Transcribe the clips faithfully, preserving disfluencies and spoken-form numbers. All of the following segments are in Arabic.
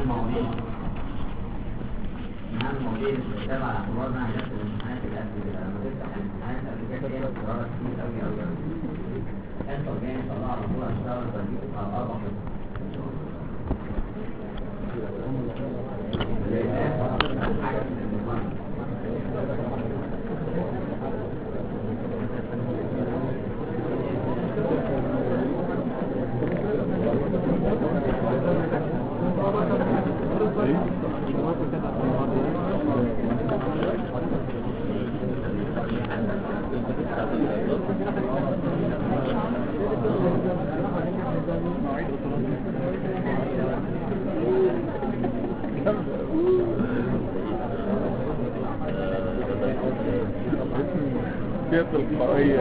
المواضيع من اهم المواضيع اللي بتتابع على اعتبار انها نفس الامتحانات اللي قبل كده. لما تفتح الامتحانات قبل كده هي بتكررها كتير قوي قوي قوي. انت وجاي ان شاء الله على طول هشتغل تدريب على اربع حصص. فيها تلقائية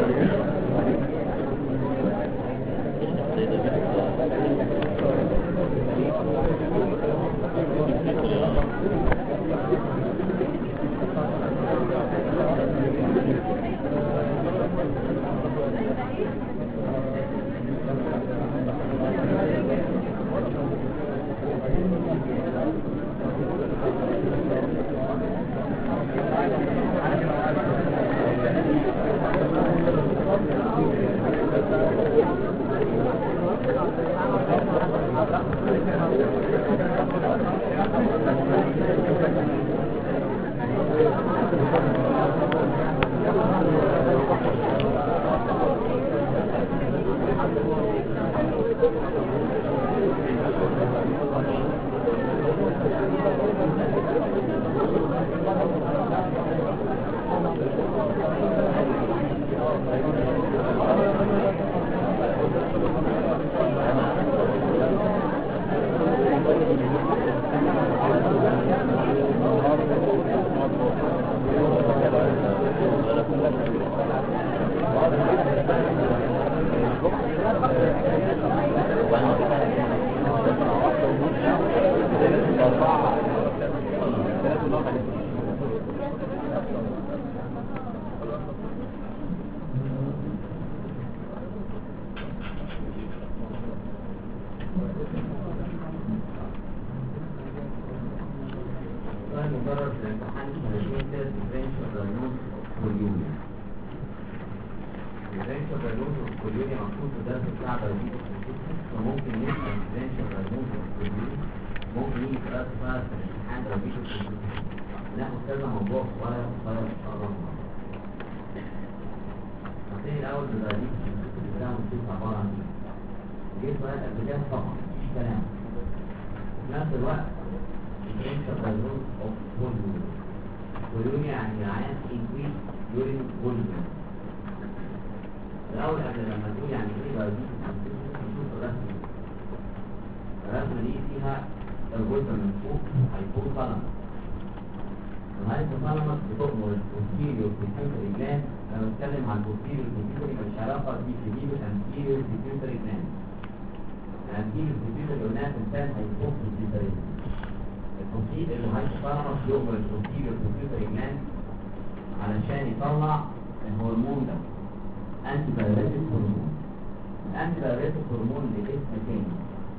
علشان يطلع الهرمون ده انتي بايوريتك هرمون. الانتي بايوريتك هرمون باسم تاني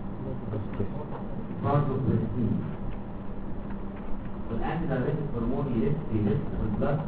برضه بريستين. والانتي بايوريتك هرمون يلف يلف في البلد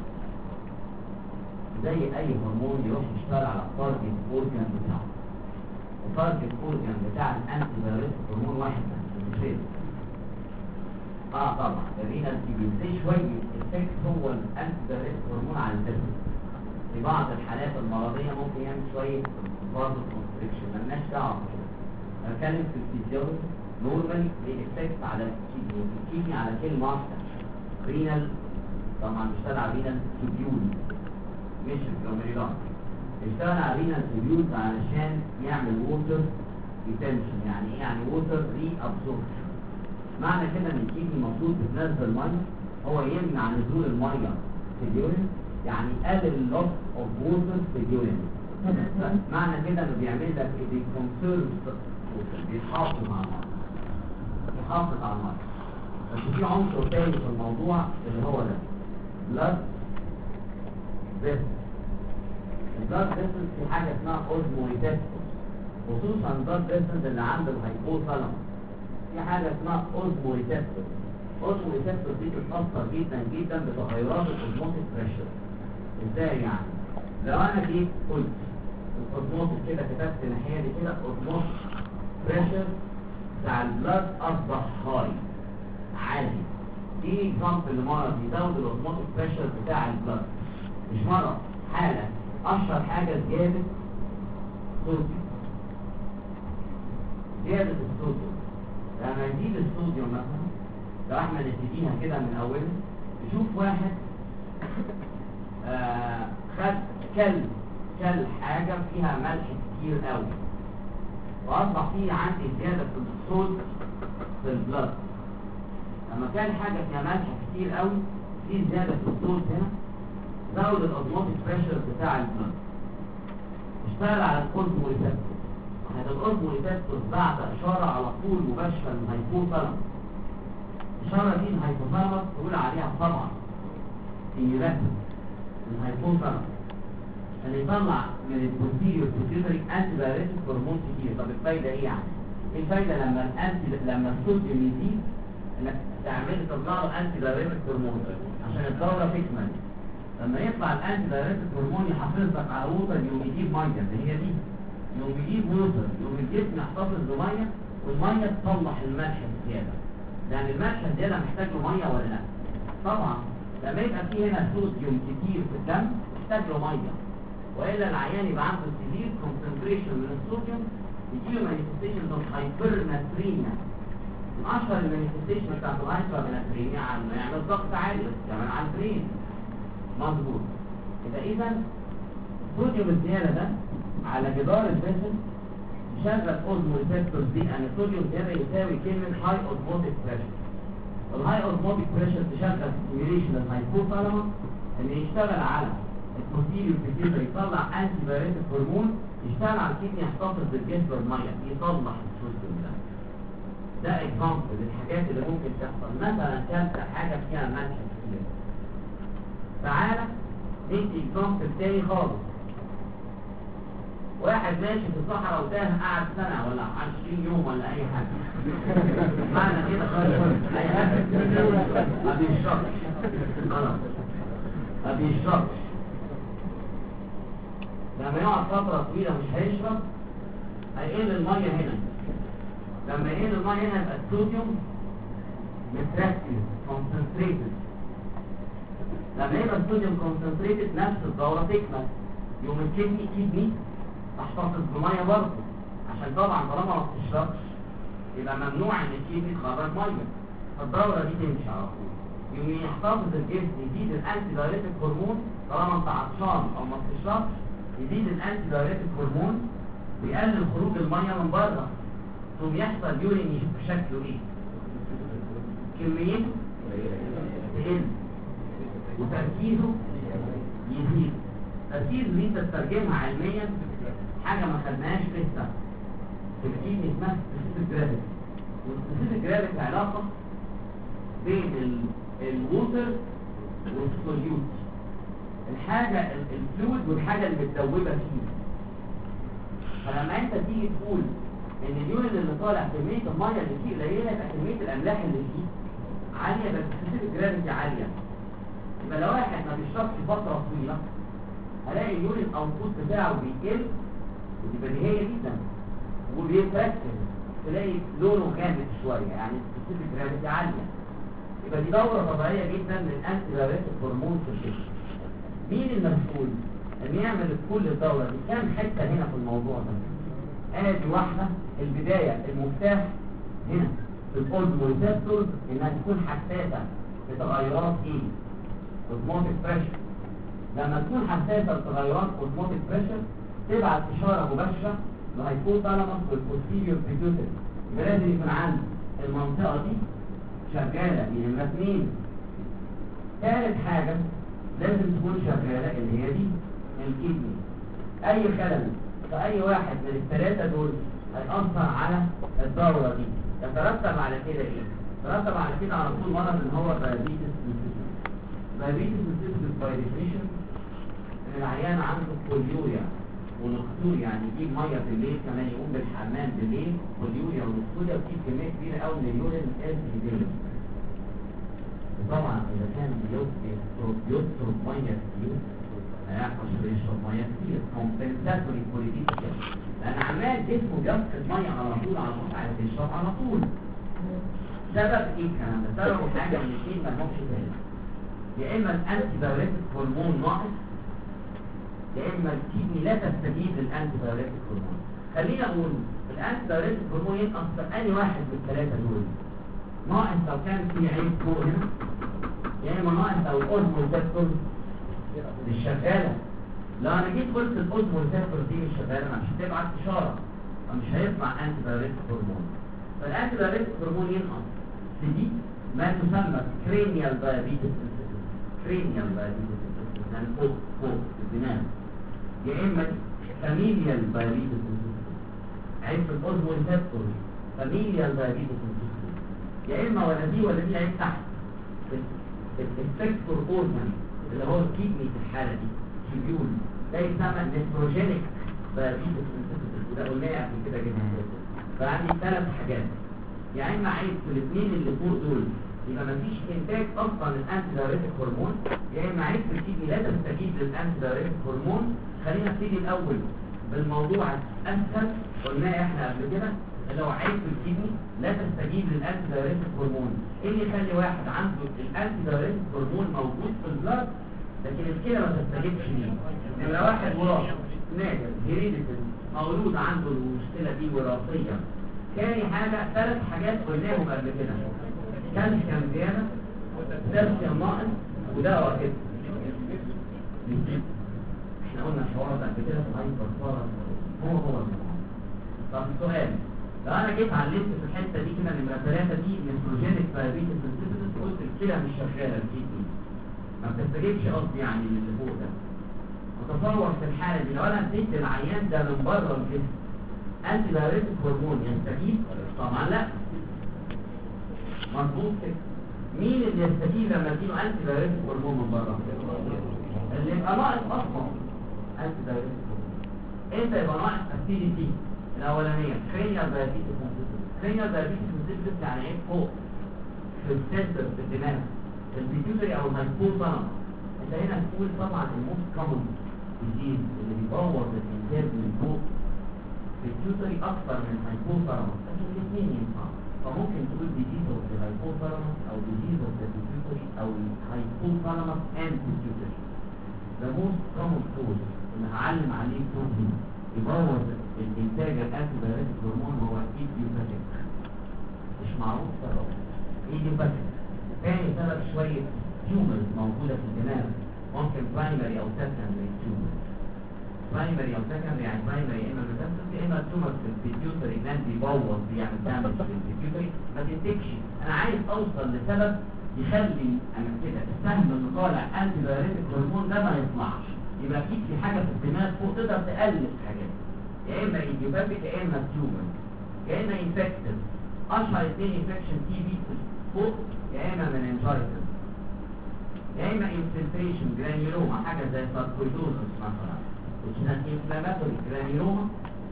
زي اي هرمون يروح يشتغل على التارجت اورجان بتاعه. التارجت اورجان بتاع الانتي بايوريتك هرمون واحد بس مش غير. اه طبعا الرينال تيبيوز زي شويه الافكت هو الانتي بايوريتك هرمون على الجسم. في بعض الحالات المرضيه ممكن يعمل شويه برضه كونستريكشن مالناش دعوه بكده. بتكلم في الفيزيولوجي نورمالي بيأفكت على الكيدني الكيدني على كل ماستر رينال طبعا بيشتغل على رينال تيبيوز مش الجلوميرولار. بيشتغل على رينال تيبيوز علشان يعمل ووتر ريتنشن. يعني ايه يعني ووتر ري ابسوربشن؟ معنى كده ان الكيدني المفروض بتنزل ميه هو يمنع نزول الميه في اليورين يعني قلل اللوس اوف ووتر في اليورين. معنى كده انه بيعمل لك بيكونسيرف بيحافظ على الميه بيحافظ على الميه. بس في عنصر تاني في الموضوع اللي هو ده بلاد فيسل. البلاد فيسل في حاجه اسمها اوزموريتكتوس خصوصا البلاد فيسل اللي عنده الهايبوثالاموس. في حاجه اسمها اوزمو ريسبتور. اوزمو ريسبتور دي بتتاثر جدا جدا بتغيرات الاوزموتيك بريشر. ازاي يعني؟ لو انا جيت قلت الاوزموتيك كده كتبت الناحيه دي كده اوزموتيك بريشر بتاع البلاد اصبح هاي عالي، دي اكزامبل لمرض يزود الاوزموتيك بريشر بتاع البلاد. مش مرض، حاله. اشهر حاجه زياده صوديوم. زياده الصوديوم لما يزيد الصوديوم مثلا، لو احنا نبتديها كده من اولها، نشوف واحد آه خد كل كل حاجه فيها ملح كتير قوي، واصبح فيه عندي زياده في الصود في البلد. لما كان حاجه فيها ملح كتير قوي، في زياده في الصود هنا، زود الاوزموتيك بريشر بتاع البلد. اشتغل على الاوزمو ريسبتور. هذا الاوزمو ريسبتور بعد اشاره على طول مباشره من الهايبوثالاموس. الاشاره دي الهايبوثالاموس تقول عليها طبعا سيميلاتيك من الهايبوثالاموس عشان يطلع من البوستيريور بيتيوتري انتي بايريتيك هرمون كتير. طب الفايده ايه يعني؟ ايه الفايده لما الانتي لما الصوديوم يزيد انك تعمل تطلع له انتي بايريتيك هرمون عشان الدوره تكمل. لما يطلع الانتي بايريتيك هرمون يحافظ لك على ووتر، يوم يجيب ميه، اللي هي دي يوم يجيب ووتر، يوم الجسم يحتفظ بميه، والميه تصلح الملح الزياده. يعني الملح الزياده محتاج له ميه ولا لا؟ طبعا. لما يبقى فيه هنا صوديوم كتير في الدم محتاج له ميه، والا العيان يبقى عنده سيفير كونسنتريشن من الصوديوم، يجيله مانيفستيشن اوف هايبرناتريميا. من اشهر المانيفستيشن بتاعت الهايبرناتريميا انه يعمل ضغط عالي كمان على البرين. مظبوط. يبقى اذا الصوديوم الزياده ده على جدار الفيسل يشغل اوزمو ريسبتورز دي، ان الصوديوم زياده يساوي كلمه هاي اوزموتيك بريشر. الهاي اوزموتيك بريشر تشغل ستيميوليشن الهايبوثالاموس ان يشتغل على البوستيريور بيتيوتري، يطلع انتي بايريتيك هرمون، يشتغل على الكدني يحتفظ بالجسم بالميه، يصلح الصوديوم ده. ده اكزامبل للحاجات اللي ممكن تحصل. مثلا كانت حاجه فيها ملح كتير. تعالى ندي اكزامبل تاني خالص. واحد ماشي في الصحراء وتاه، قعد سنه ولا عشرين يوم ولا اي حاجه. معنى كده خالص اي حاجه ما بيشربش. خلاص ما بيشربش. لما يقعد فتره طويله مش هيشرب، هيقل الميه هنا. لما يقل الميه هنا يبقى الصوديوم متركز كونسنتريتد. لما يبقى الصوديوم كونسنتريتد نفس الدوره تكمل، يوم الكدني كدني تحتفظ بميه برضه، عشان طبعا طالما ما بتشربش يبقى ممنوع ان الكدني تخرج ميه، فالدوره دي تمشي على طول. يوم يحتفظ الجسم يزيد الانتي بايريتيك هرمون، طالما انت عطشان او ما بتشربش يزيد الانتي بايريتيك هرمون ويقلل خروج الميه من بره، ثم يحصل يورين يشوف شكله ايه؟ كميته تقل وتركيزه يزيد. تركيز اللي انت تترجمها علميا حاجه ما خدناهاش لسه في الكيمياء اسمها سبيسيفيك جرافيتي. والسبيسيفيك جرافيتي علاقه بين الووتر والسوليوت، الحاجه الفلويد والحاجه المتدوبه فيه. فلما انت تيجي تقول ان اليورين اللي طالع كميه الميه اللي فيه قليله، يبقى كميه الاملاح اللي فيه عاليه، بس سبيسيفيك جرافيتي عاليه. يبقى لو واحد ما بيشربش فتره طويله هلاقي اليورين اوتبوت بتاعه بيقل، ودي بديهيه جدا، وبيتركز تلاقي لونه غامق شويه، يعني السبيسيفيك جرافيتي عاليه. يبقى دي دوره طبيعيه جدا للانتي بايريتيك هرمون في الجسم. مين المسؤول ان يعمل كل الدوره دي؟ كام حته هنا في الموضوع ده؟ ادي واحده، البدايه المفتاح هنا في الاوزمو ريسبتورز انها تكون حساسه لتغيرات ايه؟ اوزموتيك بريشر. لما تكون حساسه لتغيرات اوزموتيك بريشر تبعت اشاره مباشره للهايبوثالاموس والبوستيريور بيتيوتري. يبقى لازم يكون عندي المنطقه دي شغاله. يبقى اثنين. ثالث حاجه لازم تكون شغاله اللي هي دي الكدني. اي خلل في اي واحد من الثلاثه دول هيأثر على الدوره دي. يترتب على كده ايه؟ يترتب على كده على طول مرض اللي هو diabetes insipidus. diabetes insipidus by definition ان العيان عنده بوليوريا. ونقطور يعني يجيب ميه بالليل، كمان يقوم بالحمام بالليل، واليوريا والصودا بتجيب كميه كبيره قوي من اليورين افري داي. وطبعا اذا كان بيصرف بيصرف ميه كتير هيعرف يشرب ميه كتير كومبنساتوري بوليتيكال، لان عمال جسمه بيفقد ميه على طول على طول عايز يشرب على طول. سبب ايه الكلام ده؟ سببه حاجه من الاثنين مالهمش تاني، يا اما الانتي بايوريتيك هرمون ناقص، يا اما الكدني لا تستجيب للانتي بايوريتيك هرمون. خلينا اقول الانتي بايوريتيك هرمون ينقص في اي واحد من الثلاثه دول. ناقص لو كان في عيب فوق هنا، يا اما ناقص لو الاوزمو ريسبتور مش شغاله. لو انا جيت قلت الاوزمو ريسبتور دي مش شغاله مش هتبعت اشاره فمش هيطلع انتي بايوريتيك هرمون. فالانتي بايوريتيك هرمون ينقص في دي ما تسمى كرينيال دايابيتس، كرينيال دايابيتس يعني فوق فوق الدماغ، يا اما فاميليال دايابيتس عيب في الاوزمو ريسبتور فاميليال دايابيتس، يا اما ولا دي ولا دي عيب تحت السكتور اورجان اللي هو الكيدني في الحاله دي تيبيول، ده يسمى نيتروجينيك دايابيتس وده قلناه قبل كده جدا. فعندي ثلاث حاجات، يا اما عيب في الاثنين اللي فوق دول يبقى مفيش انتاج اصلا للانتي بايوريتيك هرمون، يا اما عيب في الكدني لا تستجيب للانتي بايوريتيك هرمون. خلينا نبتدي الاول بالموضوع الاسهل قلناه احنا قبل كده، اللي هو عيب في الكدني لا تستجيب للانتي بايوريتيك هرمون. ايه اللي يخلي واحد عنده الانتي بايوريتيك هرمون موجود في البلاد لكن الكلى ما تستجيبش ليه؟ نمره واحد وراثه نادر هيريديتري، مولود عنده المشكله دي وراثيه. تاني حاجه ثلاث حاجات قلناهم قبل كده، كالسيوم زياده، كالسيوم ناقص، ودواء كده. احنا قلنا الحوار ده قبل كده في الهايبر هو هو طب السؤال، لو انا جيت علمت في الحته دي كده نمره ثلاثه دي نيتروجينيك دايابيتس انسيبيتس، قلت الكلى مش شغاله الكدني ما بتستجيبش قصدي يعني اللي فوق ده. متصور في الحاله دي لو انا اديت العيان ده من بره الجسم انتي بايوريتيك هرمون يستجيب؟ طبعا لا. مظبوط كده. مين اللي يستجيب لما اديله انتي بايوريتيك هرمون من بره؟ اللي يبقى ناقص اصلا انتي بايوريتيك هرمون. انت يبقى ناقص اكتيفيتي الاولانيه كرينيال دايابيتس انسيبيتس. كرينيال دايابيتس انسيبيتس يعني ايه؟ فوق في السنتر في الدماغ البيتيوتري او الهايبوثالاموس. انت هنا تقول طبعا الموست كومن ديزيز اللي بيبوظ الانتاج من فوق البيتيوتري اكثر من الهايبوثالاموس، لكن الاثنين ينفعوا. فممكن تقول ديزيز اوف ذا هايبوثالاموس او ديزيز اوف ذا بيتيوتري او هايبوثالاموس اند بيتيوتري. ذا موست كومن كوز اللي هعلم عليه بروتين يبوظ الانتاج الانتي بايوريتيك هرمون هو ايديوباثيك. مش معروف سببه ايديوباثيك. ثاني سبب شويه تيومرز موجوده في الدماغ، ممكن برايمري او سكندري تيومرز. برايمري او سكندري يعني برايمري يا اما ميتاستاسيس يا اما تيومر في البيتيوتري جلاند بيبوظ بيعمل دامج في البيتيوتري ما تنتجش. انا عايز اوصل لسبب يخلي انا كده السهم اللي طالع انتي بايوريتيك هرمون ده ما يطلعش، يبقى اكيد في حاجه في الدماغ فوق تقدر تقلل حاجات، يا اما ايديوباثيك يا اما تيومر يا اما انفكتيف. اشهر اثنين انفكشن تي بي فوق، يا اما مننجايتس يا اما انفلتريشن جرانيولوما حاجه زي ساركويدوزس مثلا which is an inflammatory granuloma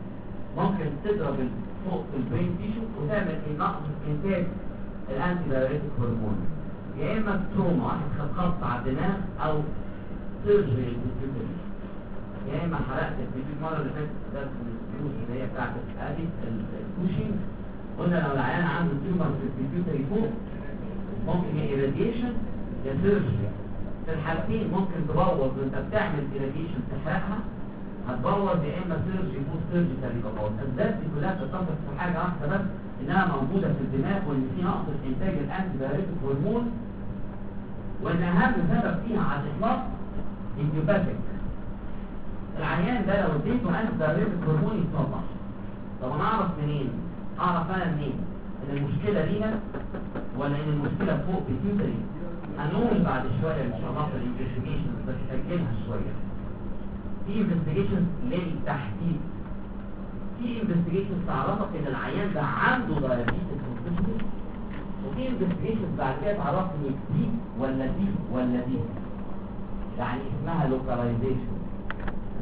ممكن تضرب فوق في البرين تيشو وتعمل نقص انتاج الانتي بايوريتيك هرمون، يا اما تروما واحد خد خبط على الدماغ او سيرجري للبيتيوتري، يا اما حرقت البيتيوتري المره اللي فاتت ده الفلوس اللي هي بتاعت الادي الكوشنج قلنا لو العيان عنده تيومر في البيتيوتري فوق ممكن يا ايراديشن يا سيرجري. في الحالتين ممكن تبوظ وانت بتعمل ايراديشن تحرقها هتبوظ، يا اما سيرجري فوق سيرجيكال يبوظ. الاسباب دي كلها بتتفق في حاجه واحده بس، انها موجوده في الدماغ وان في نقص في انتاج الانتي بايوريتيك هرمون، وان اهم سبب فيها على الاطلاق ايديوباثيك. العيان ده لو اديته انتي بايوريتيك هرمون يتصلح. طب انا اعرف منين؟ اعرف انا منين ان المشكله لينا ولا ان المشكله فوق بيتيوتري؟ هنقول بعد شويه ان شاء الله في الانفستيجيشن بس هاجلها شويه. في انفستيجيشن للتحديد، في انفستيجيشن تعرفك ان العيان ده عنده دايابيتس انسيبيتس، وفي انفستيجيشن بعد كده تعرفني دي ولا دي ولا دي، يعني اسمها لوكاليزيشن. ان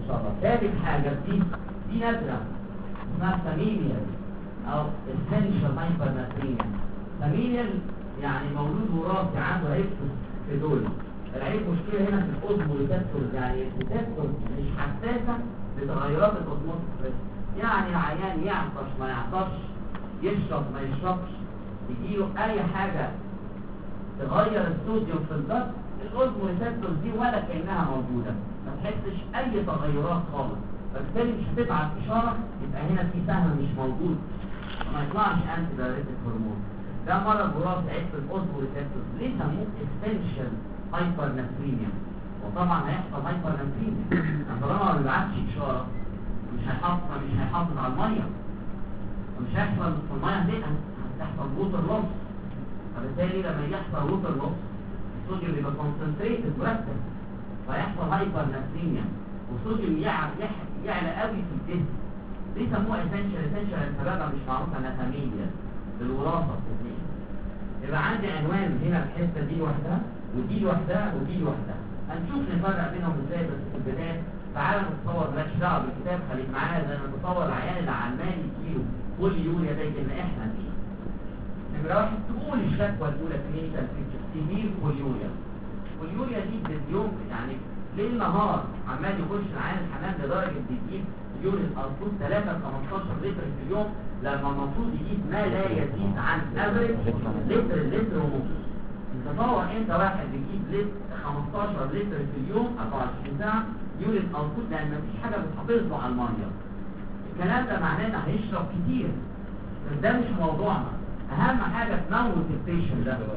شاء الله. ثالث حاجه دي دي نادره اسمها فاميليال او essential hypernatremia. فاميليال يعني مولود وراثي عنده عيب في دول. العيب مشكله هنا في الاوزموليتاتورز، يعني الريسبتورز مش حساسه لتغيرات الاوزموتيك، يعني العيان يعطش ما يعطش، يشرب ما يشربش، يجيله اي حاجه تغير الصوديوم في الضغط، الاوزموليتاتورز دي ولا كانها موجوده، ما تحسش اي تغيرات خالص، فبالتالي مش هتبعت اشاره يبقى هنا في سهم مش موجود، ما يطلعش انتي دايريتك هرمون. ده مرض وراثي عيب في الاوزموليتاتورز. ليه سموه essential hypernatremia؟ وطبعا هيحصل hypernatremia طالما ما بيبعتش اشاره، مش هيحافظ مش هيحافظ على الميه، ومش هيحصل في الميه دي هتحصل ووتر لوس، فبالتالي لما يحصل ووتر لوس الصوديوم بيبقى كونسنتريتد مركز، فيحصل هايبرناتريميا والصوديوم يعلى يعلى قوي في الجسم. ليه سموها essential؟ essential سببها مش معروف اناتوميا بالوراثه الاثنين. يبقى عندي عنوان هنا الحته دي لوحدها ودي لوحدها ودي لوحدها، هنشوف نفرق بينهم ازاي. بس في البدايه تعالى نتصور، مالكش دعوه بالكتاب، خليك معايا زي ما نتصور العيان اللي عمال يجيله بوليوريا ده ان احنا فيه. نمره واحد تقول الشكوى الاولى كلينيكال فيتشر سيفير بوليوريا. بوليوريا دي باليوم يعني ليل نهار عمال يخش العيان الحمام لدرجه بيجيب يورين اوتبوت ثلاثة ل خمستاشر لتر في اليوم، لما المفروض يجيب ما لا يزيد عن افريج لتر لتر ونص. تصور انت واحد بيجيب لتر خمستاشر لتر في اليوم اربعة وعشرين ساعه يورين اوتبوت، لان مفيش حاجه بتحافظ له على الميه. الكلام ده معناه انه هيشرب كتير، بس ده مش موضوعنا. اهم حاجه تموت البيشنت ده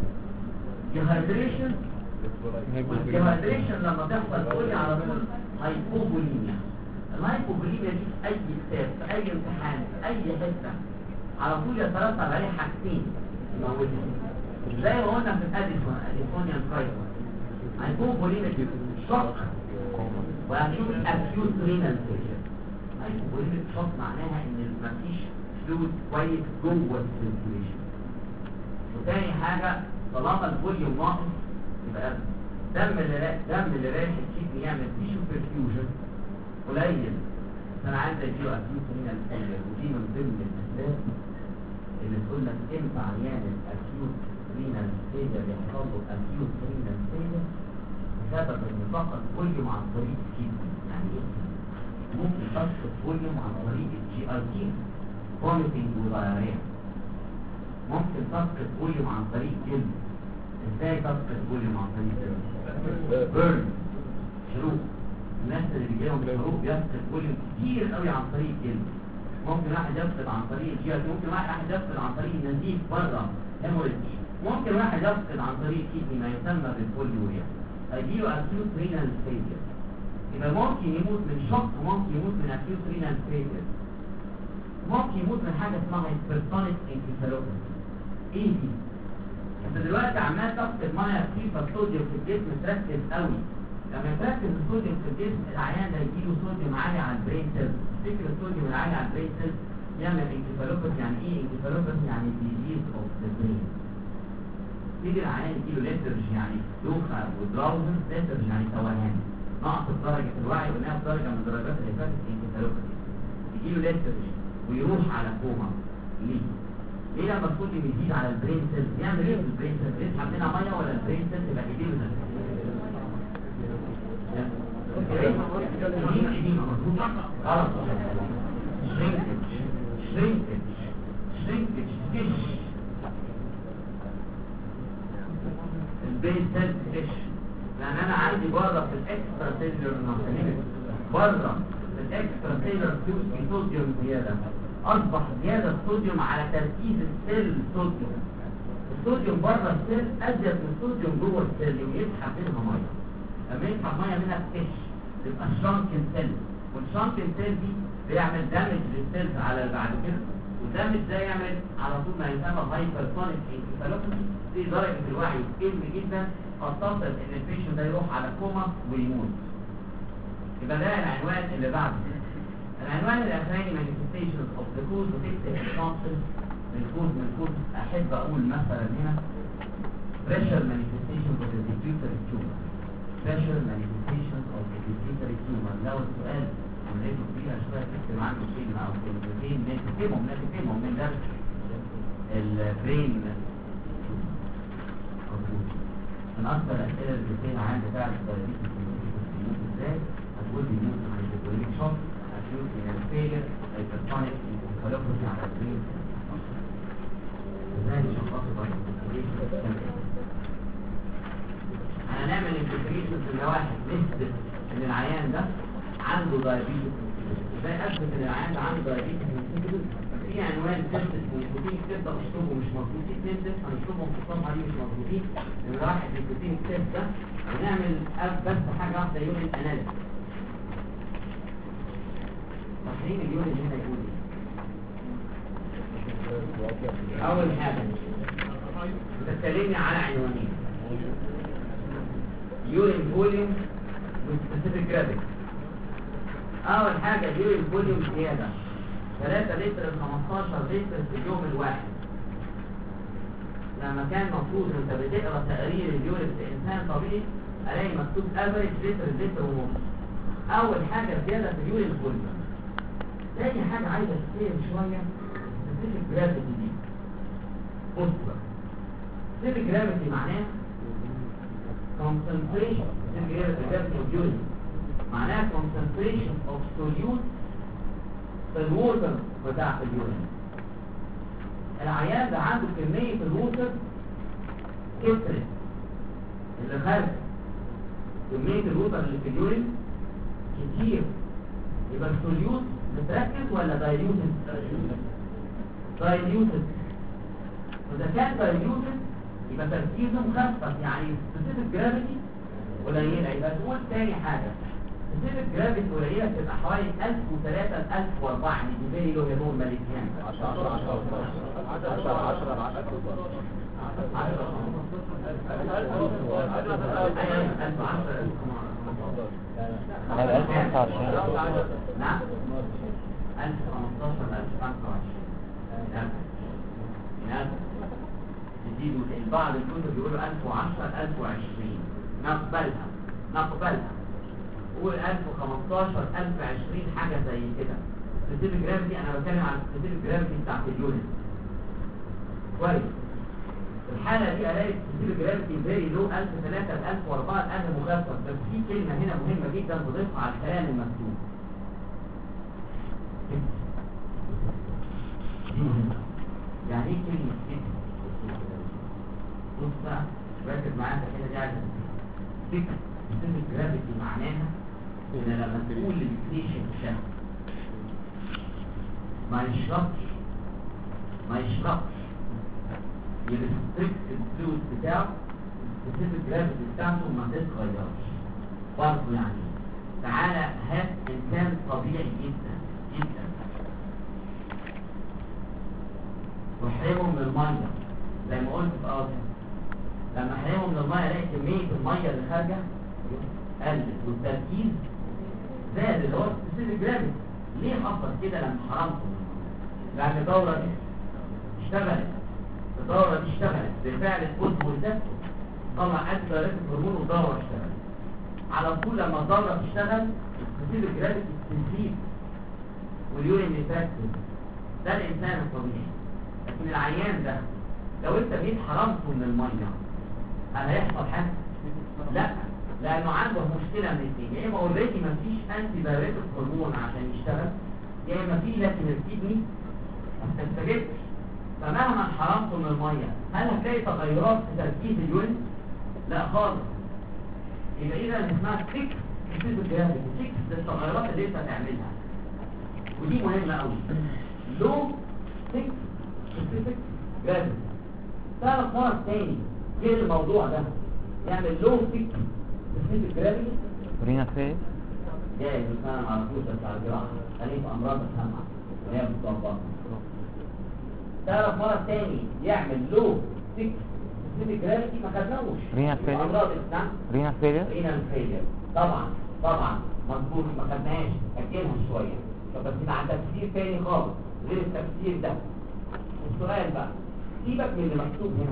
ديهايدريشن. والديهايدريشن لما تحصل تقول لي على طول هايبوبوليميا. الهايبوبوليميا دي في اي كتاب في اي امتحان في اي حته على طول يترتب عليه حاجتين يموتهم، زي ما قلنا في الاديسون اديسونيان كرايسيس هايبوبوليميا شوك، وهنشوف الاكيوت رينال فيلير. هايبوبوليميا شوك معناها ان مفيش فلويد كويس جوه السيركيوليشن. وتاني حاجه طالما الفوليوم ناقص يبقى دم اللي را... دم اللي رايح الكدني يعمل تيشو برفيوجن قليل، انا عايز اديله اكيوت رينال فيلير. ودي من ضمن الاسباب اللي تقول لك امتى عيان الاكيوت رينال فيلير يحصل له اكيوت رينال فيلير بسبب ان فقط فوليوم عن طريق الكدني. يعني ايه؟ ممكن تفقد فوليوم عن طريق الجي اي تي فوميتنج ودايريا، ممكن تفقد فوليوم عن طريق جلد. ازاي تفقد فوليوم عن طريق جلد؟ بيرن، شروق. الناس اللي بيجيلهم شروق بيفقد فوليوم كتير قوي عن طريق الجلد. ممكن واحد يفقد عن طريق الجي اي تي، ممكن واحد يفقد عن طريق النزيف بره هيموريدج، ممكن واحد يفقد عن طريق كيدني ما يسمى بالبوليوريا، هيجيله اكيوت رينال فيلير. يبقى ممكن يموت من شوك وممكن يموت من اكيوت رينال فيلير. ممكن يموت من حاجه اسمها هايبرتونيك انكفالوباثي. ايه دي؟ انت دلوقتي عمال تفقد ميه كتير، فالصوديوم في الجسم تركز قوي. لما يتركز الصوديوم في الجسم العيان ده يجيله صوديوم عالي على البرين سيلز. تفتكر الصوديوم العالي على البرين سيلز يعمل انكفالوباثي. يعني ايه انكفالوباثي؟ يعني ديزيز اوف ذا برين. يجي العيان يجيله ليترج يعني دوخه ودراوزن، ليترج يعني توهان، نقص درجه الوعي، وانها درجه من درجات اللي فاتت انكفالوباثي. يجيله ليترج ويروح على كوما. ليه؟ ليه لما الصوديوم يزيد على البرين سيلز يعمل ايه في البرين سيلز؟ يسحب منها ميه ولا البرين سيلز يبقى يجيله ده؟ غلط. شرينكج شرينكج شرينكج كش البرين سيلز كش، لان انا عندي بره في الاكسترا سيلولر ميكانيزم، بره في الاكسترا سيلولر في صوديوم زياده، اصبح زياده الصوديوم على تركيز السيل صوديوم. الصوديوم بره السيل ازيد من الصوديوم جوه السيل، ويسحب منها ميه. لما يسحب ميه منها بتكش تبقى شرانكن سيل، والشرانكن سيل دي بيعمل دامج للسيلز على بعد كده، والدامج ده يعمل على طول ما يسمى هايبرتونيك انكفالوباثي. دي درجه الوعي تقل جدا، قد تصل ان البيشنت ده يروح على كوما ويموت. يبقى ده العنوان اللي بعده. العنوان الاخراني manifestations of the cause، وتكتب examples من cause من cause. احب اقول مثلا هنا pressure manifestations of the pituitary tumor. special manifestations of the pituitary tumor. لو السؤال عملته فيها شوية تكتب عنه كلمة أو كلمتين نكتبهم نكتبهم من درس البرين. من أكثر الأسئلة اللي بتسأل عن بتاع الدايابيتس ازاي هتقول لي نيوتن هيدروليك شوك، هتقول لي الفيلر هيبرتونيك انكفالوباثي على البرين. ازاي نشخصه بعد الانفستيجيشن؟ هنعمل انفستيجيشن في واحد نثبت ان العيان ده عنده دايابيتس. ازاي اثبت ان العيان ده عنده دايابيتس؟ في عنوان تيست نيكوتين تبدا اشطبه مش مظبوط، اثنين تيست هنشطبهم في الصفحه دي مش مظبوطين. واحد نيكوتين تيست ده ونعمل بس حاجه واحده يورين اناليسيس. تحليل اليورين هنا يقول ايه؟ اول حاجه بتتكلمني على عنوانين: يورين فوليوم وسبيسيفيك جرافيتي. اول حاجه اليورين فوليوم زياده ثلاثة لتر ل خمستاشر لتر في اليوم الواحد. لما كان مفروض انت بتقرا تقرير اليورين في انسان طبيعي الاقي مكتوب افريج لتر لتر ونص. اول حاجه زياده في اليورين فوليوم. تاني حاجه عايزه تفهم شويه سبيسيفيك جرافيتي دي. بص بقى، سبيسيفيك جرافيتي معناه concentration gravity of urine، معناها concentration of solute في الووتر بتاع اليورين. العيان ده عنده كمية الووتر كترت اللي خارج، كمية الووتر اللي في اليورين كتير، يبقى السوليوت متركز ولا دايليوتد؟ دايليوتد. وإذا كان دايليوتد يبقى تركيزه مخفف، يعني سبيسيفيك جرافيتي قليلة. يبقى تقول تاني حاجة سبيسيفيك جرافيتي قليلة تبقى حوالي ألف وثلاثة ل ألف وأربعة، يعني دي له هرمون مالكيان عشرة عشرة عشرة عشرة عشرة عشرة هذا ألف وخمسة وعشرين. نعم ألف وخمستاشر ل ألف وخمسة وعشرين. نعم يزيدوا البعض الكتب بيقولوا ألف وعشرة ل ألف وعشرين. نقبلها نقبلها قول ألف وخمستاشر ألف وعشرين حاجة زي كده. سبيسيفيك جرافيتي انا بتكلم عن السبيسيفيك جرافيتي بتاعت اليونت. كويس. الحالة دي الاقي السبيسيفيك جرافيتي فيري لو ألف وثلاثة ل ألف وأربعة الان مخفف، بس في كلمة هنا مهمة جدا بضيفها على الكلام المكتوب. يعني ايه كلمة كده؟ بص بقى ركز معايا كده، دي عايزة فكرة سبيسيفيك جرافيتي معناها ان لما تقول للبيشنت شهر ما يشربش ما يشربش يرستريكت الفلويد بتاعه، السبيسيفيك جرافيتي بتاعته ما تتغيرش برضه. يعني تعالى هات انسان طبيعي جدا جدا واحرمه من الميه زي ما قلت في اول، لما احرمه من الميه الاقي كميه الميه اللي خارجه قلت والتركيز زاد اللي هو السبيسيفيك جرافيتي. ليه حصل كده لما حرمته؟ لان الدوره دي اشتغلت، الدوره دي اشتغلت بفعل الكتب والدكتور طلع ادى دايركت هرمون والدوره اشتغلت. على طول لما الدوره تشتغل السبيسيفيك جرافيتي تزيد واليورين يتركز. ده الانسان الطبيعي. لكن العيان ده لو انت جيت حرمته من الميه هل هيحصل حاجه؟ لا، لانه عنده مشكله من الاثنين: يا اما اوريدي مفيش انتي دايركت هرمون عشان يشتغل، يا اما في لكن الكدني ما بتستجبش. فمهما حرمته من الميه هل هتلاقي تغيرات في تركيز اليورين؟ لا خالص. يبقى اذا اسمها فيكس سبيسيفيك جرافيتي، فيكس للتغيرات اللي انت هتعملها، ودي مهمه قوي. لو فيكس سبيسيفيك جرافيتي. تعرف مرض تاني غير الموضوع ده يعمل لو فيكس سبيسيفيك جرافيتي؟ رينا فيه جاي مثلا على طول بس على الجراحه خليك امراض السمع اللي هي بتطبق. تعرف مرض تاني يعمل لو فيكس سبيسيفيك جرافيتي ما خدناهوش؟ رينا فيه امراض السمع. رينا فيه رينا فيلير طبعا طبعا مظبوط، ما خدناهاش، اجلها شويه. بس مع تفسير تاني خالص غير التفسير ده. السؤال بقى سيبك من اللي مكتوب هنا،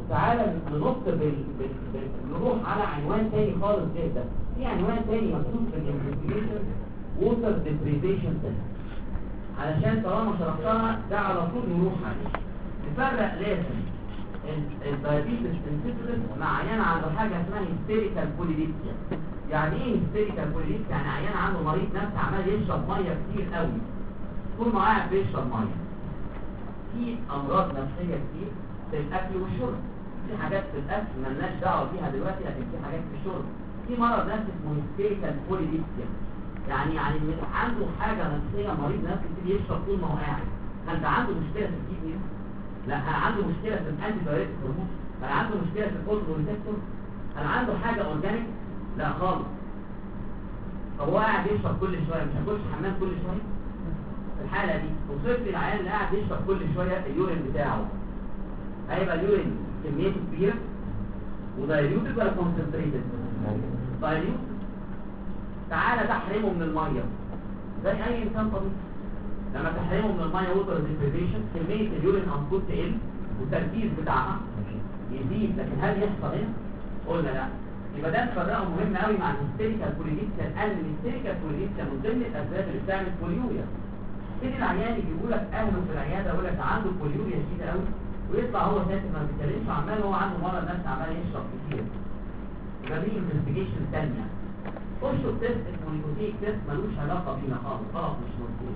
تعالى ننط بال... بال... بال... نروح على عنوان تاني خالص غير ده. في عنوان تاني مكتوب في الانفستيجيشن ووتر ديبريفيشن تيست، علشان طالما شرحتها ده على طول نروح عليه. نفرق لازم الدايابيتس انسيبيتس مع عيان عنده حاجه اسمها هيستيريكال بوليديبسيا. يعني ايه هيستيريكال بوليديبسيا؟ يعني عيان عنده مريض نفسي عمال يشرب ميه كتير قوي طول ما قاعد بيشرب ميه. في امراض نفسيه كتير في الاكل والشرب. في حاجات في الاكل مالناش دعوه بيها دلوقتي، لكن في حاجات في الشرب. في مرض نفسي اسمه هيستيريكال بوليديبسيا، يعني يعني عنده حاجه نفسيه، مريض نفسي كتير يشرب طول ما هو قاعد. هل ده عنده مشكله في الكيدني؟ لا. هل عنده مشكله في الانتي بايوتيك هرمون؟ هل عنده مشكله في الاوتو ريسبتور؟ هل عنده حاجه اورجانيك؟ لا خالص. طب هو قاعد يشرب كل شويه، مش هيخش حمام كل شويه؟ في الحاله دي وصلت العيان اللي قاعد يشرب كل شويه اليورين بتاعه هيبقى اليورين كميته كبيره ودايليوتد ولا كونسنتريتد؟ دايليوتد. تعالى تحرمه من الميه زي اي انسان طبيعي. لما تحرمه من الميه ووتر ديبريفيشن كميه اليورين انبوت تقل والتركيز بتاعها يزيد، لكن هل يحصل هنا؟ قلنا لا. يبقى ده نفرقه مهم قوي مع الهيستيريكال بوليديبسيا، لان الهيستيريكال بوليديبسيا من ضمن الاسباب اللي بتعمل بوليوريا. تيجي العيان يجيبوا لك اهله في العياده يقول لك عنده بوليوريا شديده قوي، ويطلع هو ساكت ما بيتكلمش، عمال هو عنده مرض نفسي عمال يشرب كتير. يبقى دي انفستيجيشن ثانيه. خشوا التست اسمه نيكوتيك تيست، ملوش علاقه بينا خالص، خلاص مش مظبوط.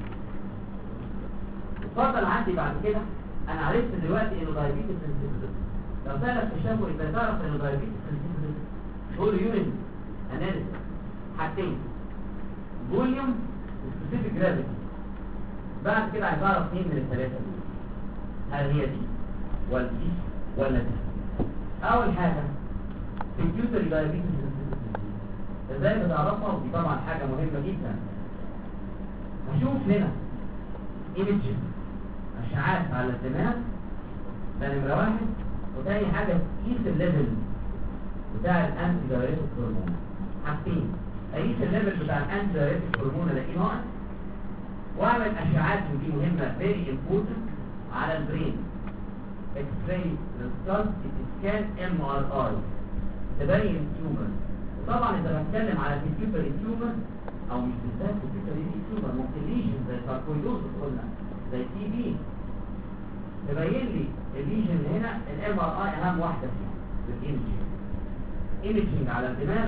اتفضل عندي بعد كده. انا عرفت دلوقتي انه دايابيتس انسيبيتس. لو سالك في الشفوي انت تعرف انه دايابيتس انسيبيتس؟ هول يورين اناليسيس حاجتين، فوليوم وسبيسيفيك جرافيتي. بعد كده عايز اعرف مين من الثلاثه دول، هل هي دي ولا دي ولا دي. اول حاجه بيتيوتري دايابيتس انسيبيتس، ازاي بتعرفها؟ ودي طبعا حاجه مهمه جدا. هشوف هنا ايميجز اشعاعات على الدماغ، ده نمره واحد. وتاني حاجه تقيس الليفل بتاع الانتي دايوريتيك هرمون. حاجتين، اقيس الليفل بتاع الانتي دايوريتيك هرمون الاقيه ناقص، واعمل اشعاعات ودي مهمه فيري امبورتنت على البرين، اكس راي ريسبتورز سكان ام ار اي تبين تيومر. وطبعا اذا بتكلم على بيتيوتري تيومر او مش بالذات بيتيوتري تيومر، ممكن ليجن زي ساركويدوزس قلنا زي تي بي، تبين لي الليجن هنا. الام ار اي اهم واحده فيها بالايمجنج. ايمجنج على الدماغ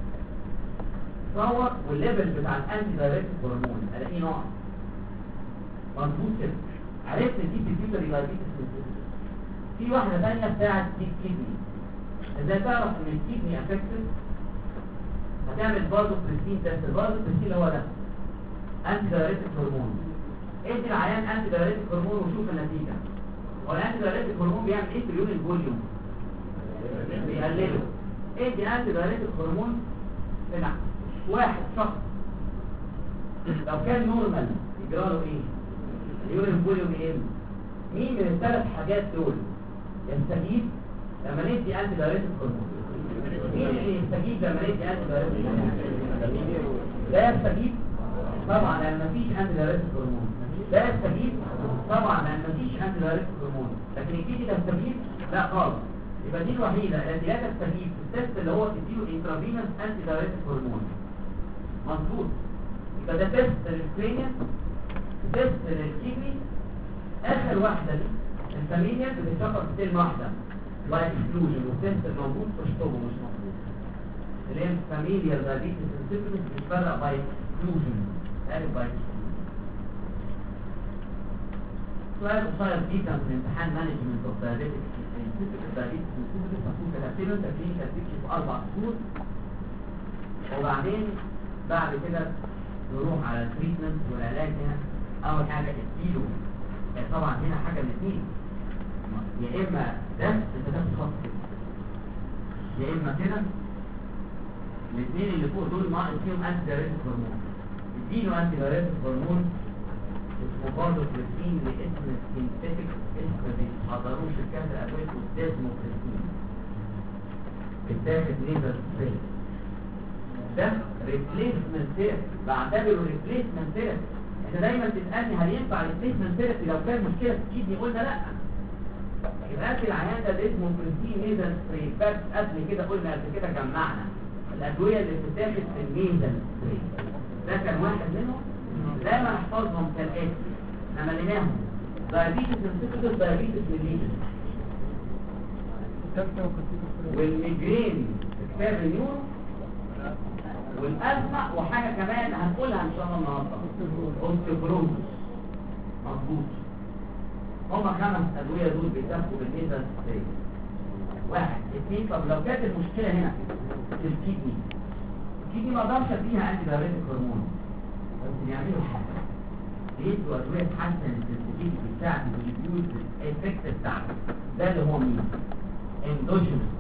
صور والليفل بتاع الانتي دايوريتيك هرمون الاقيه ناقص مظبوط كده. عرفت دي بيتيوتري دايابيتس. في واحده ثانيه بتاعت الكدني. ازاي تعرف ان الكدني افكتد؟ هتعمل برضه بريستين تيست. برضه بريستين هو ده انتي دايوريتيك هرمون. ادي العيان انتي دايوريتيك هرمون وشوف النتيجه. هو الانتي دايوريتيك هرمون بيعمل ايه في اليورين فوليوم؟ بيقلله. ادي انتي دايوريتيك هرمون هنا واحد شخص لو كان نورمال يجرى له ايه؟ اليورين فوليوم يقل. مين من الثلاث حاجات دول يستجيب لما ندي انتي دايوريتيك هرمون؟ مين اللي يستجيب لما ندي انتي دايوريتيك هرمون؟ لا يستجيب طبعا لان مفيش انتي دايوريتيك هرمون. لا يستجيب طبعا لان مفيش انتي دايوريتيك هرمون. لكن الكيدي تستجيب؟ لا خالص. يبقى دي الوحيده التي لا تستجيب في التست اللي هو تديله انترافينوس انتي دايوريتيك هرمون. مظبوط. يبقى ده تست للكرينيا، تست للكيدني. اخر واحده دي الفاميليا بتتشفر في كلمه واحده باي اكسكلوجن، والتست الموجود تشطبه مش موجود. اللي هي فاميليا دايابيتس انسيبيتس بتتفرق باي اكسكلوجن. عارف باي اكسكلوجن. سؤال قصير جدا في امتحان مانجمنت اوف دايابيتس انسيبيتس. دايابيتس انسيبيتس مكتوب كتبت له انت كلينيكال بيكتشر في اربع شهور، وبعدين بعد كده نروح على التريتمنت والعلاج. هنا اول حاجه اديله طبعا هنا حاجه من اثنين، يا اما ده انت تاخد خط كده، يا اما كده. الاثنين اللي فوق دول ناقص فيهم انتي دايوريتيك هرمون. اديله انتي دايوريتيك هرمون اسمه برضه بريستين لاسم سينثيتيك اسم ما بيحضروش الكاتب الادويه اسمه بريستين. بتاخد ليزر سبراي. ده ريبليسمنت ثيرابي، بعتبره ريبليسمنت ثيرابي. انت دايما تسالني هل ينفع ريبليسمنت ثيرابي لو كان مشكله في الكدني؟ قلنا لا. يبقى في العيان ده اسمه بريسين ميزل ستريت. بس قبل كده قلنا قبل كده جمعنا الادويه اللي بتتاخد في الميزل ستريت، ده كان واحد منهم. زي ما نحفظهم كالاتي، احنا مليناهم: دايابيتس انسيبيتس، دايابيتس ميليتس، والميجرين كتاب النيورو، والازمه، وحاجه كمان هنقولها ان شاء الله النهارده، اوستيوبروز. مظبوط. هما خمس ادويه دول بيتاخدوا بالميزل ستريت. واحد اثنين. طب لو كانت المشكله هنا في الكيدني، الكيدني ما اقدرش اديها انتي دايوريتيك هرمون، بس بيعملوا حاجه، بيدوا ادويه تحسن السنسيتيفيتي بتاعت الريديوز افكت بتاعته. ده اللي هو مين؟ اندوجينوس.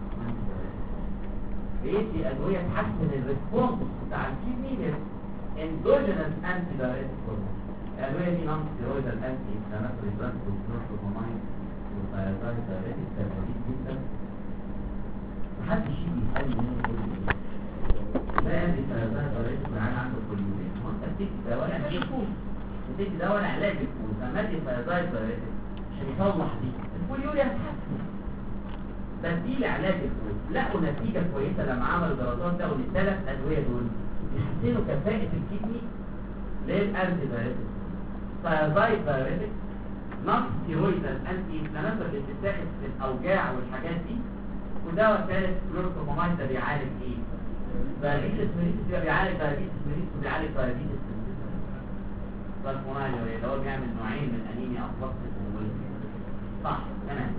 بيدي ادويه تحسن الريسبونس بتاع الكيدني اندوجينوس انتي دايوريتيك هرمون. الادويه دي نون ستيرويدال انتي انفلاماتوري دراجز وكلوروفورماين وثايرويد دايوريتيك كويس جدا. محدش يجي يسالني مين يقول لي ده انتي ثايرويد دايوريتيك معانا عنده كوليوريا. هو انت بتدي دواء علاج الكول، بتدي دواء علاج الكول، فما ادي ثايرويد دايوريتيك عشان يصلح دي الكوليوريا تتحسن. بديل علاج الكول لقوا نتيجه كويسه لما عملوا دراسات، لقوا ان الثلاث ادويه دول يحسنوا كفاءه الكدني للانتي دايوريتيك. ثايرويد دايوريتيك نون ستيرويدال انتي انفلاماتوري اللي بتساعد في الاوجاع والحاجات دي. ودواء ثالث كلوروفورماين ده بيعالج ايه؟ دايابيتس ميليتس. ده بيعالج دايابيتس ميليتس وبيعالج دايابيتس بالمونايو اللي هو بيعمل نوعين من انيميا ابلاستيك وموليتيك. صح تمام.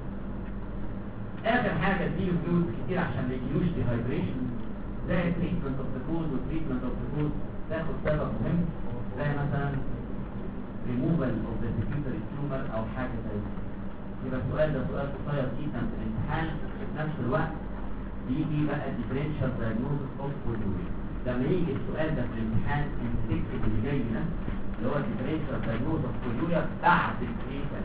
اخر حاجه تديله فلويد كتير عشان ما يجيلوش ديهايدريشن، زي التريتمنت اوف ذا كوز والتريتمنت اوف ذا كوز تاخد سبب مهم زي مثلا ريموفال اوف ذا ديفيوزر تيومر او حاجه زي كده. يبقى السؤال ده سؤال قصير جدا في الامتحان، في نفس الوقت بيجي بقى ديفرنشال دايجنوستس اوف كوليوريا. لما يجي السؤال ده في الامتحان انت تكتب اللي جاي ده اللي هو ديفرنشال دايجنوستس اوف كوليوريا بعد الكلينيكال.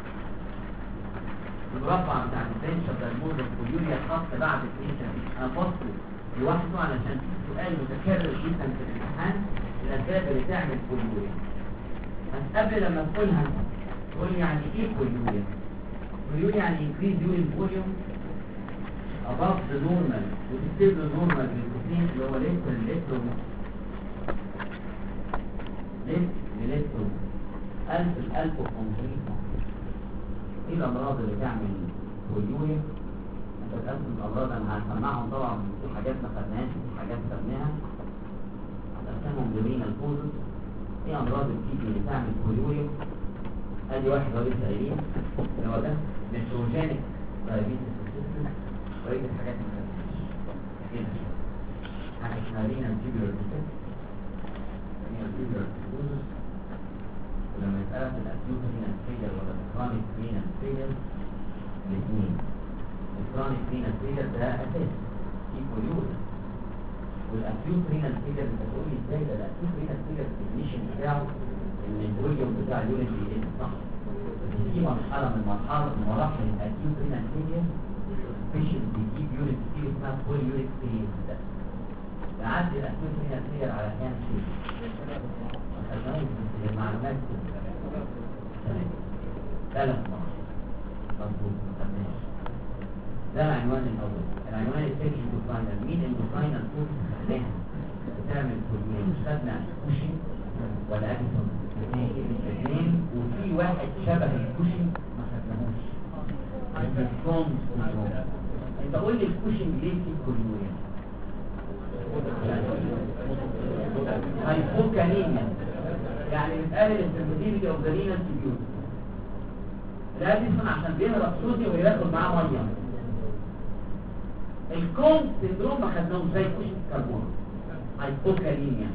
المربع بتاع الديفرنشال دايجنوستس اوف كوليوريا خاص بعد الكلينيكال. انا فاصله لوحده علشان في سؤال متكرر جدا في الامتحان، الاسباب اللي تعمل كوليوريا. بس قبل لما تقولها تقول يعني ايه كوليوريا؟ كوليوريا يعني increase urine volume above the normal، وتكتب له normal بالكوتين اللي هو لتر لتر لتر لتر ألف الألف وخمسين. ايه الأمراض اللي تعمل كوليوريا؟ انت تقسم الأمراض انا هسمعهم طبعا، في حاجات ما خدناهاش وفي حاجات خدناها، هتقسمهم لرينال كوزز. ايه أمراض الكيدني اللي تعمل كوليوريا؟ ادي واحد هو لسه قايلين اللي هو ده نيتروجينيك دايابيتس انسيبيتس. بقية الحاجات ما خدناهاش كده. حاجة اسمها رينال تيوبولار ديفكت، رينال تيوبولار ديفكت. ولما يتقال في الأكيوت رينال فيلر ولا الكرونيك رينال فيلر، الاثنين. الكرونيك رينال فيلر ده أساس في كوليوريا، والأكيوت رينال فيلر انت تقول لي ازاي ده؟ الأكيوت رينال فيلر الديفينيشن بتاعه ان الفوليوم بتاع اليورين بيقل، صح؟ بس في مرحلة من مرحلة من مراحل الأكيوت رينال فيلر بيشنت بيجيب يورين كتير اسمها بوليوريك فيز. ده يعدي الأكيوت رينال فيلر على كام شيء؟ ما خدناهوش بس المعلومات ثلاث مرات. مظبوط ما خدناش. ده العنوان الأول. العنوان الثاني اندوكراينال. مين اندوكراينال فورس خدناها بتعمل كوليوريا؟ مش خدنا كوشن ولا أديسون؟ اثنين. وفي واحد شبه الكوشن ما خدناهوش، الكوم سندروم. انت قول لي الكوشن ليه في كوليوريا؟ هايبوكاليميا، يعني بتقلل السنسيتيفيتي اوف ذا رينال تيوب. الاديسون عشان بيهرب صوديوم وياخد معاه ميه. الكوم سندروم ما خدناهوش زي كوشن كربون، هايبوكاليميا.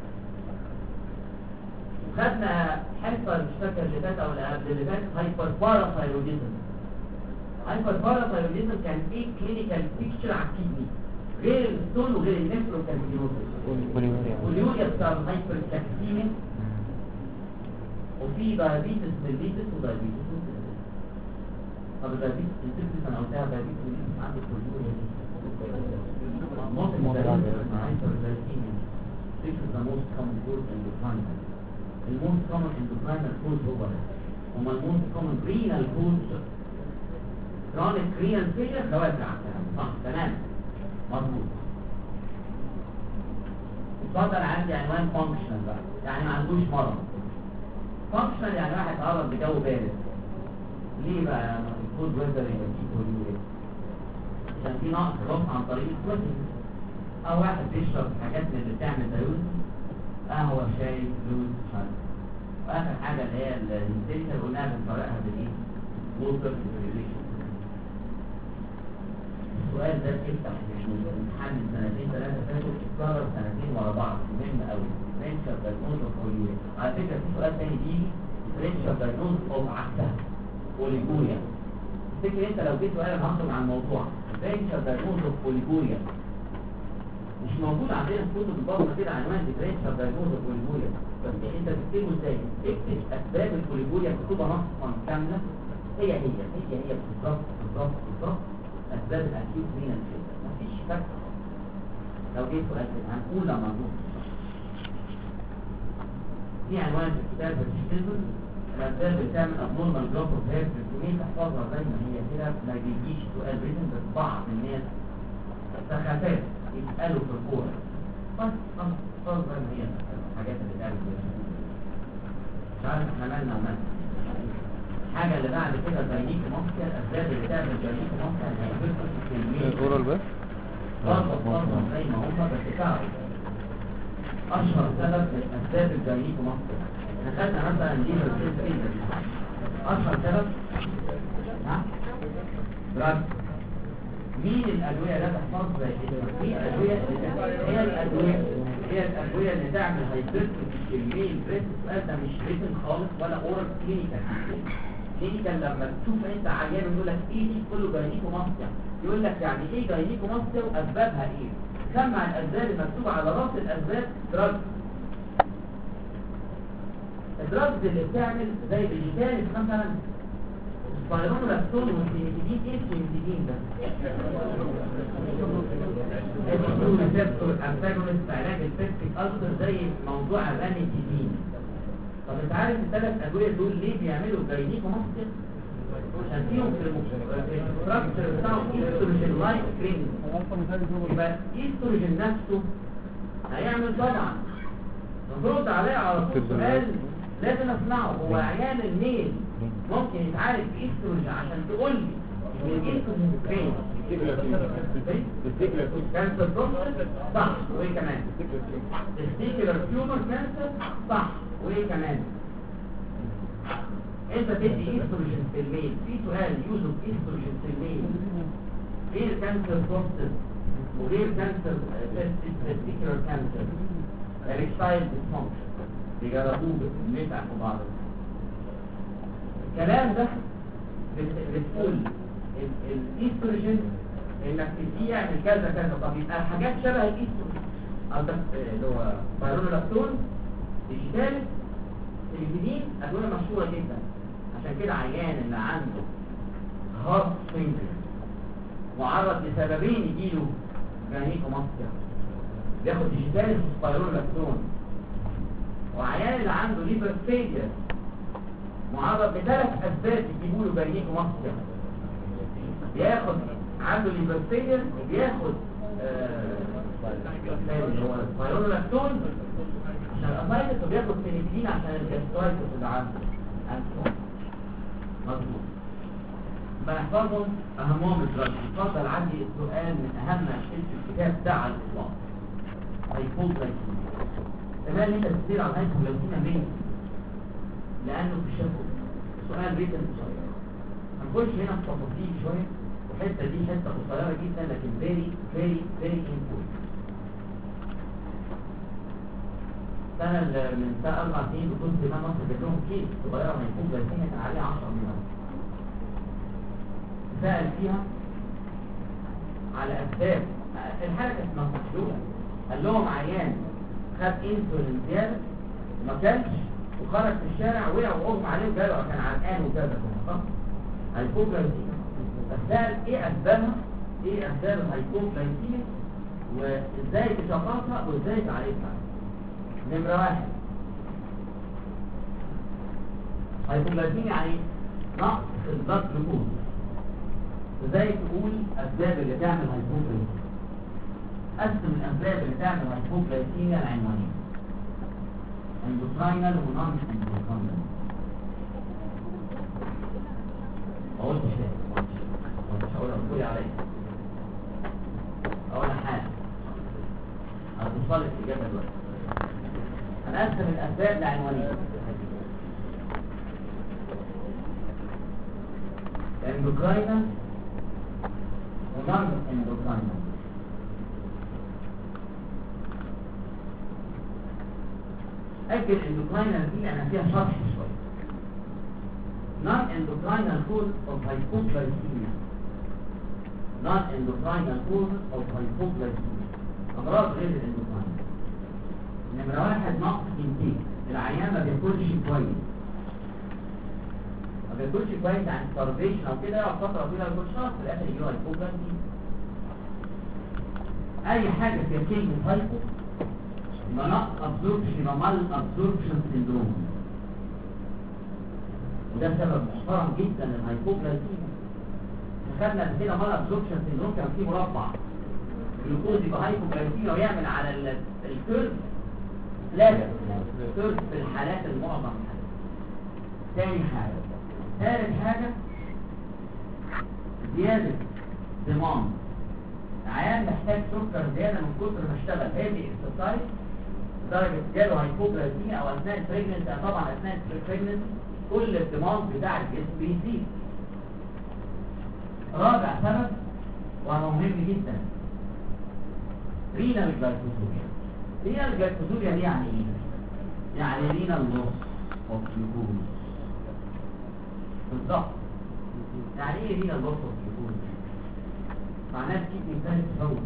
خدنا حصه مش فاكر اللي فات او اللي فات هايبر باراثايرويدزم. هايبر باراثايرويدزم كان ايه كلينيكال بيكتشر على الكدني غير الستون وغير النفروكالسينوسيس؟ كوليوريا بتاع الهايبر كالسيميا، وفي دايابيتس ميليتس ودايابيتس انسيبيتس. طب الدايابيتس انسيبيتس انا قلتها دايابيتس ميليتس عندك كوليوريا دي most hyperglycemia. This is the most common cause in the chronic. The most common endocrine cause هو ده. وما الموست common renal cause كرونيك رينال فيلير خواتر على الكلام صح تمام مظبوط. اتفضل عندي عنوان فانكشنال بقى، يعني ما عندوش مرض. فانكشنال يعني واحد اتعرض لجو بارد. ليه بقى الكود ويزر يبقى فيه كوليوريا؟ عشان في نقص ضغط عن طريق البروتين، او واحد بيشرب حاجات من اللي بتعمل دايوز، قهوه شاي فلوس مش عارف. واخر حاجه اللي هي الانتيشن قلناها بنفرقها بالايه؟ ووتر ديبريشن. السؤال ده افتح الامتحان من سنتين ثلاثه فاتوا اتكرر سنتين ورا بعض، مهم قوي. فرنشر دايجنوز اوف اوليجوريا. على فكره في سؤال ثاني بيجي فرنشر دايجنوز اوف عكسها اوليجوريا. تفتكر انت لو جيت سؤال هخرج عن الموضوع فرنشر دايجنوز اوف اوليجوريا مش موجود عندنا في كتب البطنه كده عنوان ديفرنشال دايجنوز اوف اوليجوريا، بس انت بتكتبه ازاي؟ اكتب اسباب الاوليجوريا كتبها نصا كامله هي هي هي هي بالظبط بالظبط بالظبط اسباب الاكيوت رينال فيلير، مفيش فرق. لو جيت سؤال كده هنقول لما نروح في عنوان في الكتاب بتشتغل الاسباب اللي بتعمل ابنورمال جروث اوف هير بريتونين، تحفظها زي ما هي كده، ما بيجيش سؤال ريتن، بس بعض الناس سخافات يسألوا في الكورة بس بس بس زي ما هي الحاجات اللي تعمل كده. مش عارف احنا مالنا ومالنا. الحاجة اللي بعد كده جاينيك مصر، الأسباب اللي تعمل جاينيك مصر اللي هيفكر في الكلمين الأورال بس؟ برضه برضه زي ما هما بس تعرف أشهر سبب من أسباب الجاينيك مصر. احنا خدنا مثلا ليفر سيل فيلر، أشهر سبب ها؟ دراج. مين الأدوية اللي تحفظ زي كده؟ مين الأدوية هي الأدوية هي الأدوية اللي تعمل هايبرتروفي في الميل بريست. السؤال ده مش ريتن خالص ولا اورال كلينيكال. كلينيكال لما تشوف انت عيان يقول لك ايه دي كله جاينيكوماستيا، يقول لك يعني ايه جاينيكوماستيا واسبابها ايه؟ سمع الاسباب المكتوبة على راس الاسباب دراج. الدراجز اللي بتعمل زي الجيتالس مثلا سبايرونولاكتون والسيميتيدين. ايه السيميتيدين ده؟ اسمه ريسبتور انتاجونست علاج البيبتيك ألسر زي موضوع الرانيتيدين. طب انت عارف الثلاث ادويه دول ليه بيعملوا جاينيكوماستيا؟ عشان فيهم في الستراكشر بتاعهم ايستروجين لايك كريم. يبقى الايستروجين نفسه هيعمل طبعا. نرد عليه على طول سؤال لازم اسمعه، هو عيان الميل ممكن يتعالج بايستروجين عشان تقول لي ان الايستروجين فين؟ كانسر بروستات صح، وايه كمان؟ تستيكولار تيومر كانسر صح، وايه كمان؟ انت تدي ايستروجين في الميل، في سؤال يوز اوف ايستروجين في الميل غير كانسر بروستات وغير كانسر تستيكولار كانسر اريكتايل ديسفانكشن بيجربوه بنفع في بعض. الكلام ده بتقول الايستروجين انك تديه يعمل كذا كذا. طب يبقى حاجات شبه الايستروجين اللي هو بايرونولاكتون ديجيتالس سيميتيدين ادويه مشهوره جدا. عشان كده عيان اللي عنده هارت فينجر معرض لسببين يجيله جاينيكوماستيا بياخد ديجيتالس وسبايرونولاكتون، وعيان اللي عنده ليفر فيلير معرض لثلاث اسباب يجيبوا له جاينيكوماستيا، بياخد عنده ليفر فيلير وبياخد اللي هو سبايرونولاكتون عشان الاسايتس، وبياخد سينيتيدين عشان الجاسترايتس اللي عنده. مظبوط. بنحفظهم اهمهم الدرجه. اتفضل عندي السؤال من اهم اشياء في الكتاب ده على الاطلاق، هايبوغلايكيميا. كمان انت بتصير على الهايبوغلايكيميا ليه؟ لانه في شفه سؤال ريتن قصير. هنخش هنا في تفاصيل شويه، والحته دي حته قصيره جدا لكن فيري فيري فيري امبورتنت. سنه من سنه اربع سنين دكتور سليمان نصر جاب لهم كيس صغيره من الهايبوغلايكيميا كان عليها عشرة مليون. سأل فيها على اسباب الحاله كانت محلوله. قال لهم عيان خد انسولين زياده وما كانش وخرج في الشارع وقع وغمى عليه وجاله كان عرقان وكذا صح؟ هايبوغلايكيميا. فسأل ايه اسبابها؟ ايه اسباب الهايبوغلايكيميا وازاي تشخصها وازاي تعالجها؟ نمره واحد هايبوغلايكيميا يعني نقص البلاد جلوكوز. ازاي تقول اسباب اللي تعمل هايبوغلايسيميا؟ قسم الاسباب اللي تعمل هايبوغلايسيميا لعنوانين: اندوكراينال ونون اندوكراينال. ما قلتش ليه؟ مش هقول قولي عليا. اول حاجه هتوصل لك الاجابه دلوقتي. هنقسم الاسباب لعنوانين: اندوكراينال ونون اندوكراينال. أجل اندوكراينال دي أنا فيها شرح شوية. non endocrinal cause of hypoglycemia. non endocrinal cause of hypoglycemia. أمراض غير الاندوكراينال. نمرة واحد نقص انتاج، العيان ما بياكلش كويس. ما بياكلش كويس عن starvation أو كده، يقعد فترة طويلة ياكل شهر في الآخر يجيله hypoglycemia. أي حاجة فيها كلمة هايبو يبقى نقص ابزوربشن يبقى مال ابزوربشن سيندروم، وده سبب محترم جدا للهايبوغلايسيميا. خدنا قبل كده مال ابزوربشن سيندروم كان فيه مربع الجلوكوز يبقى هايبوغلايسيميا ويعمل على الكيرف لازم كيرف في الحالات المعظم الحالات. تاني حاجه ثالث حاجه زياده ديماند، العيان محتاج سكر زياده من كتر ما اشتغل هيفي اكسرسايز لدرجه جاله هايبوغلايسيميا او اثناء البريجننسي. طبعا اثناء البريجننسي كل الديماند بتاع الجسم بيزيد. رابع سبب وهو مهم جدا رينال جلايكوزوريا. رينال جلايكوزوريا دي يعني ايه؟ يعني رينال لوس اوف جلوكوز. بالظبط يعني ايه رينال لوس اوف جلوكوز؟ معناه كيدني ثالث فوق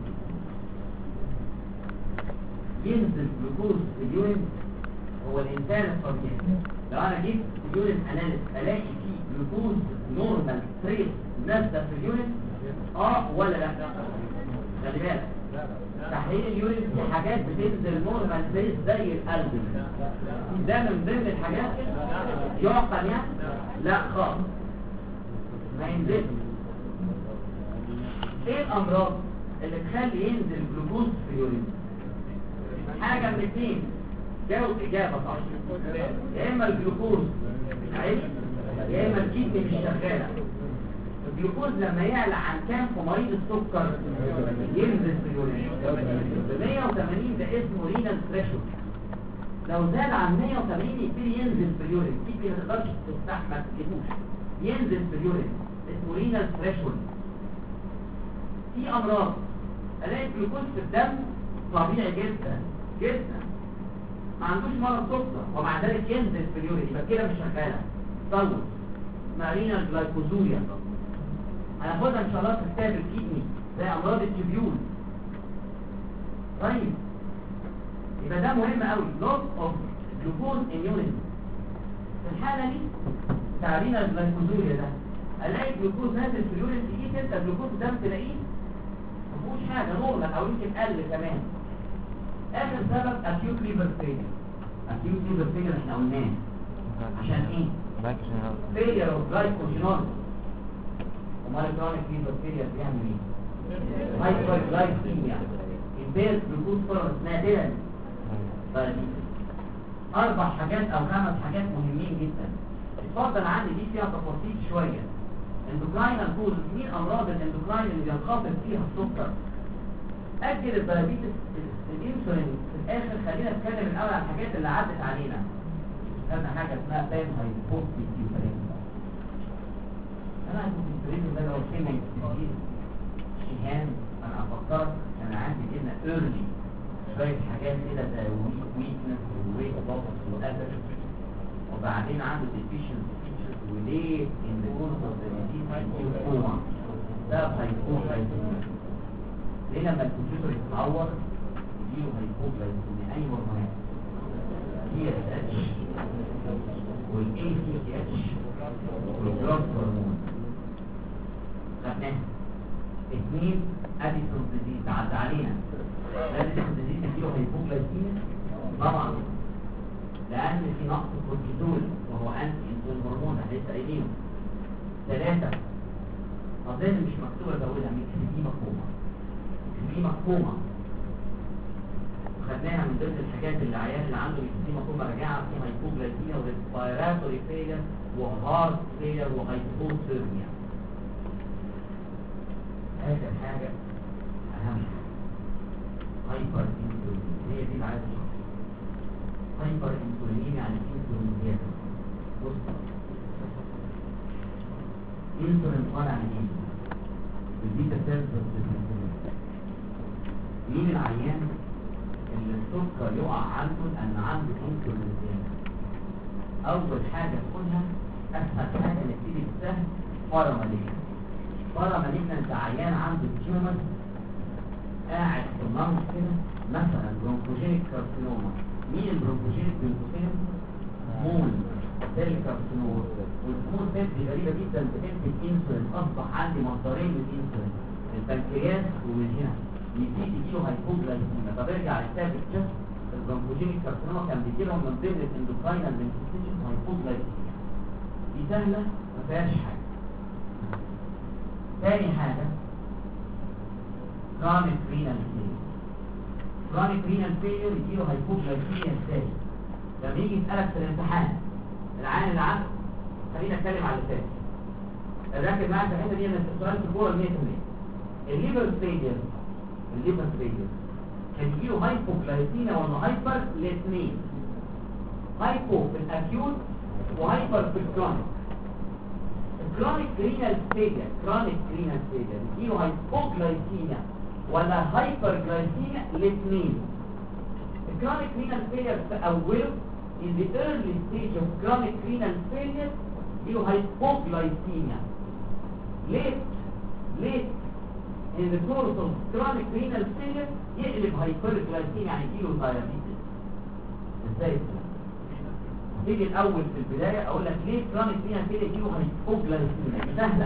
ينزل جلوكوز في اليورين. هو الانسان الطبيعي لو انا جبت اليورين اناليز الاقي فيه جلوكوز نورمال تريس نازله في اليورين اه ولا لا؟ خلي بالك تحليل اليورين في حاجات بتنزل نورمال تريس زي القلب، ده من ضمن الحاجات يعقل يعني؟ لا خالص ما ينزلش. ايه الامراض اللي تخلي ينزل جلوكوز في اليورين؟ حاجه من الاثنين، جاوب اجابه صح. يا اما الجلوكوز عالي يا اما الكدني مش شغاله. الجلوكوز لما يعلى عن كام في مريض السكر ينزل في اليورين؟ مية وتمانين، ده اسمه رينال ثريشولد. لو زاد عن مية وتمانين يبتدي ينزل في اليورين، الكدني ما تقدرش تستحمل تجيبوش ينزل في اليورين، اسمه رينال ثريشولد. في امراض الاقي الجلوكوز في الدم طبيعي جدا جدا ما عندوش مرض سكر ومع ذلك ينزل في اليورين، يبقى كده مش شغاله طول مارينا جلايكوزوريا. هناخدها ان شاء الله في كتاب الكدني زي امراض التبيول. طيب يبقى ده مهم قوي لوس اوف جلوكوز ان يورين. في الحاله دي مارينا جلايكوزوريا ده الاقي جلوكوز نازل في اليورين، تقيس انت جلوكوز دم تلاقيه مفيهوش حاجه نورمال او يمكن قل كمان. اخر سبب اكيوت ليفر فيلير. اكيوت ليفر فيلير احنا قلناه عشان ايه؟ فيلير اوف جلايكوجينوز. امال الكرونيك ليفر فيلير بيعمل ايه؟ هايبر جلايكيميا، امبيرد جلوكوز تولرنس نادرا. طيب اربع حاجات او خمس حاجات مهمين جدا. اتفضل عندي دي فيها تفاصيل شويه. اندوكراينال كوز، مين امراض الاندوكراين اللي بينخفض فيها السكر؟ اجل الدايابيتس الانسولين في الاخر. خلينا نتكلم الاول عن الحاجات اللي عدت علينا. خدنا حاجه اسمها بان هايبوثيسيس. انا هايبوثيسيس ده لو كلمه جديد شهان انا افكرك انا عندي كده ايرلي شويه حاجات كده زي ويكنس وويت لوس وادر، وبعدين عنده ديفيشنسي فيتشرز وليه ان ذا كورس اوف ذا ديزيز هيكون ده هيكون ليه لما الكمبيوتر يتعور يجيله هيبوغلايسيميا. اي هرمونات تي اس اتش والاي سي تي اتش والجروث هرمون خدناها. اثنين اديسون ديزيز عدى علينا. اديسون ديزيز يجيله هيبوغلايسيميا طبعا لان في نقص كورتيزول وهو انتي انسولين هرمون احنا لسه قايلينه. ثلاثه طب لازم مش مكتوبه زودها ميكسيديما كوما. ميكسيديما كوما خدناها من ضمن الحاجات اللي العيان اللي عنده ميكسيديما كوما راجعه فيه هايبوجلايكيميا وريسبيراتوري فيلر وهارت فيلر وهايبوثيرميا. اخر حاجه اهم هايبر انسولين، هي دي العاده الشخصيه. هايبر انسولين يعني انسولين زياده. بص انسولين طالع من ايه؟ البيتا سيلز والانسولين. مين العيان اللي السكر يقع عنده لان عنده انسولين زياده؟ اول حاجه تقولها اسهل حاجه نبتدي بالسهل باراماليكا. باراماليكا انت عيان عنده تيومر قاعد في اللنج كده مثلا برونكوجينيك كارسينوما. مين البرونكوجينيك بنكوسين؟ مول سيل كارسينوما. والمول سيل دي غريبه جدا بتنتج انسولين. اصبح عندي مصدرين من الانسولين، البنكرياس ومن هنا يبتدي يجيله هايبوجلايكيميا. طب ارجع للثابت كده البرونكوجينيك كارسينوما كان بيجيلهم من ضمن الاندوكراينال مانيفستيشن هايبوجلايكيميا. دي سهله ما فيهاش حاجه. تاني حاجه كرونيك رينال فيلير. كرونيك رينال فيلير يجيله هايبوجلايكيميا ازاي؟ لما يجي يسالك في الامتحان العيان اللي عنده، خلينا نتكلم على اللي فات، ركز معايا في الحته دي ان السؤال في الكوره مية في المية. الليفر فيلير الليفر فيلير كان يجيله هايبوجلايكيميا ولا هايبر؟ الاثنين. هايبو في الاكيوت وهايبر في الكرونيك. الكرونيك رينال فيلير كرونيك رينال فيلير يجيله هايبوجلايكيميا ولا هايبر جلايكيميا؟ الاثنين. الكرونيك رينال فيلير في اوله in the early stage of chronic renal failure يجيله هايبوجلايكيميا. late late in the course of chronic renal failure يقلب هايبرجلايكيميا يعني يجيله دايابيتس. ازاي؟ تيجي الاول في البدايه اقول لك ليه كرونيك رينال فيلير يجيله هايبوجلايكيميا؟ سهله.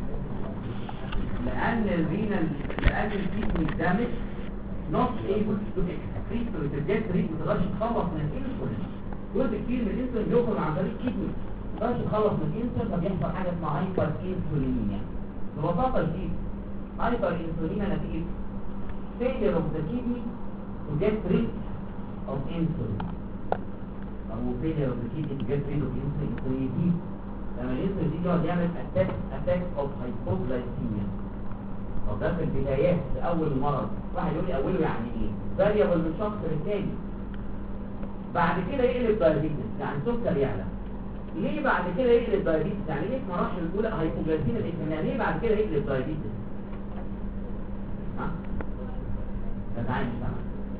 لان الرينال لان الكيدني دامج not able to excrete وتجدري ما تقدرش تخلص من الانسولين. جزء كتير من الانسولين بيوصل عن طريق الكيدني، ما تقدرش تخلص من الانسولين فبيحصل حاجه اسمها هايبر انسولينيميا. ببساطه شديده هايبر انسولينيميا نتيجه failure of the kidney to get rid of insulin. او failure of the kidney to get rid of insulin يزيد. لما الانسولين يزيد يقعد يعمل attack attack of hypoglycemia. طب ده في البدايات في اول المرض. واحد يقول لي اوله يعني ايه؟ فاريبل من شخص للتاني. بعد كده يقلب دايابيتس يعني سكر يعلى. ليه بعد كده يقلب دايابيتس؟ يعني ليه في مراحل الاولى هايبوجلايكيميا الانسولين ليه بعد كده يقلب دايابيتس؟ ها؟ ده تعالى نشتغل.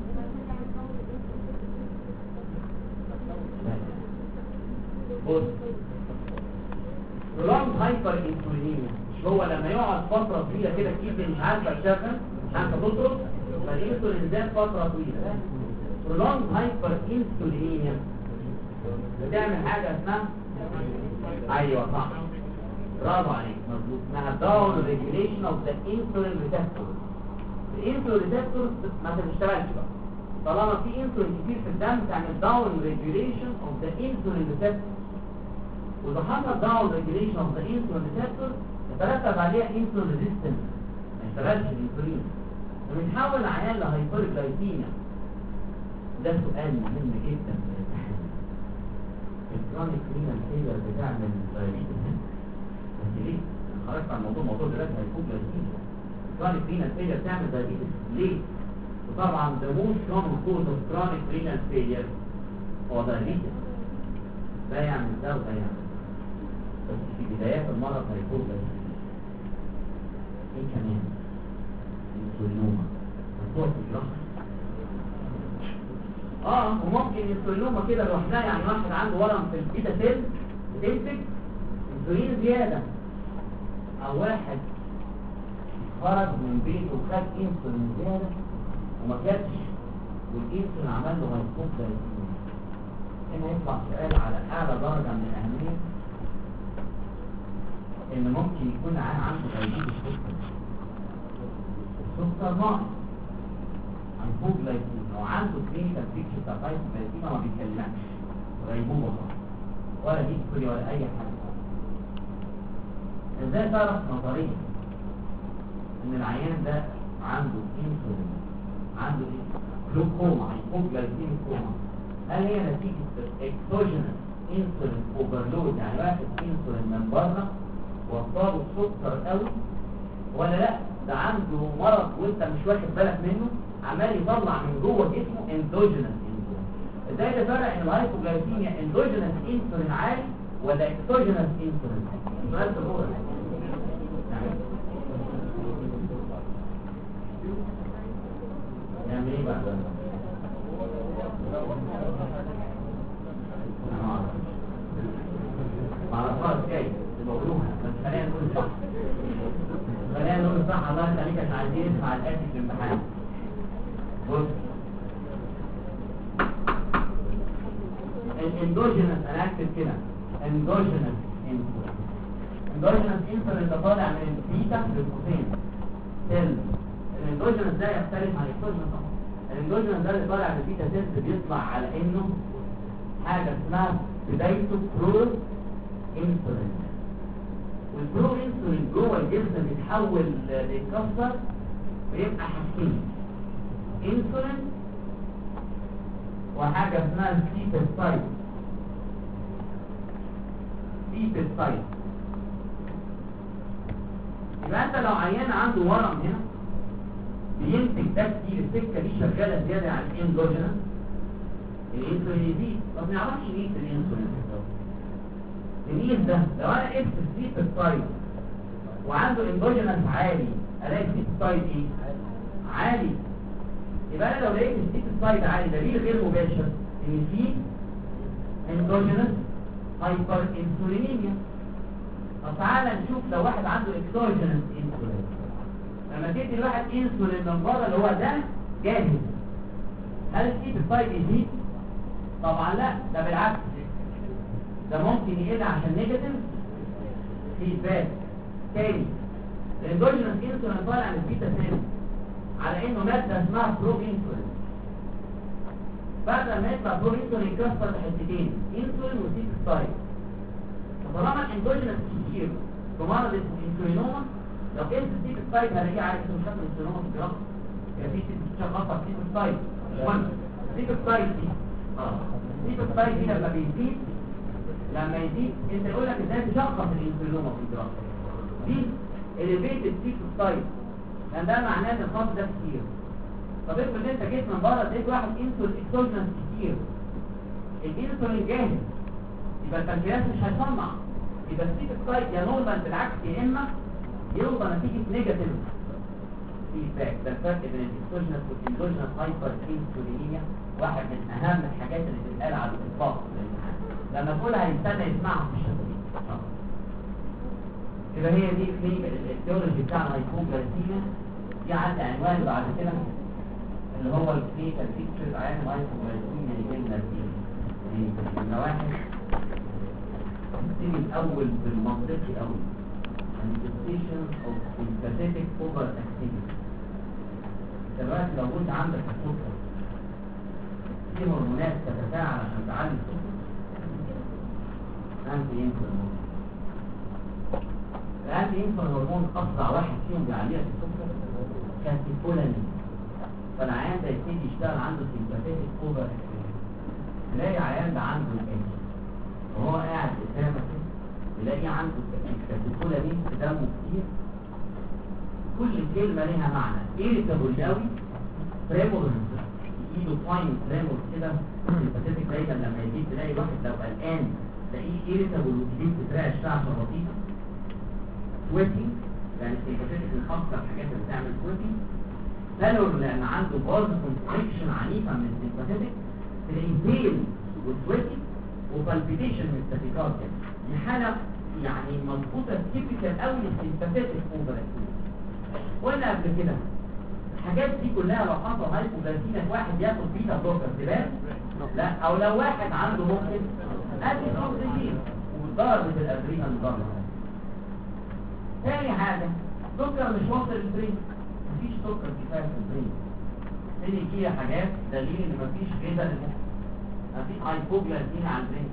بص prolonged hyperinsulinemia مش هو لما يقعد فترة طويلة كده الكيدني مش عارفة تشغل مش عارفة تضرب فالانسولين زاد فترة طويلة. prolonged hyperinsulinemia بتعمل حاجة اسمها ايوه صح برافو عليك مظبوط اسمها down regulation of the insulin receptor. الانسولين ريسبتورز ما بتشتغلش بقى طالما في انسولين كتير في الدم تعمل down regulation of the insulin receptor. وإذا حصل down regulation of the insulin receptor يترتب عليها insulin resistance ما يشتغلش الانسولين فبنحول العيان لهايبرجلايكيميا. ده سؤال مهم جدا في الامتحان. الكرونيك رينال فيلير بتعمل دايابيتس بس ليه؟ خرجت عن الموضوع الموضوع دلوقتي هايبوجلايكيميا. chronic renal failure تعمل diabetes ليه؟ وطبعا the most common cause of chronic renal failure هو diabetes. ده يعمل ده وده يعمل بس في بدايات المرض هيكون diabetes. ايه كمان؟ انسولينوما مفتوح في الجراحة. اه وممكن انسولينوما كده لوحدها يعني واحد عنده ورم في البيتا سيل بتنتج انسولين زيادة او واحد خرج من بيته وخد انسولين زياده وما كانش والانسولين عمل له هايبوجلايكيميا. هنا يطلع سؤال على اعلى درجه من الاهميه ان ممكن يكون عنده دايابيتس سكر السكر ناقص هايبوجلايكيميا وعنده كلينيكال بيكتشر بتاع هايبوجلايكيميا ما بيتكلمش غيبوبه خالص ولا هيستوري ولا اي حاجه. ازاي تعرف نظريا ان العيان ده عنده انسولين، عنده جلوكوما، هايبوجلايسيميك كوما. هل هي نتيجه اكسوجينس انسولين اوفرلود، يعني واخد انسولين من بره وصاله سكر قوي، ولا لا ده عنده مرض وانت مش واخد بالك منه عمال يطلع من جوه جسمه اندوجينس انسولين؟ ازاي نفرق ان الهايبوجلايسيميا اندوجينس انسولين عالي ولا اكسوجينس انسولين؟ سؤال ضروري. نعمل ايه بقى؟ معرفهاش جاي بقولوها، بس خلينا نقول صح. خلينا نقول صح. الله يخليك عشان عايزين نسمع الآتي في الامتحان. بص، الاندوجينس انا هكتب كده اندوجينس انسولين. اندوجينس انسولين ده طالع من البيتا للقوسين سيل. الاندوجينس ده يختلف عن الاكسوجينس طبعا. الاندوجينس ده اللي طالع من البيتا سيل بيطلع على انه حاجه اسمها بدايته برو انسولين، والبرو انسولين جوه الجسم بيتحول يتكسر ويبقى حاجتين، انسولين وحاجه اسمها سيبيبتايد. سيبيبتايد يبقى انت لو عيان عنده ورم هنا بينتج ده كتير، السكه دي شغاله زياده عن الاندوجينس، الانسولين يزيد. طب ما نعرفش نقيس الانسولين. نقيس ده لو انا قست السيبيبتايد وعنده اندوجينس عالي الاقي السيبيبتايد ايه؟ عالي. يبقى انا لو لقيت السيبيبتايد عالي دليل غير مباشر ان في اندوجينس هايبر انسولينيميا. طب تعالى نشوف لو واحد عنده اكسوجينس انسولين، لما تدي الواحد انسولين من بره اللي هو ده جاهز، هل السيبيبتايد يزيد؟ طبعا لا، ده بالعكس، ده ممكن يقل عشان نيجاتيف فيدباك. تاني الاندوجينس انسولين طالع من البيتا سيل على انه ماده اسمها برو انسولين. بعد ما يطلع برو انسولين يكسر لحتتين، انسولين وسيبيبتايد. فطالما الاندوجينس كتير في مرض اسمه انسولينوما، لو قلت السيبيبتايد هلاقيه عارف اسمه شكل انسولينوما في الجراحه، يبقى في شخصه سيبيبتايد. المهم السيبيبتايد دي اه السيبيبتايد دي لما بيزيد لما يزيد انت يقول لك ازاي تشخص الانسولينوما في الجراحه دي اليفيتد سيبيبتايد، لان ده معناه ان الخط ده كتير. طب افرض انت جيت من بره لقيت واحد انسولين اكسوجينس كتير، الانسولين جاهز، يبقى البنكرياس مش هيصنع، يبقى السيبيبتايد يا نورمال بالعكس يا اما يوصل نتيجه نيجاتيف فيدباك. ده الفرق بين الاكسوجينس والاندوجينس هايبر انسولينيميا، واحد من اهم الحاجات اللي بتتقال على الاطلاق في الامتحان. لما تقولها هيستنى يسمعها في الشفوي. يبقى هي دي التيولوجي بتاع الهايبوجلايسيميا. دي عندي عنوان بعد كده اللي هو الكلينيكال بيكتشر عن الهايبوجلايسيميا يجي لنا فيه. من واحد نبتدي الاول بالمنطقي قوي، manifestation of sympathetic overactivity. دلوقتي لو قلت عندك السكر في هرمونات تتفاعل عشان تعلي السكر، انتي انسولين. الانتي انسولين هرمون اسرع واحد فيهم بيعليها في السكر كاتيكولامين. فالعيان ده يبتدي يشتغل عنده sympathetic overactivity. تلاقي عيان ده عنده الاتش وهو قاعد قدامك تلاقي عنده كاتيكولامين في دمه كتير. كل كلمه لها معنى. irritable قوي، تريمور ايده فاين تريمور كده، sympathetic دايما لما يجي تلاقي واحد لو قلقان تلاقيه irritable وتجيب تترعش رعشه لطيفه. سويتنج يعني sympathetic من اكثر الحاجات اللي بتعمل سويتنج. سالور لان عنده باز كونستريكشن عنيفه من السيمباثيتك، تلاقيه بيل وسويتنج وبالبيتيشن من التاكيكارديا. دي حاله يعني مظبوطه تيبيكال قوي للسيمباثيتك اوفر اكتيفيتي. قلنا قبل كده الحاجات دي كلها لو حصل هايبوجلايسيميا واحد ياخد بيتا بلوكر تبان لا، او لو واحد عنده ممكن ادي اكسجين وضربه الادرينال ضربه. ثاني حاجه سكر مش واصل للبرين، مفيش سكر كفايه في البرين. تاني كده حاجات دليل ان مفيش غذاء للمخ، مفيش هايبوجلايسيميا على البرين.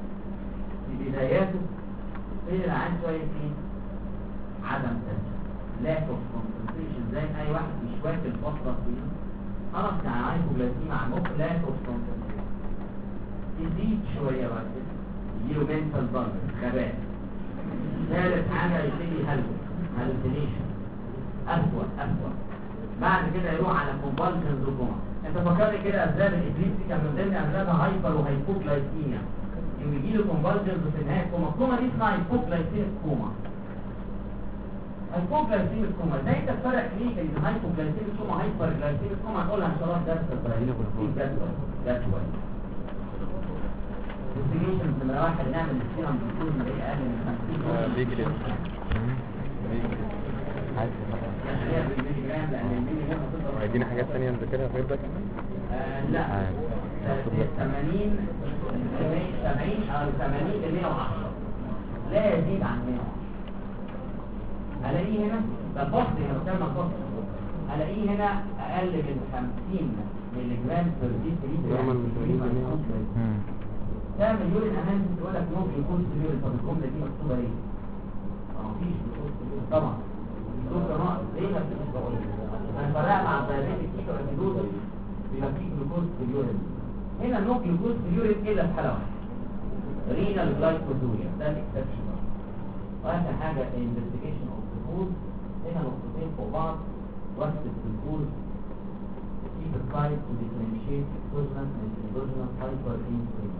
في بداياته فين العين شويه ايه؟ عدم تنشن. lack of concentration زي اي واحد مش واكل فتره طويله خلاص يعني هايبوجلايسيميا على المخ lack of concentration يزيد شويه بعد كده يجيله mental dullness غباء. ثالث حاجه يبتدي هلو hallucination اسوأ اسوأ بعد كده يروح على convulsions وكوما. انت فكرني كده اسباب الابليبسي كان من ضمن اسبابها هايبر وهايبوجلايسيميا يوم يجي له convulsions وفي النهايه كوما. كوما دي اسمها هايبوجلايسيميك كوما. هايبوجلايسيميك كوما ازاي انت تفرق كلينيكال بين هايبوجلايسيميك كوما هايبر جلايسيميك كوما هنقولها ان شاء الله في درس البرايمري جدول جدول انفستيجيشنز نمره واحد نعمل السيرم بالكود اللي هي اقل من خمسين بيجي ليه هيدينا حاجات ثانيه نذاكرها غير ده كمان؟ لا ثمانين سبعين او ثمانين ل مية وعشرة لا يزيد عن مية وعشرة. الاقيه هنا ده الضغط هنا بتكلم عن الضغط الاقيه هنا اقل من خمسين مللي جرام بير ديسيليتر. تعمل يورين اناليسيس تقول لك نو جلوكوز في اليورين. طب الجمله دي مكتوبه ليه؟ ما فيش جلوكوز في اليورين طبعا. الجلوكوز ناقص ليه ما فيش بقول انا فرقت مع الدايابيتيك كيتو اسيدوز بيبقى فيه جلوكوز في اليورين. هنا نو جلوكوز في اليورين الا في حاله واحده رينال جلايكوزوريا ده الاكسبشن. واخر حاجه انفستيجيشن اوف الجلوكوز هنا نقطتين فوق بعض وقت الجلوكوز keep aside to differentiate exogenous and endogenous hyperinsulinemia.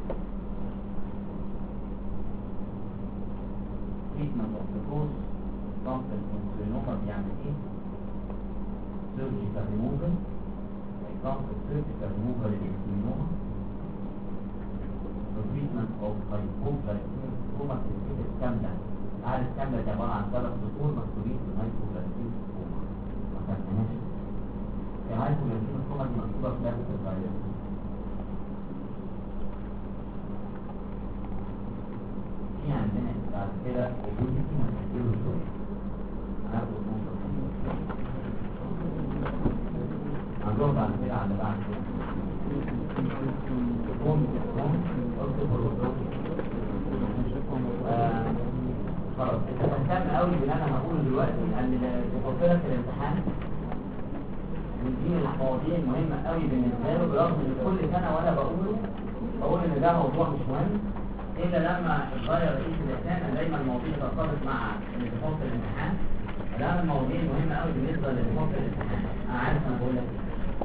treatment of the cause example insulinoma بيعمل ايه؟ surgical removal example surgical removal للانسولينوما. the treatment of hypoglycemic coma بتتكتب كاملة. عارف كاملة دي عبارة عن ثلاث سطور مكتوبين في الهايبوجلايسيميك كوما ما خدناهاش. الهايبوجلايسيميك كوما دي مكتوبة في لعبة الفيروس. في عندنا بعد كده وجود في مشاكل شوية هناخد نقطة هنروح بعد كده على بعد كده قوم قوم خلاص انت مهتم قوي باللي انا هقوله دلوقتي لان بحط لك الامتحان من دي المواضيع المهمة قوي بالنسبة له برغم ان كل سنة وانا بقوله بقول ان ده موضوع مش مهم إلا لما اتغير رئيس الإسلام دايما المواضيع ترتبط مع اللي بيحط الامتحان. ده المواضيع المهمة قوي بالنسبة للي بيحط الامتحان. أنا عارف أنا بقول لك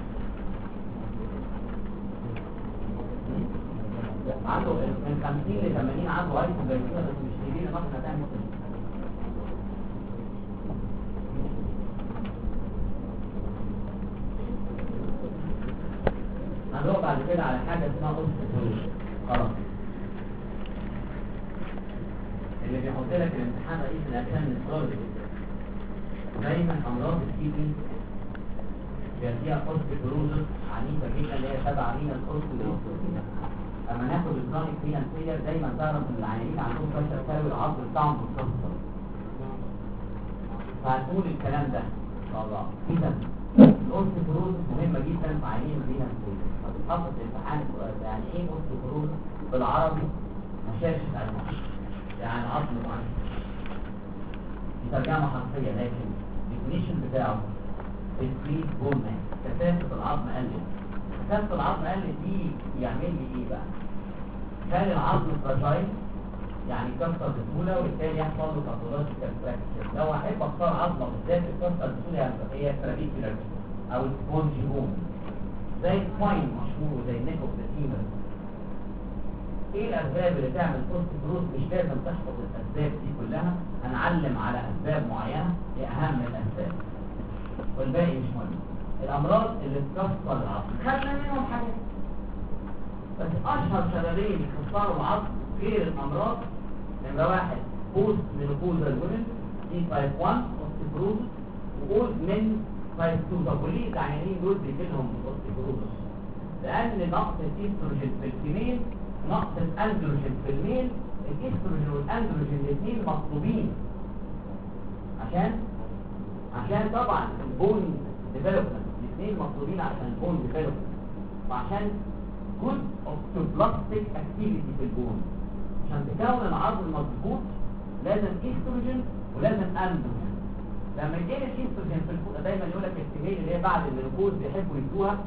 عنده من خمسين ل ثمانين عنده هايبوجلايسيميا بس مش كبير لمصر هتعمل مصر. هنروح بعد كده على حاجة اسمها أوستيوبروز. خلاص اللي بيحط لك الامتحان رئيس الأركان الإصراري دايما أمراض الكيدني فيها أوستيوبروز عنيفة جدا اللي هي تبع لينا الأوستيوبروز. أما ناخد الكرونيك فينا الفيلر دايما تعرف إن العيانين عندهم فشل كلوي العظم بتاعهم متكسر. فهتقول الكلام ده إن شاء الله. إذا الأوستيوبروز مهمة جدا في عيانين فينا الفيلر. فبتحط في الامتحان يعني إيه أوستيوبروز بالعربي؟ مشاكل المخ. يعني عظم معين دي ترجمة حرفية لكن الديفينيشن بتاعه increase bone mass كثافة العظم قلت. كثافة العظم قلت دي يعمل لي ايه بقى؟ كان العظم فراجايل يعني يكسر بسهولة وبالتالي يحصل له باثولوجيكال فراكشر. لو احب اختار عظمة بالذات تكسر بسهولة هي ترابيكولار او سبونجي بون زي السباين مشهور زي النيك اوف ذا فيمر. ايه الاسباب اللي تعمل اوستيوبروز؟ مش لازم تحفظ الاسباب دي كلها، هنعلم على اسباب معينه هي اهم الاسباب والباقي مش مهم. الامراض اللي بتكسر العظم خدنا منهم حاجات بس اشهر سببين يكسروا العظم غير الامراض نمره واحد بوست مينوبوزال ويمن دي تايب واحد اوستيوبروز وقول من تايب اتنين. طب وليه العيانين دول بيجيلهم اوستيوبروز؟ لان نقص الاستروجين في الفيميل نقص الاندروجين في الميل. الاستروجين والاندروجين الاثنين مطلوبين عشان عشان طبعا البون ديفلوبمنت. الاثنين مطلوبين عشان البون ديفلوبمنت وعشان جود اوستيوبلاستيك اكتيفيتي في البون. عشان تكون العظم مظبوط لازم استروجين ولازم اندروجين. لما يجي الاستروجين في الفوق دايما يقول لك السجاير اللي هي بعد المينوبوز بيحبوا يدوها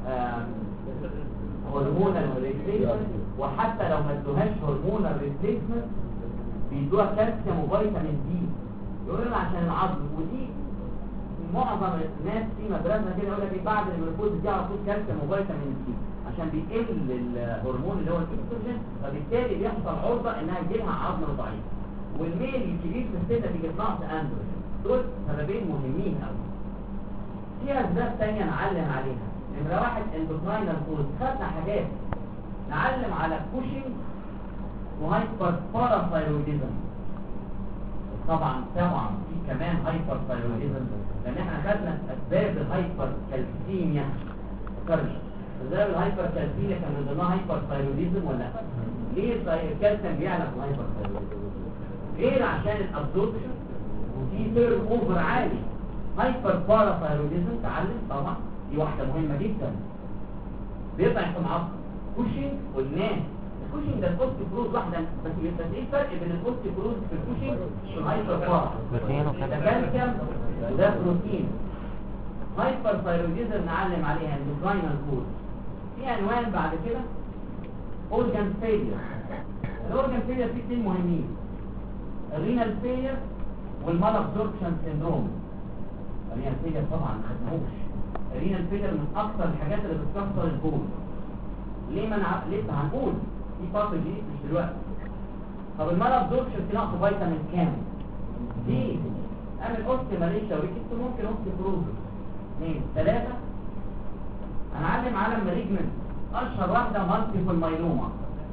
هرمونال ريبليسمنت، وحتى لو ما ادوهاش هرمونال ريبليسمنت بيدوها كالسيوم وفيتامين دي، يقولوا لنا عشان العظم. ودي معظم الناس في مدرسه كده يقول لك ايه بعد المينوبوز دي على طول كالسيوم وفيتامين دي عشان بيقل الهرمون اللي هو الاستروجين، فبالتالي بيحصل عرضه انها يجيلها عظم ضعيف. والميل الكبير في السن بيجي نقص اندروجين. دول سببين مهمين قوي. في اسباب ثانيه نعلم عليها. نمره واحد اندوكراينال كوز، خدنا حاجات نعلم على كوشنج وهايبر باراثايرويدزم. طبعا طبعا في كمان هايبر ثايرويدزم، لان احنا خدنا اسباب الهايبر كالسيميا. فكرنا اسباب الهايبر كالسيميا كان من ضمنها هايبر ثايرويدزم ولا لا؟ ليه الكالسيوم بيعلى في الهايبر ثايرويدزم؟ غير عشان الابزوربشن وفي تيرن اوفر عالي. هايبر باراثايرويدزم تعلم طبعا دي واحده مهمه جدا، بيضعف العظم. كوشنج والناس الكوشنج ده الاوستيوبروز واحده بس. بس ايه الفرق بين الاوستيوبروز في الكوشنج والهايبر بارا؟ بروتين ده كالسيوم وده بروتين. هايبر ثايرويدزم نعلم عليها اندوكراينال كوز. في عنوان بعد كده اورجان فيلير. الاورجان فيلير فيه اثنين مهمين، الرينال فيلير والمال ابزوربشن سيندروم. الرينال فيلير طبعا ما خدناهوش. الرينال فيلير من اكثر الحاجات اللي بتكسر البول. ليه ما نع... لسه هنقول في باثولوجي مش دلوقتي. طب المال ابزوربشن في نقص فيتامين كام؟ دي اعمل اوستي ماليشيا وريكت ممكن اوستي بروزس. اثنين ثلاثه هنعلم على مالجمنت. اشهر واحده مالتيبل مايلوما،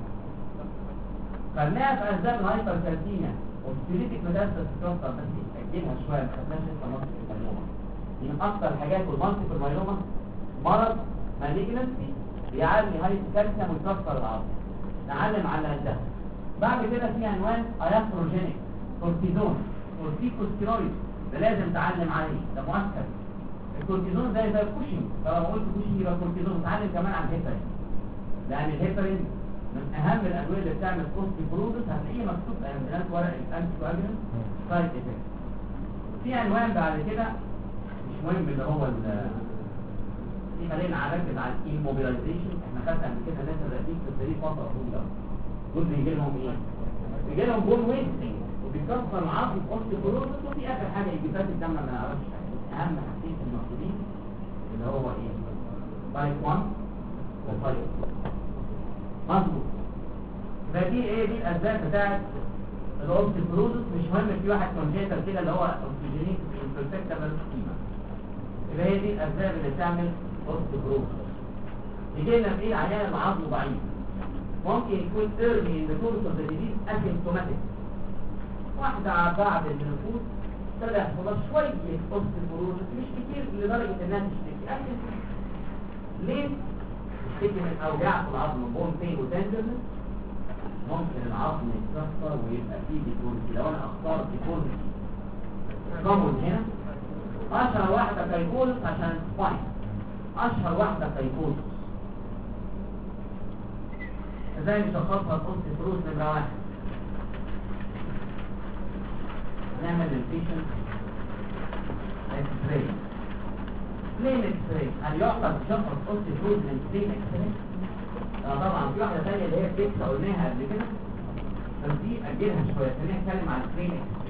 خدناها في اسباب الهايبر كالسيميا والسبيريتك ميتاستاسيس تكسر، بس تاجلها شويه ما خدناش لسه مالتيبل مايلوما. دي من اكثر الحاجات. والمالتيبل مايلوما مرض مالجنسي بيعلي هاي الكالسيوم ويكسر العظم. نعلم على ده. بعد كده في عنوان ايستروجينيك كورتيزون كورتيكوستيرويد، ده لازم تعلم عليه، ده مؤثر. الكورتيزون زي زي الكوشنج، طالما قلت كوشنج يبقى كورتيزون. نتعلم كمان عن الهيبرين، لان الهيبرين من اهم الادويه اللي بتعمل اوستيوبروزس. هتلاقيه مكتوب عندنا في ورق الانتي كواجولانت سايد افكت. في عنوان بعد كده مش مهم اللي هو ال في خلينا نركز على الايموبيلايزيشن. احنا خدنا قبل كده ناس الرقيق في السرير فتره طويله، دول بيجي لهم ايه؟ بيجي لهم بون ويستنج وبيكسر العظم اوستيوبروزس. وفي اخر حاجه ايجابات الدم ما نعرفش حاجه. اهم حاجتين المقصودين اللي هو ايه؟ تايب واحد وتايب مظبوط. فدي ايه؟ دي الاسباب بتاعت الاوستيوبروزس. مش مهم في واحد كونجيتال كده اللي هو اوستيوجينيك امبرفكتبل سكيما. يبقى هي دي الاسباب اللي تعمل اوستيوبروزس. يجي لنا في ايه؟ عيان العظم ضعيف، ممكن يكون early in the course of the disease asymptomatic. واحده بعد النفوس ابتدى يحصل لها شويه اوستيوبروزس مش كتير لدرجه انها تشتكي. اكيد ليه؟ تشتكي من اوجاع في العظم، بون بين وتندرنس. ممكن العظم يتكسر ويبقى فيه ديفورميتي. لو انا اختار ديفورميتي كومون هنا، اشهر واحده كايكوزس عشان سباين. اشهر واحده كايكوزس. ازاي نشخصها الاوستيوبروز؟ نمره واحد نعمل للبيشنت اكس راي. ليه اكس راي؟ هل يعقد شخص اوستيوبروز من بلين اكس راي؟ اه طبعا. في واحده ثانيه اللي هي بيكسا قلناها قبل كده، بس دي اجلها شويه. خلينا نتكلم عن بلين اكس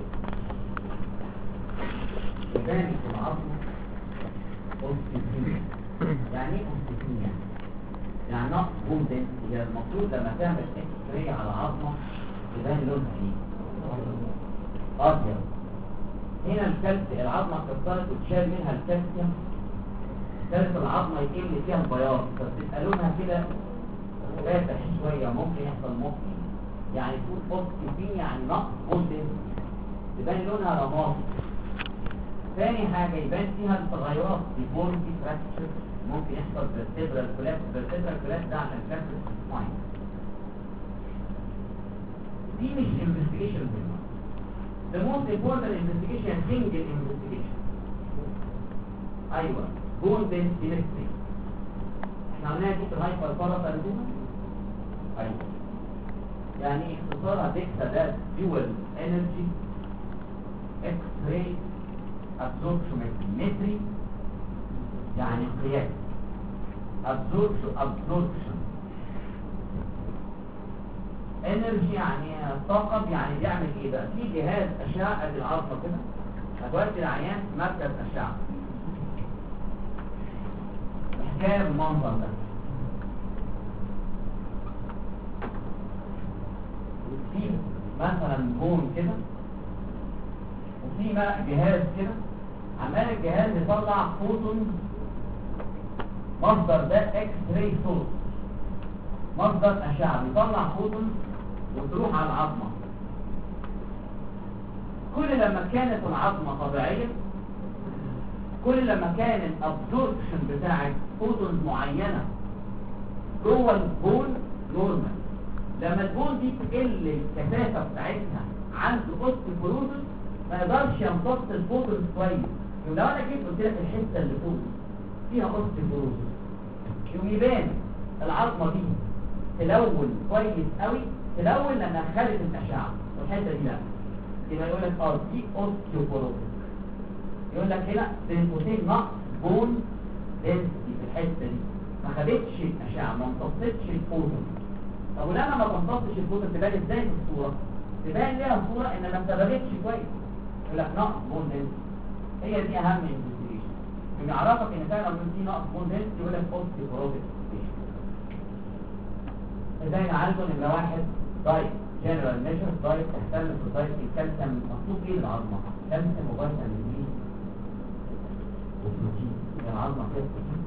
راي. يبان في العظم اوستيوبروز. يعني ايه اوستيوبروز؟ يعني نقص بون دنسيتي. هي المفروض لما تعمل اكس راي على عظمه يبان لونها ايه؟ ابيض. هنا الكالسيوم العظمه اتكسرت وتشال منها الكالسيوم، كانت العظمه يقل فيها البياض فبتبقى لونها كده فاتح شويه. ممكن يحصل ممكن يعني تقول اوستيوبين يعني نقص بون دنسيتي، يبان لونها رمادي. ثاني حاجه يبان فيها التغيرات ديفورميتي فراكشر. ممكن يحصل فيرتبرال كولابس. فيرتبرال كولابس ده عشان كسر السباين. دي مش انفستيجيشن مهمه. The most important investigation single investigation. ايوه bone density. احنا قلناها دي في الهايبر باراثايرويدزم. ايوه يعني اختصارها ديكسا. ده dual energy x ray absorptiometry يعني قياس. absorption absorption energy يعني طاقة، يعني بيعمل ايه بقى؟ في جهاز اشعة ادي العظمة كده، هتودي العيان في مركز اشعة. الحكاية بالمنظر ده، في مثلا بون كده وفي بقى جهاز كده، عمال الجهاز يطلع فوتون. مصدر ده اكس راي سورس، مصدر اشعه بيطلع فوتون وتروح على العظمه. كل لما كانت العظمه طبيعيه، كل لما كان الابزوربشن بتاع فوتون معينه جوه البون نورمال. لما البون دي تقل الكثافه بتاعتها عند اوستيوبروزس ما يقدرش يمتص الفوتون كويس. لو انا جيت قلت لك الحته اللي فوق فيها اوستيوبروزس، يوم يبان العظمه دي تلون كويس قوي، تلون لما خدت الاشعه، والحته دي لا، يبقى يقول لك اه دي اوستيوبروزس. يقول لك هنا بنقطتين نقص بون دنسيتي في الحته دي، ما خدتش الاشعه، ما امتصتش الفوتون. طب ولما ما تمتصش الفوتون تبان ازاي في الصوره؟ تبان ليها صوره ان ما انتبهتش كويس. يقول لك نقص بون دنسيتي، هي دي اهم انفستيجيشن. بيعرفك ان فعلا لو في نقص بون دنسيتي يقول لك اوستيوبروزس. ازاي نعالجه؟ نمره واحد دايت، جنرال ميجر دايت. تهتم في الدايت. الكالسيوم مطلوب ايه للعظمه؟ كالسيوم وفيتامين دي وبروتين. العظمه فيها بروتين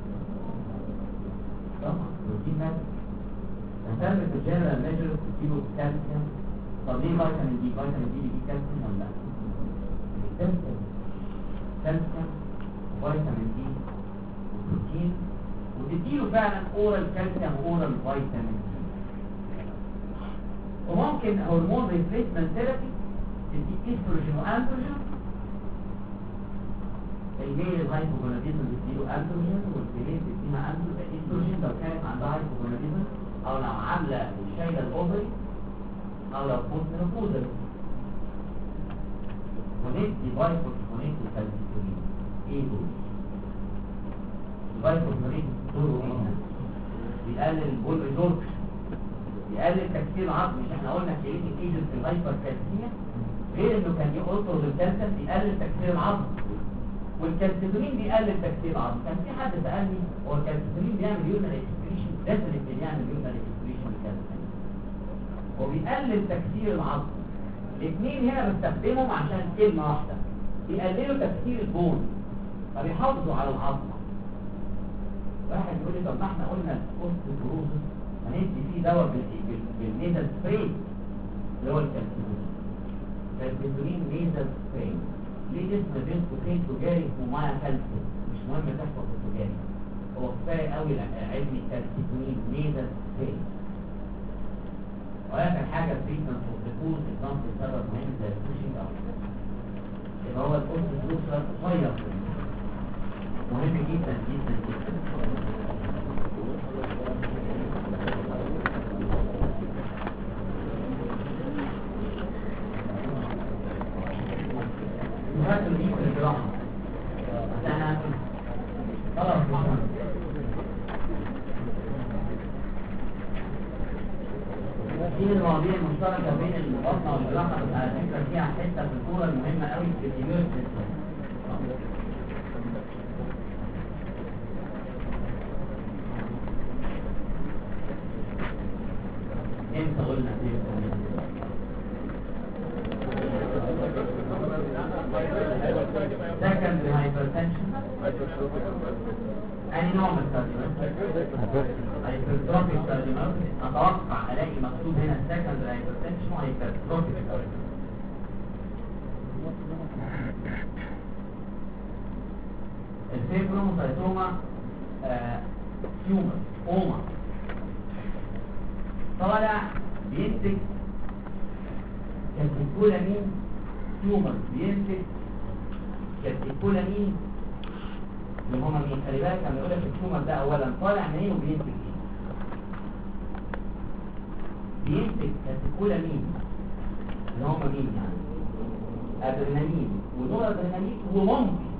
طبعا، بروتين مادي. تهتم في الجنرال ميجر تديله كالسيوم. طب ليه فيتامين دي؟ فيتامين دي بيدي كالسيوم ولا لا؟ كالسيوم كالسيوم وفيتامين دي وبروتين، وتديله فعلا اورال كالسيوم واورال فيتامين دي. وممكن هرمون ريبليسمنت ثيرابي تدي استروجين واندروجين. الميل الهايبوجوناديزم بتديله اندروجين، والفيميل بتديها استروجين لو كانت عندها هايبوجوناديزم، او لو عامله شايله الاوفري، او لو بوست مينوبوزال. وندي بايفوسفونات وكالسيتونين. ايه دول؟ البايفوسفونات دوره ايه؟ بيقلل البول ريزوربشن، يقلل تكسير العظم. مش احنا قلنا كليتيك ايجنت في الهايبر كالسيميا، غير انه كان يقصد الكالسيوم بيقلل تكسير العظم، والكالسيتونين بيقلل تكسير العظم. كان في حد سالني هو الكالسيتونين بيعمل يورنال اكسكريشن؟ ديفنتلي بيعمل يورنال اكسكريشن الكالسيوم، وبيقلل تكسير العظم. الاثنين هنا بستخدمهم عشان كلمه واحده، بيقللوا تكسير البون فبيحافظوا على العظمه. واحد يقول لي طب ما احنا قلنا الاوستيوبروزس هندي فيه دواء بالنيزل سبراي اللي هو الكالسيتونين. كالسيتونين نيزل سبراي ليه اسم بين قوسين تجاري ومعاه كالسيوم، مش مهم تحفظ التجاري، هو كفايه قوي علم الكالسيتونين نيزل سبراي. ولكن حاجه تريتمنت وتكون اكزامبل سبب مهم زي البوشنج او يبقى هو الاوستيوبروزس صغير مهم جدا جدا جدا. هاتوا دي في الجراحة عشان خلاص. دي المواضيع المشتركة بين البطنة والجراحة، بس على فكرة فيها حتة في الكورة المهمة قوي في الديميوز سيستم. امتى قلنا فيه secondary hypertension أي نوع من الكارديوميوباثي؟ hypertrophic cardiomyopathy. أتوقع ألاقي مكتوب هنا secondary hypertension و hypertrophic cardiomyopathy. الفيبروموسايتوما تيومر اوما طالع بينتج كالتيكولامين. تيومر بينتج كالتيكولامين اللي هما مين؟ خلي بالك لما يقول لك التيومر ده اولا طالع منين وبينتج ايه؟ بينتج كالتيكولامين اللي هما مين يعني؟ ادرينالين ونور ادرينالين، وممكن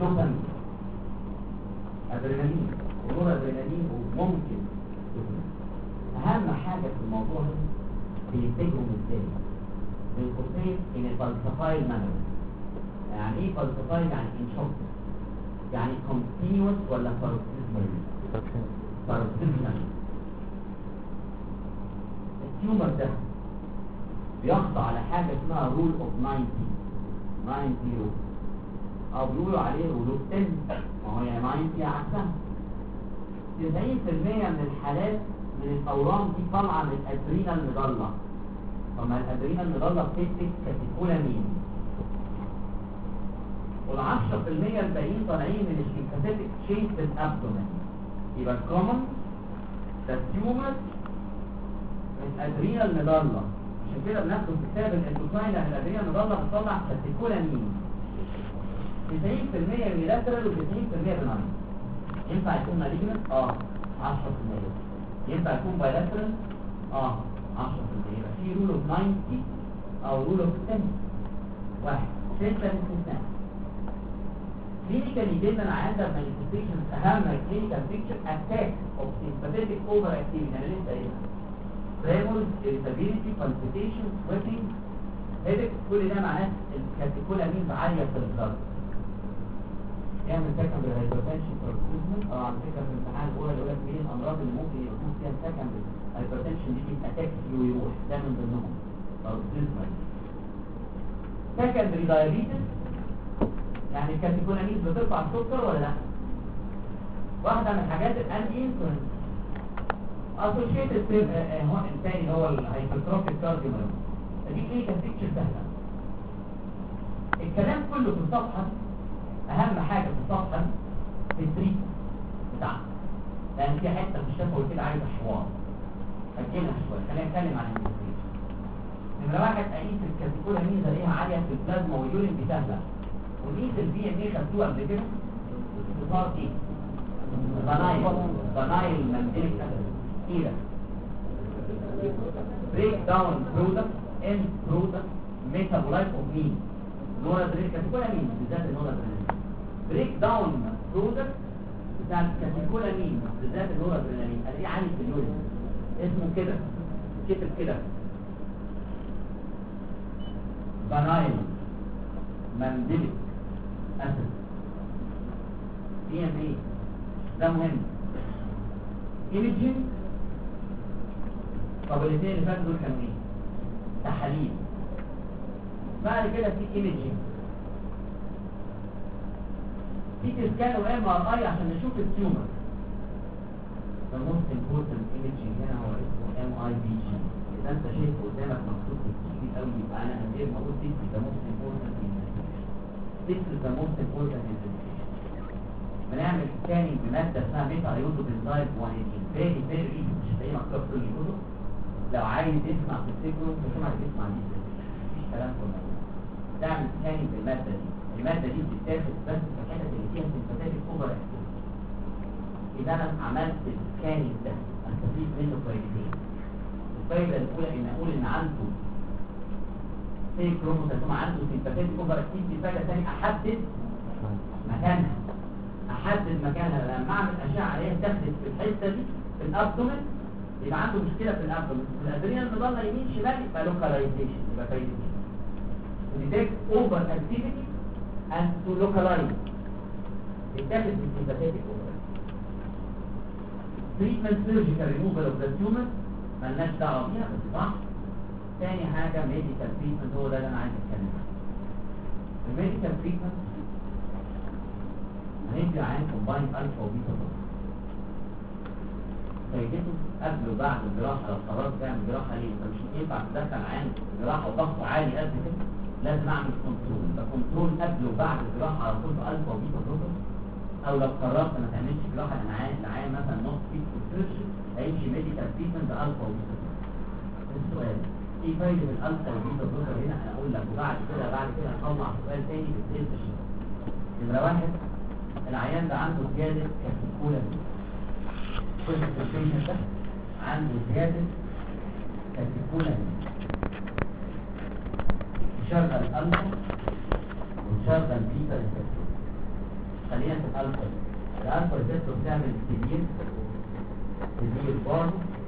دوبامين ادرينالين ونور ادرينالين وممكن اهم حاجه في الموضوع ده بينتجهم ازاي بينقصين ان فالسفايل مانر يعني ايه فالسفايل يعني انشوت يعني كونتينوس ولا باركسيزمال باركسيزمال التيومر ده بيخضع على حاجه اسمها رول اوف تسعين تسعين او بيقولوا عليه رول اوف عشرة ما هو يا تسعين يا عكسها تسعين بالمية من الحالات من الاورام دي طالعه من الادرينال مضله طبعا الادرينال مضله بتكتب كاتيكولامين والعشرة بالمية الباقيين طالعين من السيمباثيك تشين في الابدومين يبقى الكومن ده تيومر من الادرينال مضله عشان كده بناخد في كتاب الاندوكراين لان الادرينال مضله بتطلع كاتيكولامين تسعين بالمية يونيلاترال و90% بناين ينفع يكون مالجنت اه عشرة بالمية ينفع يكون بايلاترال اه عشرة بالمية يبقى في رول اوف تسعين او رول اوف عشرة واحد ستة استثناء كلينيكال ديبندنت عندها مانيفستيشن اهم كلينيكال بيكتشر اتاك اوف سيمباثيك اوفر اكتيفيتي انا لسه قايلها تريمورز irritability palpitation sweating headache كل ده معناه الكاتيكولامين عاليه في البلد يعمل سكندري هايبرتنشن باركسيزم او على فكره في الامتحان الاولى يقول لك مين الامراض اللي ممكن يكون فيها سكندري هايبرتنشن دي اتاك ويروح ده من ضمنهم باركسيزم سكندري دايابيتس يعني الكاتيكولامين بترفع السكر ولا لا واحده من الحاجات الانتي انسولين اسوشيتد هو الثاني هو الهايبرتروفيك كارديوميوباثي دي ايه كفيكتشر سهله الكلام كله في الصفحه اهم حاجه في الصفحه التريت بتاعها لان في حته في الشفوي كده عايزه حوار اجلها شويه خلينا نتكلم عن الانفستيجن نمره واحد اقيس الكاتيكولامين زيها عاليه في البلازما واليورين دي سهله ونقيس البي ام اي خدتوها قبل كده صار ايه بنايل بنايل مانديليك ايه ده بريك داون برودكت ان برودكت ميتابولايت اوف مين نورادرينالين كاتيكولامين بالذات النورادرينالين بريك داون برودكت بتاع الكاتيكولامين بالذات النورادرينالين الاقيه عالي في اليورين اسمه كده كتب كده بنايل مانديليك اسيد بي ام اي ده مهم ايميجينج طب الاثنين اللي فاتوا دول كانوا ايه تحاليل بعد كده في ايميجينج في سكان وام ار اي عشان نشوف التيومر the most important imaging هنا هو اسمه ام اي بي جي اذا انت شايف قدامك مكتوب كتير قوي يبقى انا من غير ما اقول this is the most important investigation this is the most important investigation بنعمل سكاننج بماده اسمها ميتا ايودو بنزايد وانيدين فيري فيري ايزي مش هتلاقيه مكتوب في الكتب لو عايز تسمع في السيكرو تسمع تسمع دي مفيش كلام في الموضوع تعمل سكاننج بالماده دي الماده دي بتتاخد بس في الحتت اللي فيها سيمباثيك اوفر اكتيفيتي اذا انا عملت السكاننج ده استفيد منه كويسين الفايده الاولى ان اقول ان عنده سي كروموسوم عنده سيمباثيك اوفر اكتيفيتي فايده ثانيه احدد مكانها احدد مكانها لما اعمل اشعه عليها تاخد في الحته دي في الابدومين يبقى عنده مشكله في الابدومين في الادرينال مضله يمين شمال يبقى لوكاليزيشن يبقى فايده detect over activity and to localize يتاخد في السيمباثيك اوفر treatment surgical removal of the tumor مالناش دعوه بيها بس صح ثاني حاجه medical treatment هو ده اللي انا عايز اتكلم عنه الميديكال treatment هندي عين كومباين الفا وبيتا بلوكر فايدته قبل وبعد الجراحه لو قررت تعمل جراحه ليه انت مش ينفع تدخل عين جراحه وضغطه عالي قد كده لازم اعمل كنترول يبقى كنترول قبل وبعد الجراحه على طول الفا وبيتا بلوكر او لو قررت ما تعملش جراحه لان عين العين مثلا نص فيك سيرجري هيمشي ميديكال تريتمنت الفا وبيتا بلوكر السؤال ايه فايده الالفا وبيتا بلوكر هنا انا اقول لك وبعد كده بعد كده هطلع سؤال تاني بالسيل تشخيص نمره واحد العيان ده عنده زيادة كاتيكولامين كل البيشنت ده عنده زيادة كاتيكولامين شغل الألفا وشغل بيتا ريسبتور خلينا في الالفا. الالفا ريسبتور بتعمل كتير كتير بارد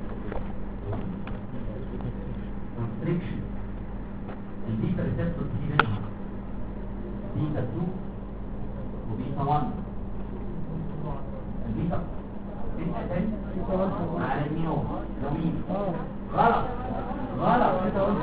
كونستريكشن. البيتا ريسبتور دي منها بيتا اتنين وبيتا واحد. البيتا بيتا تاني على مين هو؟ جميل. غلط غلط. انت قلت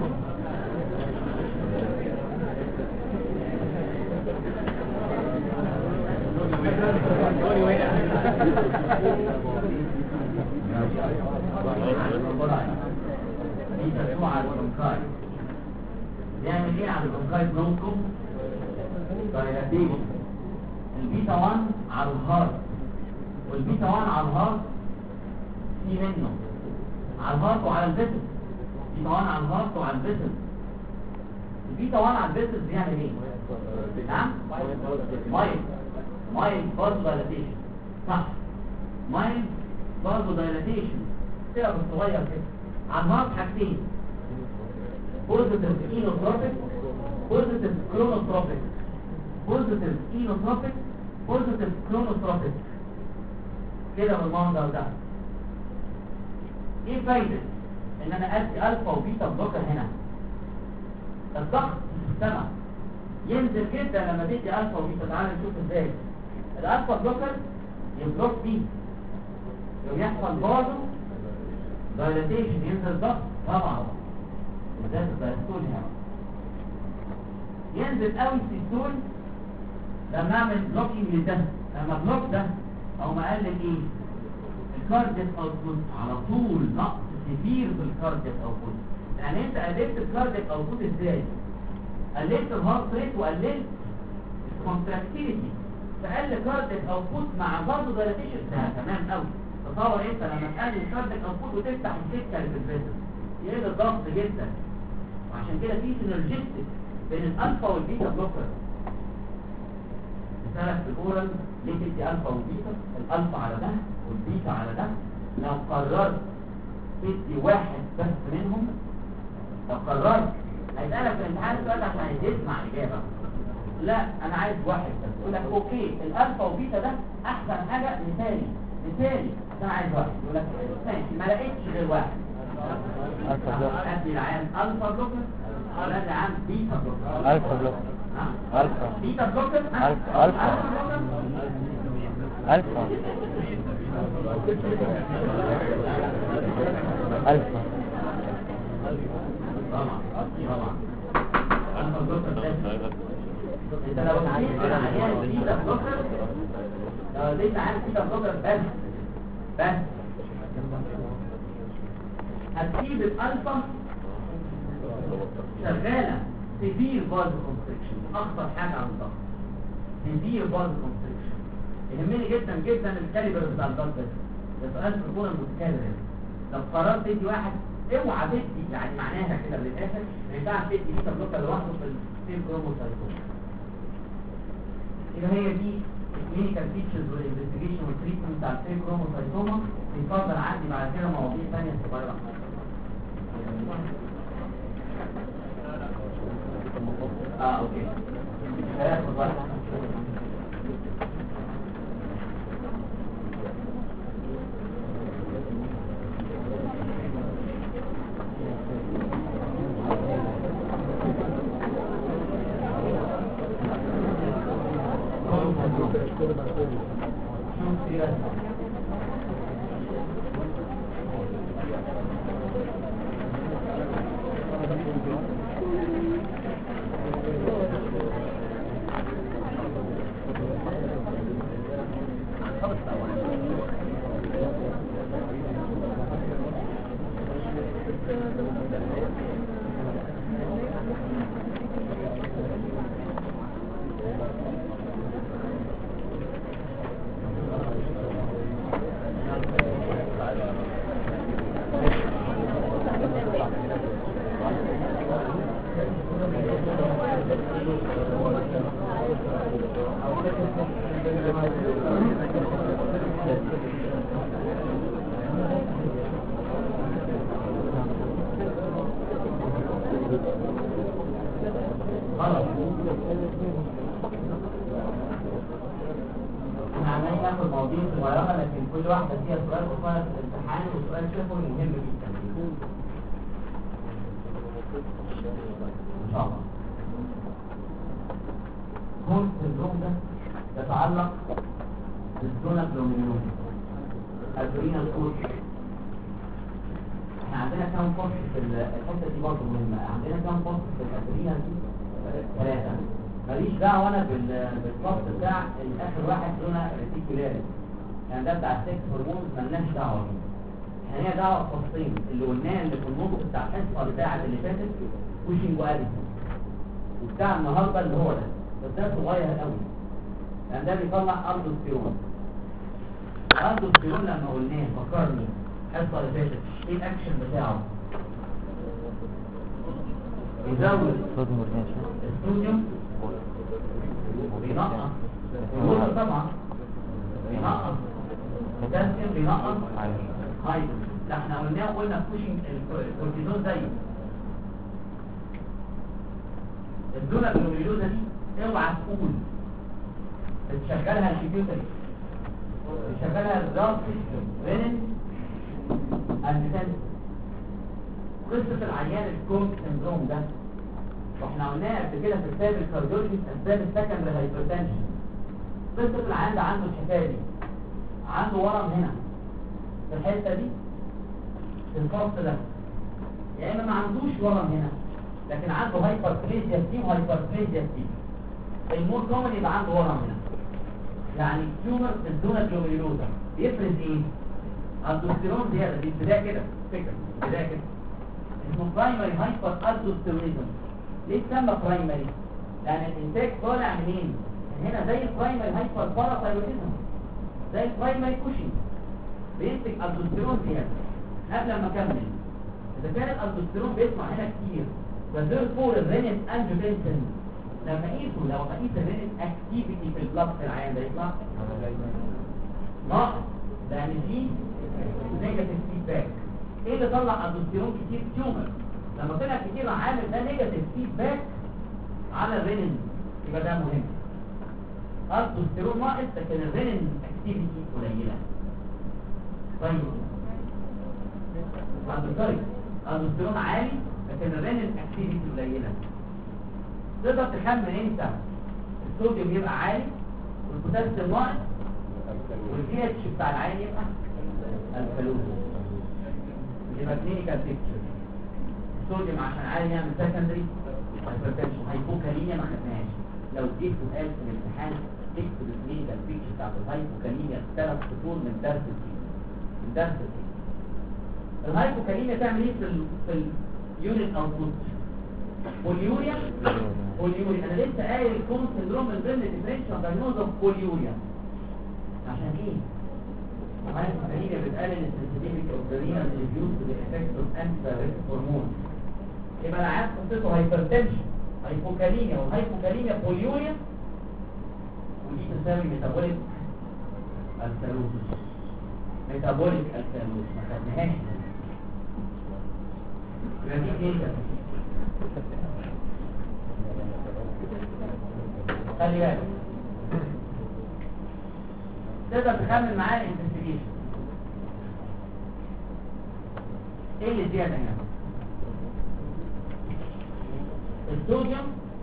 بيتا اتنين على البرونكاي. نعمل ايه على البرونكاي برونكو؟ دايلاتيشن. البيتا واحد على الهارت، والبيتا واحد على الهارت في منه على الهارت وعلى الفيسل. بيتا واحد على الهارت وعلى الفيسل. البيتا واحد على الفيسل بيعمل ايه؟ نعم؟ مايل مايل بازو دايلاتيشن. صح، مايل بازو دايلاتيشن. سيرب صغير كده. على الهارت حاجتين، بوزيتيف اينوتروبيك بوزيتيف كرونوتروبيك. بوزيتيف اينوتروبيك بوزيتيف كرونوتروبيك كده بالمنظر ده. ايه فايدة ان انا ادي الفا وبيتا بلوكر هنا؟ الضغط في السماء ينزل جدا لما تدي الفا وبيتا. تعالى نشوف ازاي. الالفا بلوكر يبلوك بي، يوم يحصل برضه دايلاتيشن، ينزل الضغط طبعا بالذات الدايستول هنا. ينزل قوي السيستول لما اعمل بلوكينج لده. لما بلوك ده او ما قلل ايه؟ الكاردياك اوتبوت على طول نقص كبير في الكاردياك اوتبوت. يعني انت قللت الكاردياك اوتبوت ازاي؟ قللت الهارت ريت وقللت الكونتراكتيليتي، فقل كاردياك اوتبوت مع برضه دايلاتيشن. ده تمام قوي. تصور انت لما تقلل الكاردياك اوتبوت وتفتح السكه اللي في الفيزل يقل الضغط جدا. وعشان كده في سينرجيستيك بين الالفا والبيتا بلوكر. مثلا في الاورال ليه تدي الفا وبيتا؟ الالفا على ده والبيتا على ده. لو قررت تدي واحد بس منهم، لو قررت هيسألك في الامتحان السؤال عشان تسمع الاجابه. لا انا عايز واحد بس. يقول لك اوكي الالفا وبيتا ده احسن حاجه مثالي مثالي بس انا عايز واحد. يقول لك ماشي ما لقيتش غير واحد. الفا بلوكر. ادي العام الفا بلوكر ولا ادي العام بيتا بلوكر؟ الفا بلوكر. الفا بيتا بلوكر. الفا الفا الفا الفا طبعا طبعا الفا بلوكر ده. انت لو اديت العيان بيتا بلوكر، لو اديت العيان بيتا بلوكر بس بس هتسيب الالفا شغاله سيفير باز كونستريكشن. اخطر حاجه على الضغط سيفير باز كونستريكشن. يهمني جدا جدا الكاليبر بتاع الضغط ده. ده سؤال في الكوره المتكرر. لو قررت تدي واحد اوعى تدي، يعني معناها كده للاخر ما ينفعش تدي بيتا بلوكر لوحده في السيل كروموسايتوما. يبقى هي دي الكلينيكال فيتشرز والانفستيجيشن والتريتمنت بتاع السيل كروموسايتوما. يفضل عندي بعد كده مواضيع ثانيه صغيره. اه اوكي ثلاث صغيره. هناخد مواضيع صغيره لكن كل واحده فيها سؤال قصير في الامتحان وسؤال شفوي مهم جدا ان شاء الله. كون السندروم ده يتعلق بالزونة جلوميرولوس الادرينال كورتكس. احنا عندنا كام فصل في الحته دي برضه مهمه، عندنا كام فصل في الادرينال دي؟ ثلاثه. ماليش دعوه انا بالفصل بتاع الاخر واحد لونه ريتيكولاري، يعني ده بتاع السكس هرمون مالناش دعوه بيه. احنا لينا دعوه بفصلين اللي قلناه اللي في النص بتاع الحصه بتاعه اللي فاتت كوشنج واديسون، وبتاع النهارده اللي هو ده بس ده صغير قوي لان ده بيطلع الدوستيرون. الالدوستيرون لما قلناه فكرني الحصه اللي فاتت ايه الاكشن بتاعه؟ بيزود الصوديوم وبينقص الصوديوم طبعا، بينقص الكالسيوم، بينقص هيدروجين. لا احنا قلناه وقلنا بوشنج الكورتيزون زيه. الزونة الجلوميرولوزا دي اوعى تقول بتشغلها البيتيوتري، بتشغلها الجلد سيستم رينين اند. قصة العيان الكوم سندروم ده واحنا قلناها قبل كده في كتاب الكارديولوجي اسباب السكندري هايبرتنشن. قصة العيان ده عنده الحكاية دي، عنده ورم هنا في الحتة دي في الفصل ده، يا اما ما عندوش ورم هنا لكن عنده هايبربليزيا ستيم وهايبربليزيا ستيم. المور كومن يبقى عنده ورم هنا، يعني تيومر في الزونة جلوميرولوزا بيفرز ايه؟ الدوستيرون زيادة. دي ابتداء كده فكرة ابتداء كده اسمه برايمري هايبر الدوستيرونيزم. ليه اتسمى برايمري؟ لان الانتاج طالع منين؟ من هنا زي البرايمري هايبر باراثايرويدزم، زي البرايمري كوشنج بينتج الدوستيرون زيادة. قبل ما اكمل، اذا كان الالدوستيرون بيطلع هنا كتير فدير فور الرينين انجيوتنسين لما قيسه لو قيس الرينين اكتيفيتي في البلاد في العيان ده يطلع ناقص لان فيه نيجاتيف فيدباك. ايه اللي طلع الالدوستيرون كتير؟ تيومر. لما طلع كتير عامل ده نيجاتيف فيدباك على الرينين، يبقى ده مهم. الالدوستيرون ناقص لكن الرينين اكتيفيتي قليله. طيب الالدوستيرون عالي لكن الرينين اكتيفيتي قليله. تقدر تخمن امتى الصوديوم يبقى عالي والبوتاسيوم ناقص والبي اتش بتاع العين يبقى الكالوري. يبقى كلينيكال بيكتشر الصوديوم عشان عالي يعمل سكندري هايبرتنشن، هايبوكاليميا ما خدناهاش. لو جيت سؤال في الامتحان تكتب الكلينيكال بيكتشر بتاعت الهايبوكاليميا ثلاث سطور من درس الدين من درس الدين. الهايبوكاليميا تعمل ايه في ال في اليونت اوتبوت؟ بوليوريا. بوليوريا انا لسه قايل الكون سندروم من ضمن ديفرنشال دايجنوز اوف بوليوريا. عشان ايه؟ الهايبوكاليميا بتقلل السنسيتيفيتي اوف ذا رينال ريديوس تو ذا افكت اوف انتي هرمون. يبقى انا عارف قصته هايبرتنشن، هايبوكاليميا، والهايبوكاليميا بوليوريا، ودي تساوي ميتابوليك الكالوزس. ميتابوليك الكالوزس ما خدناهاش. يبقى دي ايه ده؟ خلي بالك تقدر تخمن معايا الانفستيجيشن ايه اللي زياده هنا؟ الصوديوم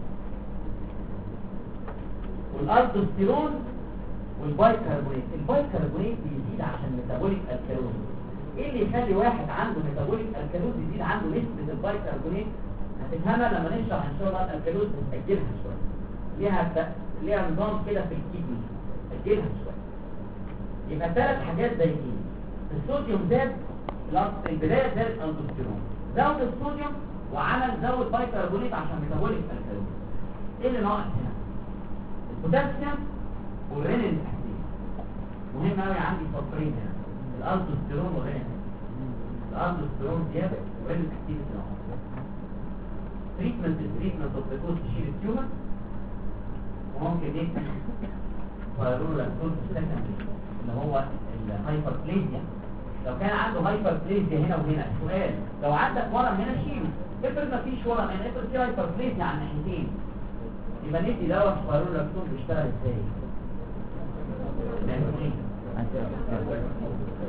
والالدوستيرون والبايكربونات. البايكربونات بيزيد عشان ميتابوليك الكالوز. ايه اللي يخلي واحد عنده ميتابوليك الكالوز يزيد عنده نسبه البايكربونات؟ هتفهمها لما نشرح ان شاء الله الكالوز نسجلها شويه. ليها ليها نظام كده في الكيدني، سجلها شويه. يبقى ثلاث حاجات زي ايه؟ الصوديوم زاد، في البدايه زاد الالدوستيرون، زود الصوديوم وعمل زود بايكربونات عشان ميتابوليك الكالوز. ايه اللي ناقص هنا؟ البوتاسيوم والرينين اكتيف. مهم قوي عندي فقرين هنا، الالدوستيرون والرينين. الالدوستيرون زياده والرينين اكتيف ناقص. تريتمنت التريتمنت اوف ذا كوز تشيل التيومر، وممكن يكتب فايرول لاكتوز سكندري اللي هو الهايبربليزيا. لو كان عنده هايبربليزيا هنا وهنا، السؤال لو عندك ورم هنا شيله، افرض ما فيش ورم هنا، افرض في هايبربليزيا على الناحيتين، يبقى ندي دواء فايرول لاكتوز بيشتغل ازاي؟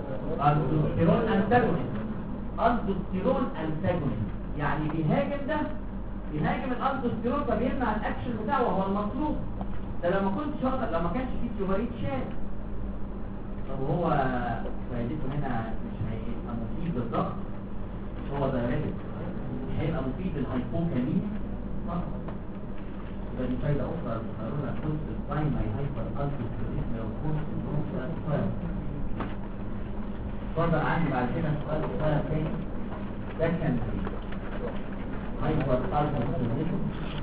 الدوستيرون انتاجونست. الدوستيرون انتاجونست يعني بيهاجم ده، بيهاجم الالدوستيرون فبيمنع الاكشن بتاعه وهو المطلوب. ده لما كنت شاطر لما كانش فيه تيوبريت شال. طب هو فايدته هنا مش هيبقى مفيد للضغط، مش هو دايركت، مش هيبقى مفيد للهايبوكاليميا. يبقى دي فايدة أخرى للقانون الكونس البرايمري هايبر الدوستيرون لو كنت الدروس الأطفال. اتفضل عندي بعد كده سؤال صغير تاني. ده كان هايبر الدوستيرون.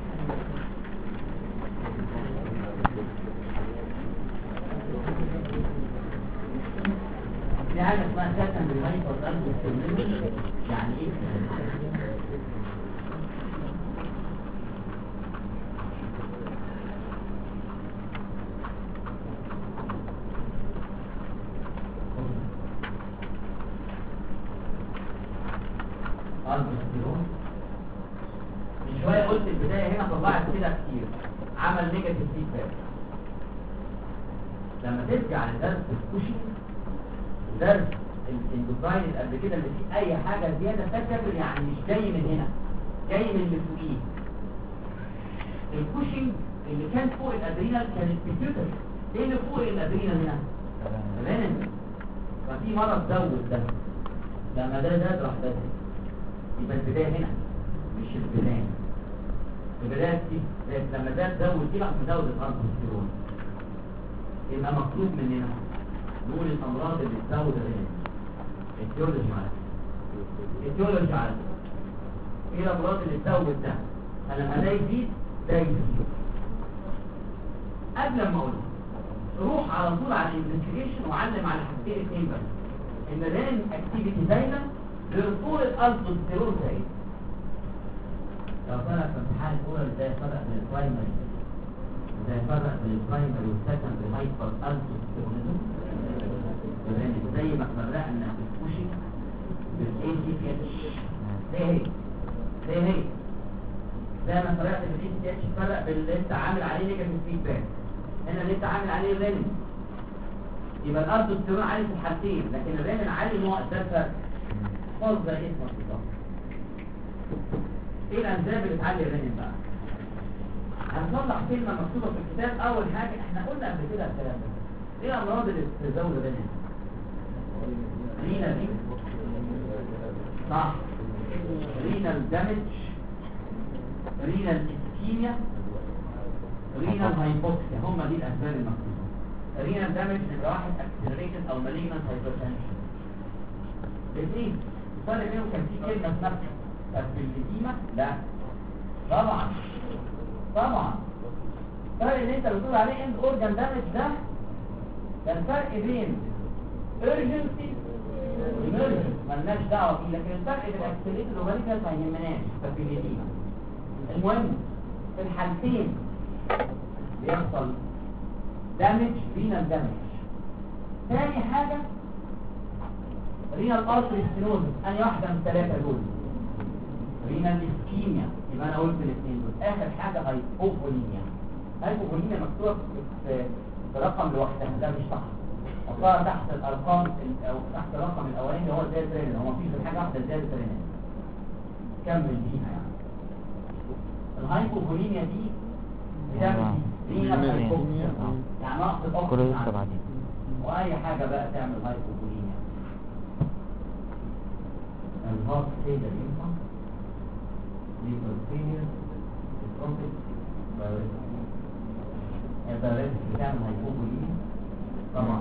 في حاجة اسمها سكندري هايبر الدوستيرون. يعني ايه؟ الدوستيرون من شوية قلت البداية هنا طلعت كده كتير، عمل نيجاتيف فيدباك. لما ترجع لدرس الكوشن درس الاندوكراين اللي قبل كده اللي فيه اي حاجة زيادة فاكر يعني مش جاي من هنا، جاي من اللي فوقيه. الكوشن اللي كان فوق الادرينال كان البيتيوتري. ايه اللي فوق الادرينال هنا؟ رينين. ففي مرض زود ده، لما ده زاد راح ده زاد. يبقى البداية هنا مش البداية. البداية دي لما ده تزود دي راح تزود الالدوستيرون. يبقى مطلوب مننا نقول الامراض اللي تزود الرينين. التيولوجي على التيولوجي على ايه الامراض اللي تزود ده؟ فلما ده يزيد ده يزيد. قبل ما اقول روح على طول على الانفستيجيشن وعلم على حاجتين اثنين بس. ان الرين اكتيفيتي دايما لرسول الالدوستيرون زايد. لو طلع في امتحان الاولى ازاي فرق بين البرايمري ازاي فرق بين البرايمري والسكندري هايبر الدوستيرون زي ما فرقنا في الكوشن بالاي سي تي اتش. ليه هي ليه هي زي ما فرقت في الاي سي تي اتش فرق باللي انت عامل عليه نيجاتيف فيدباك. هنا اللي انت عامل عليه رينين يبقى الالدوستيرون عالي في الحالتين، لكن الرينين عالي ان هو ده فرق. خالص زي اسمه بالظبط. ايه الانزيم اللي تعلي الرينين بقى؟ هنطلع كلمه مكتوبه في الكتاب. اول حاجه احنا قلنا قبل كده الكلام ده. ايه الامراض اللي بتزود الرينين؟ رينال صح، رينال دامج، رينال اسكيميا، رينال هايبوكسيا. هم دي الاسباب المكتوبه. رينال دامج نبقى واحد اكسلريتد او مالجنت هايبرتنشن. الاثنين الفرق بينهم كان في كلمه اسمها الفيلتيما. لا طبعا طبعا الفرق اللي انت بتقول عليه اند اورجان دامج ده ده الفرق بين urgency emergency مالناش دعوه بيه، لكن الفرق بين اكسلريتد ومالجنت ما يهمناش الفيلتيما. المهم في الحالتين بيحصل دامج رينال دامج. ثاني حاجه رينال ارتري ستينوزس. انهي واحده من الثلاثه دول؟ رينال اسكيميا. يبقى انا قلت الاثنين دول. اخر حاجه هايبوفوليميا. هايبوفوليميا مكتوبه في في رقم لوحدها، ده مش صح. حطها تحت الارقام او تحت الرقم الاولاني اللي هو زياده الرينال. هو مفيش غير حاجه واحده زياده الرينال. كمل بيها يعني. الهايبوفوليميا دي بتعمل رينال هايبوكسيا يعني نقص الاكسجين. واي حاجه بقى تعمل هايبوفوليميا. الهارت فيلر ينفع، ليفر فيلر، الكونتكت الدايركت بتعمل هايبوفوليميا طبعا.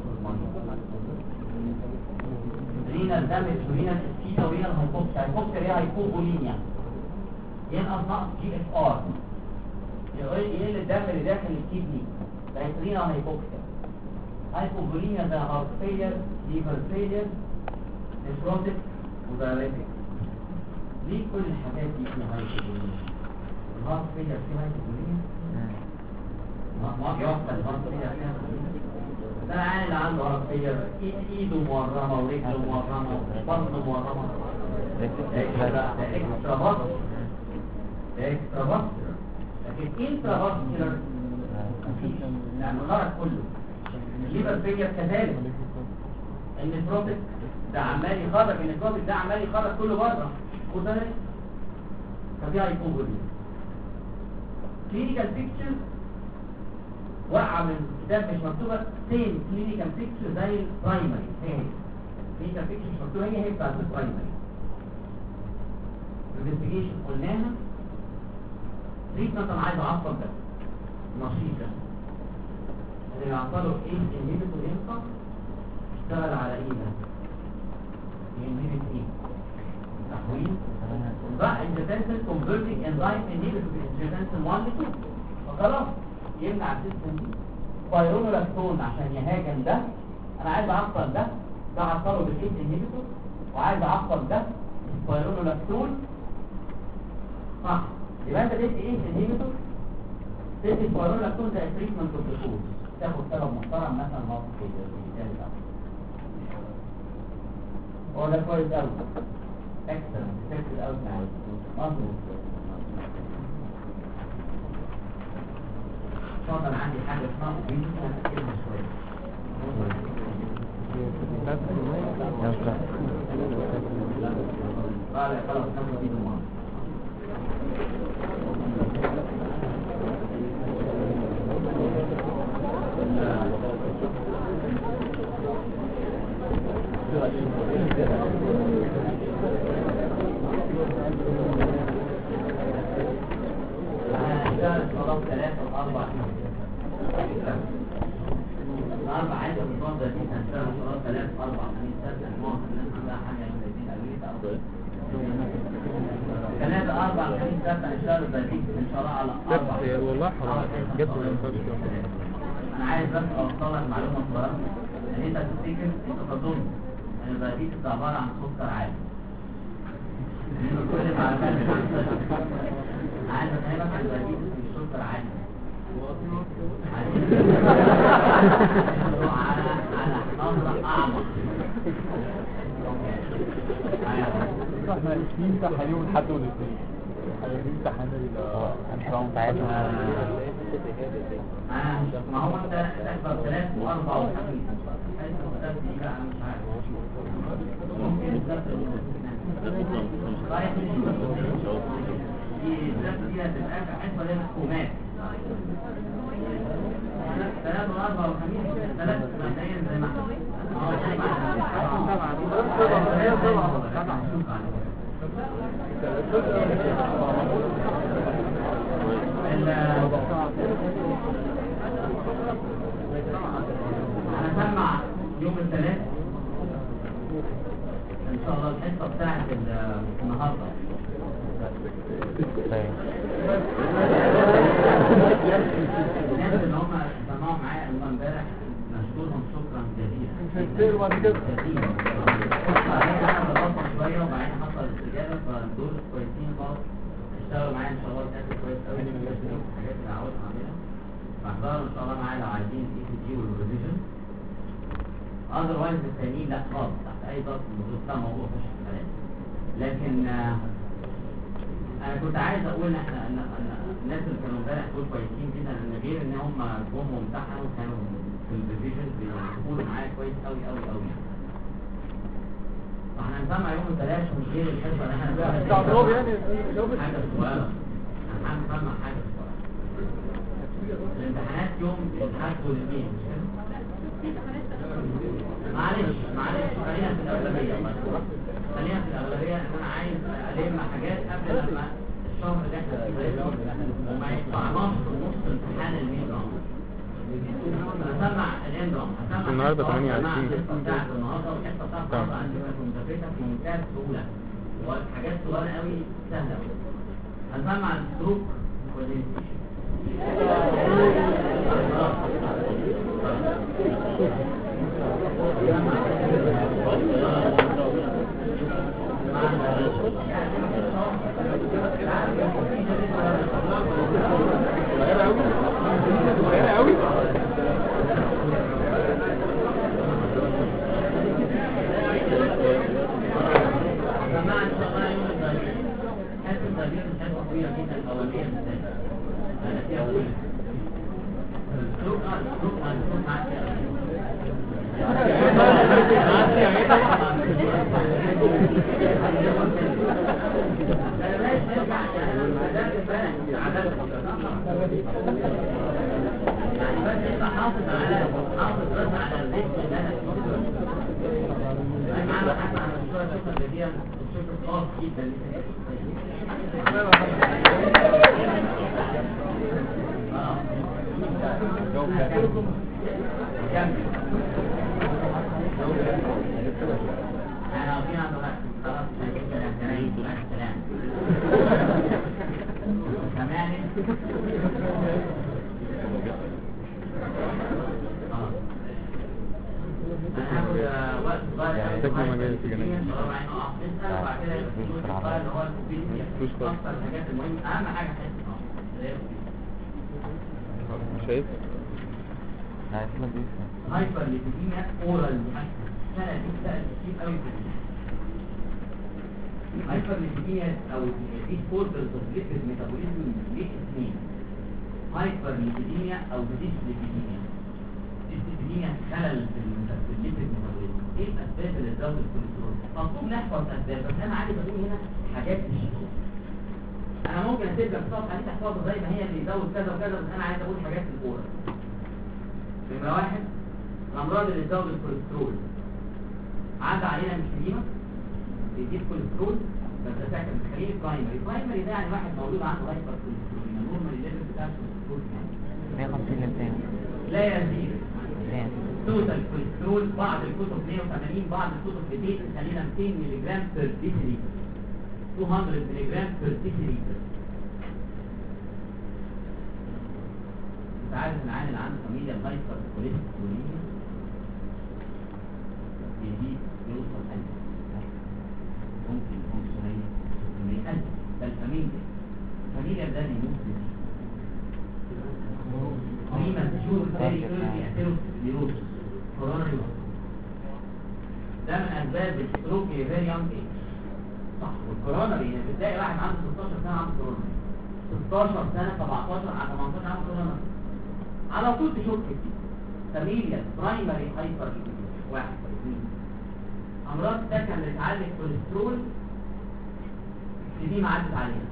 رينال دامج ورينال اسكيميا ورينال هايبوكسيا. هايبوكسيا هي هايبوفوليميا ينقص نقص جي اف ار، يقل الدم اللي داخل الكدني بقت رينال هايبوكسيا. هايبوفوليميا ده هارت فيلر، ليفر فيلر، نيفروتيك ودايريتك. ليه كل الحاجات دي فيها هايبوفوليميا؟ الهارت فيلر فيه هايبوفوليميا؟ ما في واحدة الهارت فيلر فيها هايبوفوليميا. ده العيان اللي عنده هارت فيلر ايده مورمة ورجله مورمة وبطنه مورمة. ده اكسترا بطن، ده اكسترا بطن. لكن انترا بطن مفيش، يعني خرج كله. الليفر فيلر كذلك. النيكروتيك ده عمال يخرج، النيكروتيك ده عمال يخرج كله بره، خد بالك ففي هايبوفوليميا. كلينيكال بيكتشر وقع من الكتاب مش مكتوبه سيم كلينيكال بيكتشر زي البرايمري، هي كلينيكال بيكتشر مش مكتوبه، هي هي بتاعت البرايمري. الانفستيجيشن قلناها، تريتمنت انا عايز اعصب ده نشيط ده اللي بيعطله ايه انهبيتور ينفع اشتغل على ايه ده؟ ينهبت ايه؟ تحويل بقى انجيتنسن كونفرتنج انزايم انهبيتور انجيتنسن واحد ل اتنين فخلاص يمنع السيستم دي. بايرونولاكتون عشان يهاجم ده، انا عايز اعطل ده، ده عطله بالايه انهبيتور، وعايز اعطل ده بايرونولاكتون صح. يبقى انت تدي ايه انهبيتور، تدي بايرونولاكتون ده تريتمنت اوف ذا كوز، تاخد سبب محترم مثلا موقف كده هو ده كويس قوي اكسلنت فكر قوي مظبوط. طبعا عندي حاجه اسمها اوبيزيتي هنأكدها شويه. لا خلاص ناخد دي بالمره. خلاص ثلاثة وأربعة الأربع عايزة بالنظام ده دي هنشتغل خلاص ثلاثة وأربعة خميس ستة الموت الناس عندها حاجة من الدين أمريكا أو ثلاثة أربعة خميس ستة هنشتغل بديك إن شاء الله على أربعة. بس والله حرام جد أنا عايز بس أوصلك معلومة صغيرة إن أنت تفتكر أنت تظن إن البديك ده عبارة عن سكر عالي. كل المعلومات عايز أفهمك عن البديك مش سكر عالي. على على نظرة أعمق. احنا الاثنين تحاليل حد والاثنين حاليين تحاليل هنحاول بتاعتنا. ما هو انت تكبر ثلاث واربع وخميس حيث الثلاث دي بقى مش عارف ممكن الثلاث طيب دي الثلاث دي هتبقى حسبة للحكومات ثلاث واربع وخميس ثلاث مبدئيا زي ما هنسمع يوم الثلاث ان شاء الله الحصه بتاعت النهارده. الناس اللي هم سمعوا معايا امبارح نشكرهم شكرا جزيلا جزيلا. بعدين انا ببطل شويه وبعدين حصل الاستجابه فدول كويسين خالص اشتغلوا معايا ان شاء الله بجد كويس قوي من الحاجات اللي عاوز اعملها فاحضروا ان شاء الله معايا لو عايزين اي سي جي والريفيجن. اذروايز التانيين لا خالص تحت اي ضغط الموضوع ده موضوع مش كلام. لكن آه انا كنت عايز اقول ان احنا الناس اللي كانوا امبارح دول كويسين جدا ان غير ان هم جم وامتحنوا كانوا في الريفيجن بيقولوا معايا كويس قوي قوي قوي. فاحنا هنسمع يوم الثلاث من غير الحصه اللي احنا بنعملها يعني حاجه صغيره. هنسمع حاجه صغيره. الامتحانات يوم الاحد والاثنين مش كده؟ معلش معلش خلينا في الاولويه خلينا في الاولويه ان انا عايز الم حاجات قبل لما الشهر اللي احنا فيه وما يطلعناش في نص امتحان الميدرام. هسمع الاندرام هسمع النهارده ثمانية وعشرين بتاعت النهارده والحصه بتاعت النهارده عندي مذاكرتها في منتهى السهوله وحاجات صغيره قوي سهله قوي. هسمع الستروك والانفكشن انا فينا خلاص كلام كمان انا هاخد وقت صغير تكمل مجال الجنائي. وبعد كده السؤال اللي هو المفيد اكتر الحاجات المهمه اهم حاجه حته شايف هايبر ليبيديميا اورال سنه دي سأل كتير قوي هايبر ليبيديميا او دي فورترز اوف ليبيد ميتابوليزم ليه اثنين هايبر ليبيديميا او ديس ليبيديميا ديس ليبيديميا خلل في الليبيد ميتابوليزم. ايه الاسباب اللي تزود الكوليسترول؟ مطلوب نحفظ اسباب بس انا عايز اقول هنا حاجات تشوف. انا ممكن اسيب لك صفحه دي تحفظها زي ما هي اللي يزود كذا وكذا بس انا عايز اقول حاجات في الاورال. نمرة واحد الأمراض اللي تزود الكوليسترول عدى علينا مش قديمة بيجيب كوليسترول بس فاكر خليه برايمري برايمري ده يعني واحد مولود عنده هايبر كوليسترول النورمال ليفل بتاع الكوليسترول كام؟ مية وخمسين لمتين لا يزيد توتال كوليسترول بعض الكتب مية وثمانين بعض الكتب مئتين خلينا مئتين مللي جرام بير ديسيليتر مئتين مللي جرام بير ديسيليتر. عارف ان العيان اللي عنده فاميليا هايبر كوليستروليميا يزيد يوصل ألف ممكن خمسمية ستمية ألف ده الفاميليا الفاميليا ده اللي يموت بيه قيمة تشوف تاني تقول اثيروسكليروسيس كورونا يوصل ده من أسباب الستروك فيري يونج ايج صح. والكورونا يعني بتلاقي واحد عنده ستاشر سنة عنده كورونا ستاشر سنة سبعتاشر على تمنتاشر عنده كورونا على طول تشك فيه. فاميليا برايمري هايبر واحد اثنين امراض سكن اللي تعالج كوليسترول دي ما عدت عليها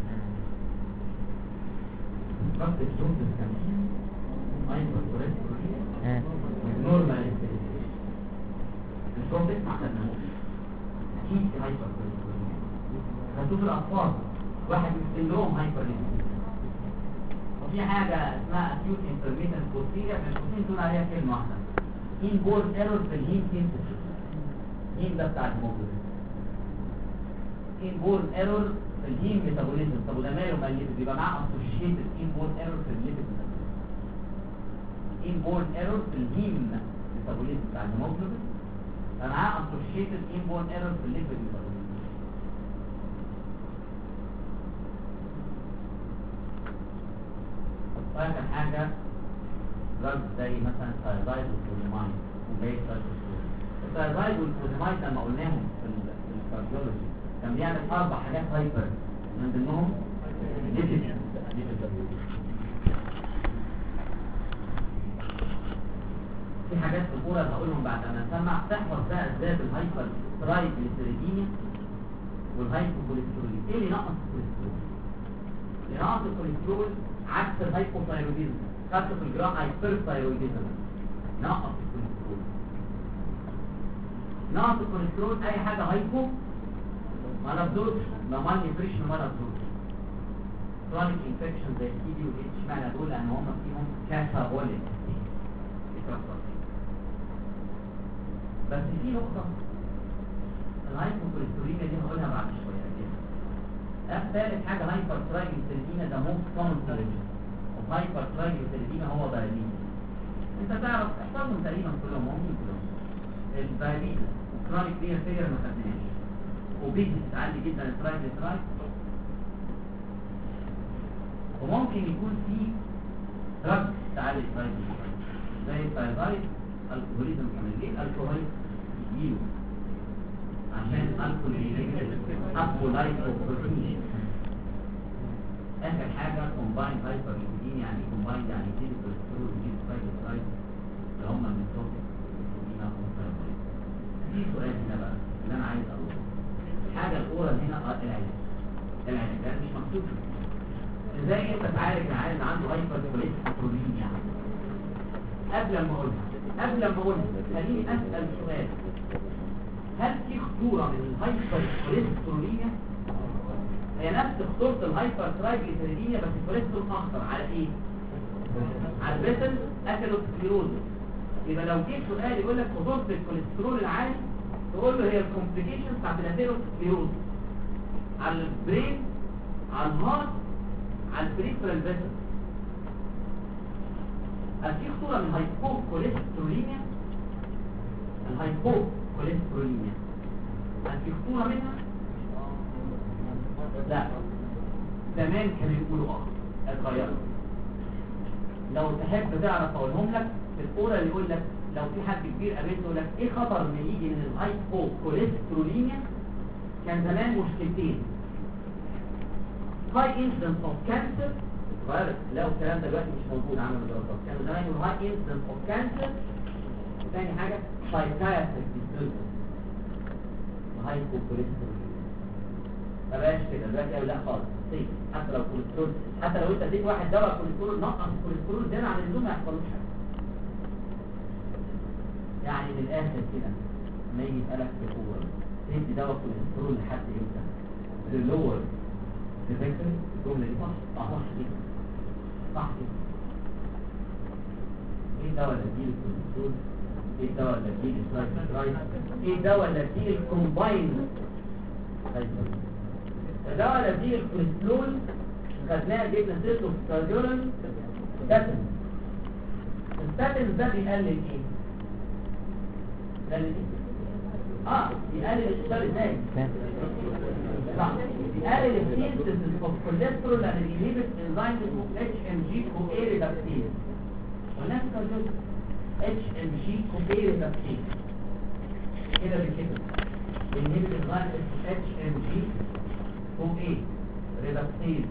ضغط الشوك الخمسين هايبر كوليسترول نورمال الشوك اسمع خدنا اكيد هايبر كوليسترول هتشوف الاطفال واحد من سندروم هايبر ليبيديميا وفي حاجة اسمها acute intermittent posterior في الكوتين تقول عليها كلمة واحدة inborn error في الهيم synthesis هيم ده بتاع الهيموجلوبين inborn error في الهيم ميتابوليزم. طب وده ماله ما الليبيد بيبقى معاه associated inborn error في الليبيد inborn error في الهيم ميتابوليزم بتاع الهيموجلوبين يبقى معاه associated inborn error في الليبيد ميتابوليزم. واخر حاجة دراج زي مثلا الثايرويد والفوزيمايد وزي الثايرويد الثايرويد والفوزيمايد لما قلناهم في الكارديولوجي كان بيعمل اربع حاجات هايبر من ضمنهم ليبيد. في حاجات في الكوره هقولهم بعد ما نسمع تحفظ بقى اسباب الهايبر ترايجليسيريديميا والهايبوكوليستروليميا. ايه اللي نقص الكوليسترول؟ اللي نقص الكوليسترول عكس الهايبوثايروديزم خدت في الجراحه هايبرثايروديزم نقص الكوليسترول. نقص الكوليسترول اي حاجه هايبو ما نبذوش ما ما نفرش ما نبذوش كرونيك انفكشن زي التي بي والاتش معنى دول لان هم فيهم كاتابوليك بس في نقطه الهايبوكوليستروليميا دي هقولها بعد شويه كده. ثالث حاجه هايبر ترايجليسيريديميا ده موست كومن كوليسترول وهايبر ترايجليسيريديميا هو دايابيتس. انت تعرف تحفظهم تقريبا كلهم موجودين كلهم. الدايابيتس والكرونيك لير فيلير ما خدناش وبيجي تعلي جدا الترايجليسيرايد وممكن يكون في دراج تعلي الترايجليسيرايد زي الثايرويد الكحوليزم كمان. ليه الكحول يجيله؟ عشان الكحول ابو لايكوبروتين. اخر حاجه كومبايند هايبرليبيديميا. يعني كومبايند يعني يزيد الكوليسترول ويزيد الترايجليسيرايد اللي هم الميثوكس في سؤال هنا بقى اللي انا عايز اقوله. الحاجه الاولى هنا اه العلاج. العلاج ده مش مكتوب. ازاي انت تعالج العيان عنده هايبر كوليسترولينيا؟ قبل ما اقولها قبل ما اقولها خليني اسال سؤال. هل في خطوره من الهايبر كوليسترولينيا؟ هي نفس خطوره الهايبر ترايجليسيريديميا بس الكوليسترول اخطر على ايه؟ على البيتل اثيروسكليروزس. يبقى لو جه سؤال يقول لك خطوره الكوليسترول العالي تقول له هي الكومبليكيشنز بتاعت الاثيروسكليروزس على البرين، على الهارت، على البريفرال فيسل. هل في خطوره من الهايبو كوليسترولينيا؟ الهايبو كوليسترولينيا هل في خطوره منها؟ لا. زمان كانوا يقولوا اه اتغيروا. لو تحب تعرف اقولهم لك في الاولى اللي يقول لك لو في حد كبير قابلته يقول لك ايه خطر ان يجي من الهايبو كوليسترولينيا؟ كان زمان مشكلتين. high incidence of cancer اتغيرت. لو الكلام ده دلوقتي مش موجود عامل دراسات. كانوا زمان يقولوا high incidence of cancer. ثاني حاجه psychiatric disturbance وهايبو كوليسترولينيا. ما بقاش كده دلوقتي قالوا لا خالص. حتى لو كوليسترول حتى لو انت اديت واحد دواء كوليسترول نقص الكوليسترول زياده عن اللزوم ما يحصلوش حاجه. يعني من الاخر كده ما يجي يسالك في الكوره تدي دواء كوليسترول لحد امتى؟ للور تفكر الجمله دي صح؟ اه صح كده صح كده. ايه الدواء اللي بيديه الكوليسترول؟ ايه الدواء اللي بيديه الترايجليسيرايد؟ ايه الدواء اللي بيديه الكومباين؟ الدواء اللي بيديه الكوليسترول خدناها جبنا سيرته في الكارديولوجي ستاتين. الستاتين ده بيقلل ايه؟ بيقلل ايه؟ اه بيقلل الاشتغال ازاي؟ صح بيقلل السينثيسيس اوف كوليسترول لان بيهيبت انزيم اسمه اتش ام جي كو اي ريدكتيز. ونفس الكارديولوجي اتش ام جي كو اي ريدكتيز كده بكده بيهيبت انزيم اسمه اتش ام جي كو اي ريدكتيز.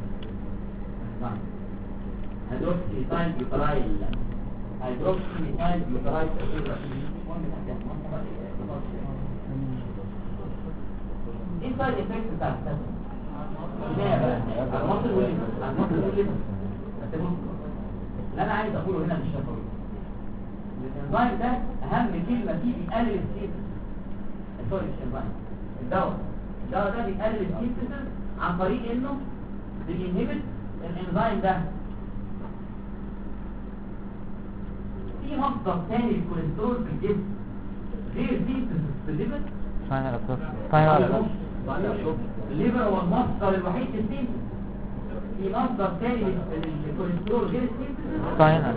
هيدروكسي ميثايل بيوترايل هيدروكسي ميثايل بيوترايل ايه السايد افكت بتاع الستاتين؟ ايه بقى؟ المصل والليفر المصل والليفر بس بص اللي انا عايز اقوله هنا مش شفوي. الانزيم ده اهم كلمه فيه بيقلل السينثيسيس. سوري مش انزيم الدواء الدواء ده بيقلل السينثيسيس عن طريق انه بينهبت الانزيم ده. في مصدر ثاني للكوليسترول في الجسم غير سينثيسيس في الليفر. فاينل ابسوربشن فاينل الليفر هو المصدر الوحيد للسينثيسيس. في مصدر ثاني للكوليسترول غير السينثيسيس. فاينل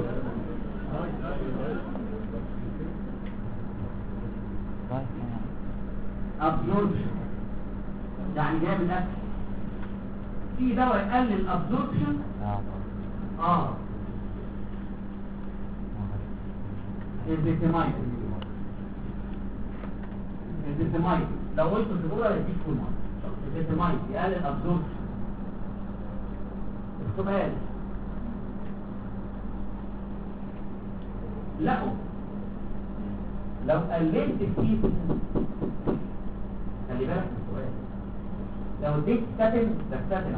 ابزوربشن يعني جاي من الاكل. في دواء يقلل الابزوربشن اه اه الزيتامين. الزيتامين لو قلت الصوره هديك كل مره. الزيتامين يقلل الابزوربشن. السؤال لقوا لو قللت الكيتو خلي بالك من السؤال. لو اديت ستاتين ده ستاتين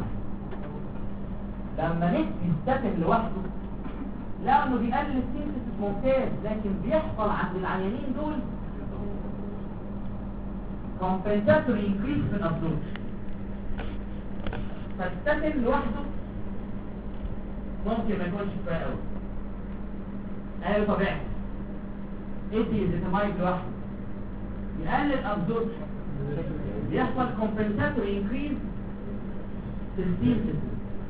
لما ندي ستاتين لوحده لا انه بيقلل السينثيسيس ممتاز لكن بيحصل عند العيانين دول compensatory increase في الابزوربشن. فالستاتين لوحده ممكن ما يكونش كفايه قوي. ايه طبيعي ادي الزيتامين لوحده يقلل الابزوربشن بيحصل compensatory increase في السينثيسيس.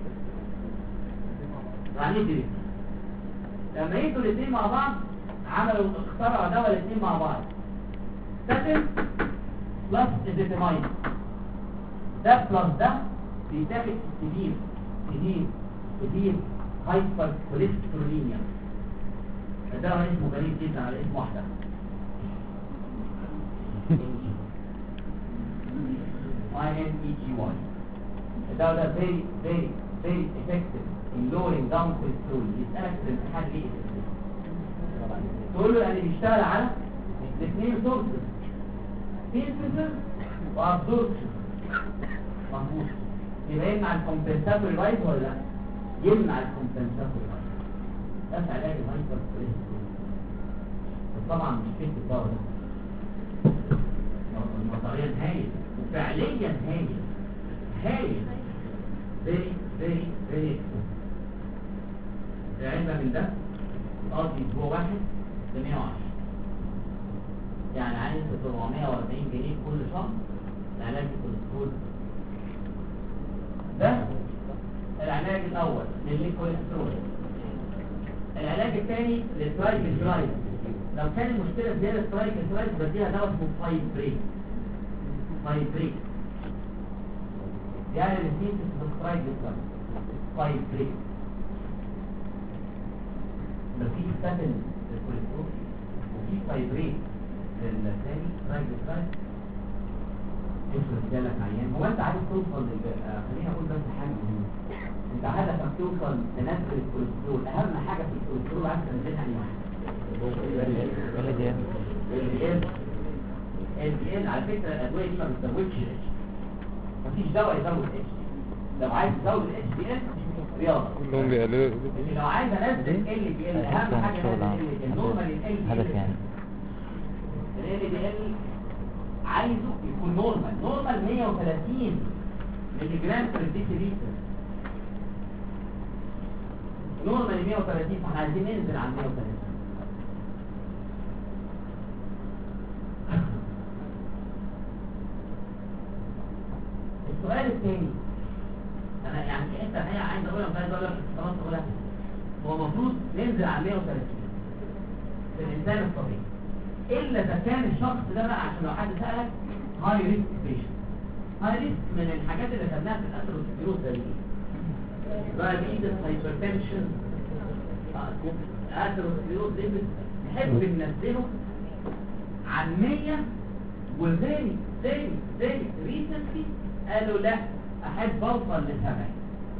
يعني ايه لما يدوا الاثنين مع بعض عملوا اخترعوا دواء الاثنين مع بعض ستاتين بلس الزيتامين. ده بلس ده بيتاخد كتير كتير كتير هايبر كوليسترولينيا. الدواء اسمه غريب جدا على اسم واحده I N E G Y. الدواء ده very very very effective in lowering down cholesterol. يسألك في الامتحان ليه تقول له يعني بيشتغل على الاثنين سورسز سينثيسيس وابزوربشن مظبوط. يبقى يمنع الكومبنساتوري رايز ولا لا؟ يمنع الكومبنساتوري رايز. ده في علاج الهايبر كوليسترول. بس طبعا مش فكره الدواء ده نظريا هايل وفعليا هايل هايل فيري فيري فيري علبة من ده تقضي اسبوع واحد ب مية وعشرة، يعني عايز سبعمية وأربعين جنيه كل شهر لعلاج الكوليسترول. ده العلاج الاول للكوليسترول. العلاج الثاني للترايجليسرايد. لو كان المشكله زياده الترايجليسرايد بديها دواء اسمه فايبريت. فايبريت يعني الاثنين الترايجليسرايد فايبريت. في ستاتين للكوليسترول وفي فايبريت للثاني ترايجليسرايد. افرض جالك عيان، هو انت عايز توصل لل آه خليني اقول بس حاجه مهمه. انت هدفك توصل لنزل الكوليسترول. اهم حاجه في الكوليسترول عايز تنزلها انهي واحده؟ ال دي ال. ال دي ال على فكره الادويه دي ما بتزودش الاتش، مفيش دواء يزود الاتش. لو عايز تزود الاتش دي ال رياضه كلهم بيقللوا. لو عايز انزل ال دي ال اهم حاجه انزل النورمال ال دي ال. هدف يعني ال دي ال عايزه يكون نورمال. نورمال مية وثلاثين مللي جرام بر ديسيليتر. نورمال مية وثلاثين، فاحنا عايزين ننزل عن مية وثلاثين. السؤال الثاني انا يعني انت الحقيقه عايز اقولها مش عايز اقولها خلاص اقولها. هو المفروض ننزل عن مية وثلاثين في الانسان الطبيعي، الا اذا كان الشخص ده بقى عشان لو حد سالك هاي ريسك بيشنت. هاي ريسك من الحاجات اللي خدناها في الاثيروسكليروز زي ايه؟ دايابيتس، هايبرتنشن، اثيروسكليروز ليبس. نحب ننزله عن مية. وفيري فيري فيري ريسنتلي قالوا لا احب اوصل ل سبعين.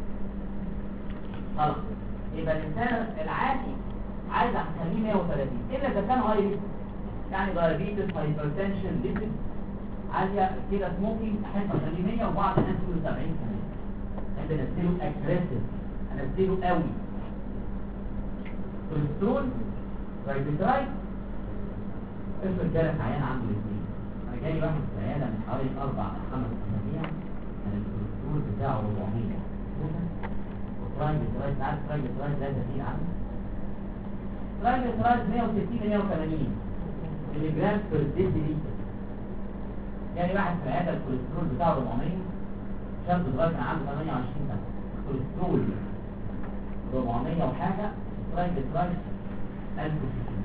خلاص يبقى الانسان العادي عايز اخليه مية وثلاثين الا اذا كان هاي ريسك، يعني دايابيتس، هايبرتنشن، ليبس عاليه كده، سموكينج احب اخليه مية، وبعض الناس يقولوا سبعين كمان. احب انزله اجريسيف، انزله قوي. كوليسترول ترايجليسرايد. افرض جالك عيان عنده الاثنين. انا جالي واحد في العياده من حوالي اربع او خمس اسابيع كان الكوليسترول بتاعه أربعمية وترايجليسرايد. عارف ترايجليسرايد لا تزيد عنه. ترايجليسرايد مية وستين مية وثمانين مللي جرام بر ديسيليتر. يعني واحد في العياده الكوليسترول بتاعه أربعمية، شاب صغير كان عنده ثمانية وعشرين سنه، كوليسترول أربعمية وحاجه، ترايجليسرايد ألف وستين.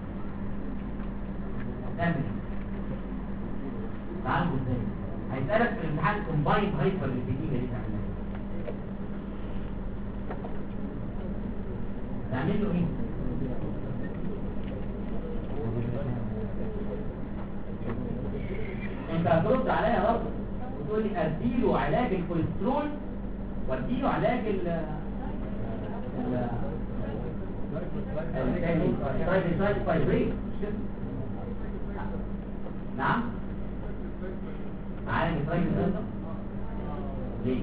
هتعمل ايه؟ تعالوا ازاي؟ هيسالك في الامتحان كومبايند هايبر ليبيديميا دي تعمل ايه؟ تعمل له ايه؟ انت هترد عليا برضه وتقول لي اديله علاج الكوليسترول واديله علاج ال ال الترايجليسرايد فايبريت. نعم عالج الترايجليسرايد ليه؟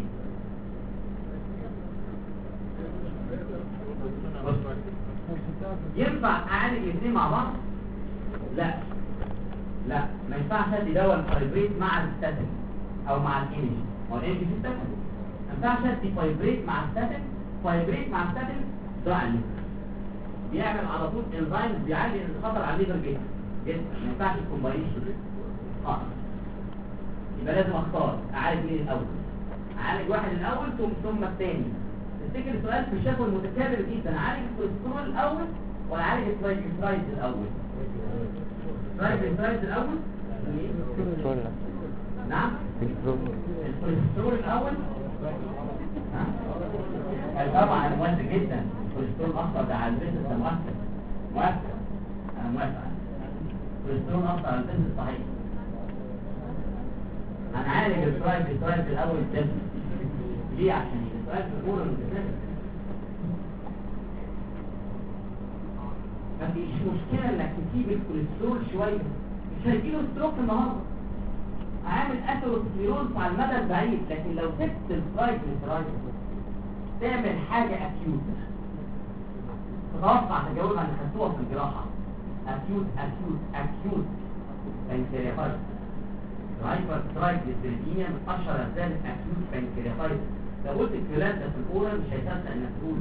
ينفع اعالج الاثنين مع بعض؟ لا لا ما ينفعش ادي دواء الفايبريت مع الستاتين او مع الانرجي. هو الانرجي في الستاتين. ما ينفعش ادي فايبريت مع الستاتين. فايبريت مع الستاتين ضاع الليفر، بيعمل على طول انزيم بيعلي الخطر على الليفر جدا جدا. ما ينفعش الكومباينيشن خالص. يبقى لازم اختار اعالج مين الاول. اعالج واحد الاول ثم ثم الثاني. تفتكر السؤال في الشفوي المتكرر جدا، اعالج الكوليسترول الاول ولا اعالج الترايجليسرايد الاول؟ الترايجليسرايد الاول. نعم الكوليسترول الاول. طبعا انا موافق جدا. الكوليسترول اثر ده على البيزنس، ده موافق موافق انا موافق. الكوليسترول اثر على البيزنس صحيح. هنعالج الترايجليسرايد الاول ده ليه؟ عشان السؤال في الكوره المتكرر. مفيش مشكله انك تسيب الكوليسترول شويه، مش هيجيله ستروك النهارده هعمل اثيروسكليروز على المدى البعيد، لكن لو سبت الترايجليسرايد تعمل حاجه اكيوت. تتوقع تجاوبها ان خدتوها في الجراحه. اكيوت اكيوت اكيوت بنكرياتايتس. هايبر ترايجليسيريديميا من اشهر اسباب اكيوت بنكرياتايتس. لو قلت الكلام ده في الاورال مش هيصدق انك تقول.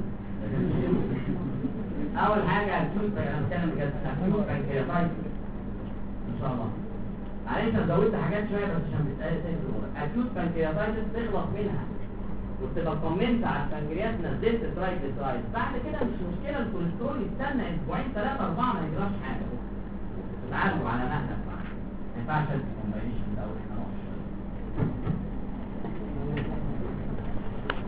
اول حاجه اكيوت، انا بتكلم بجد، اكيوت بنكرياتايتس ان شاء الله. معلش انا زودت حاجات شويه بس عشان بتتقال تاني في الاورال. اكيوت بنكرياتايتس تخلص منها وتبقى طمنت على البنكرياس، نزلت الترايجليسرايد، بعد كده مش مشكله الكوليسترول يستنى اسبوعين ثلاثه اربعه ما يجراش حاجه، تتعالجوا على مهلك بقى. ما ينفعش الكومباينيشن الاول، احنا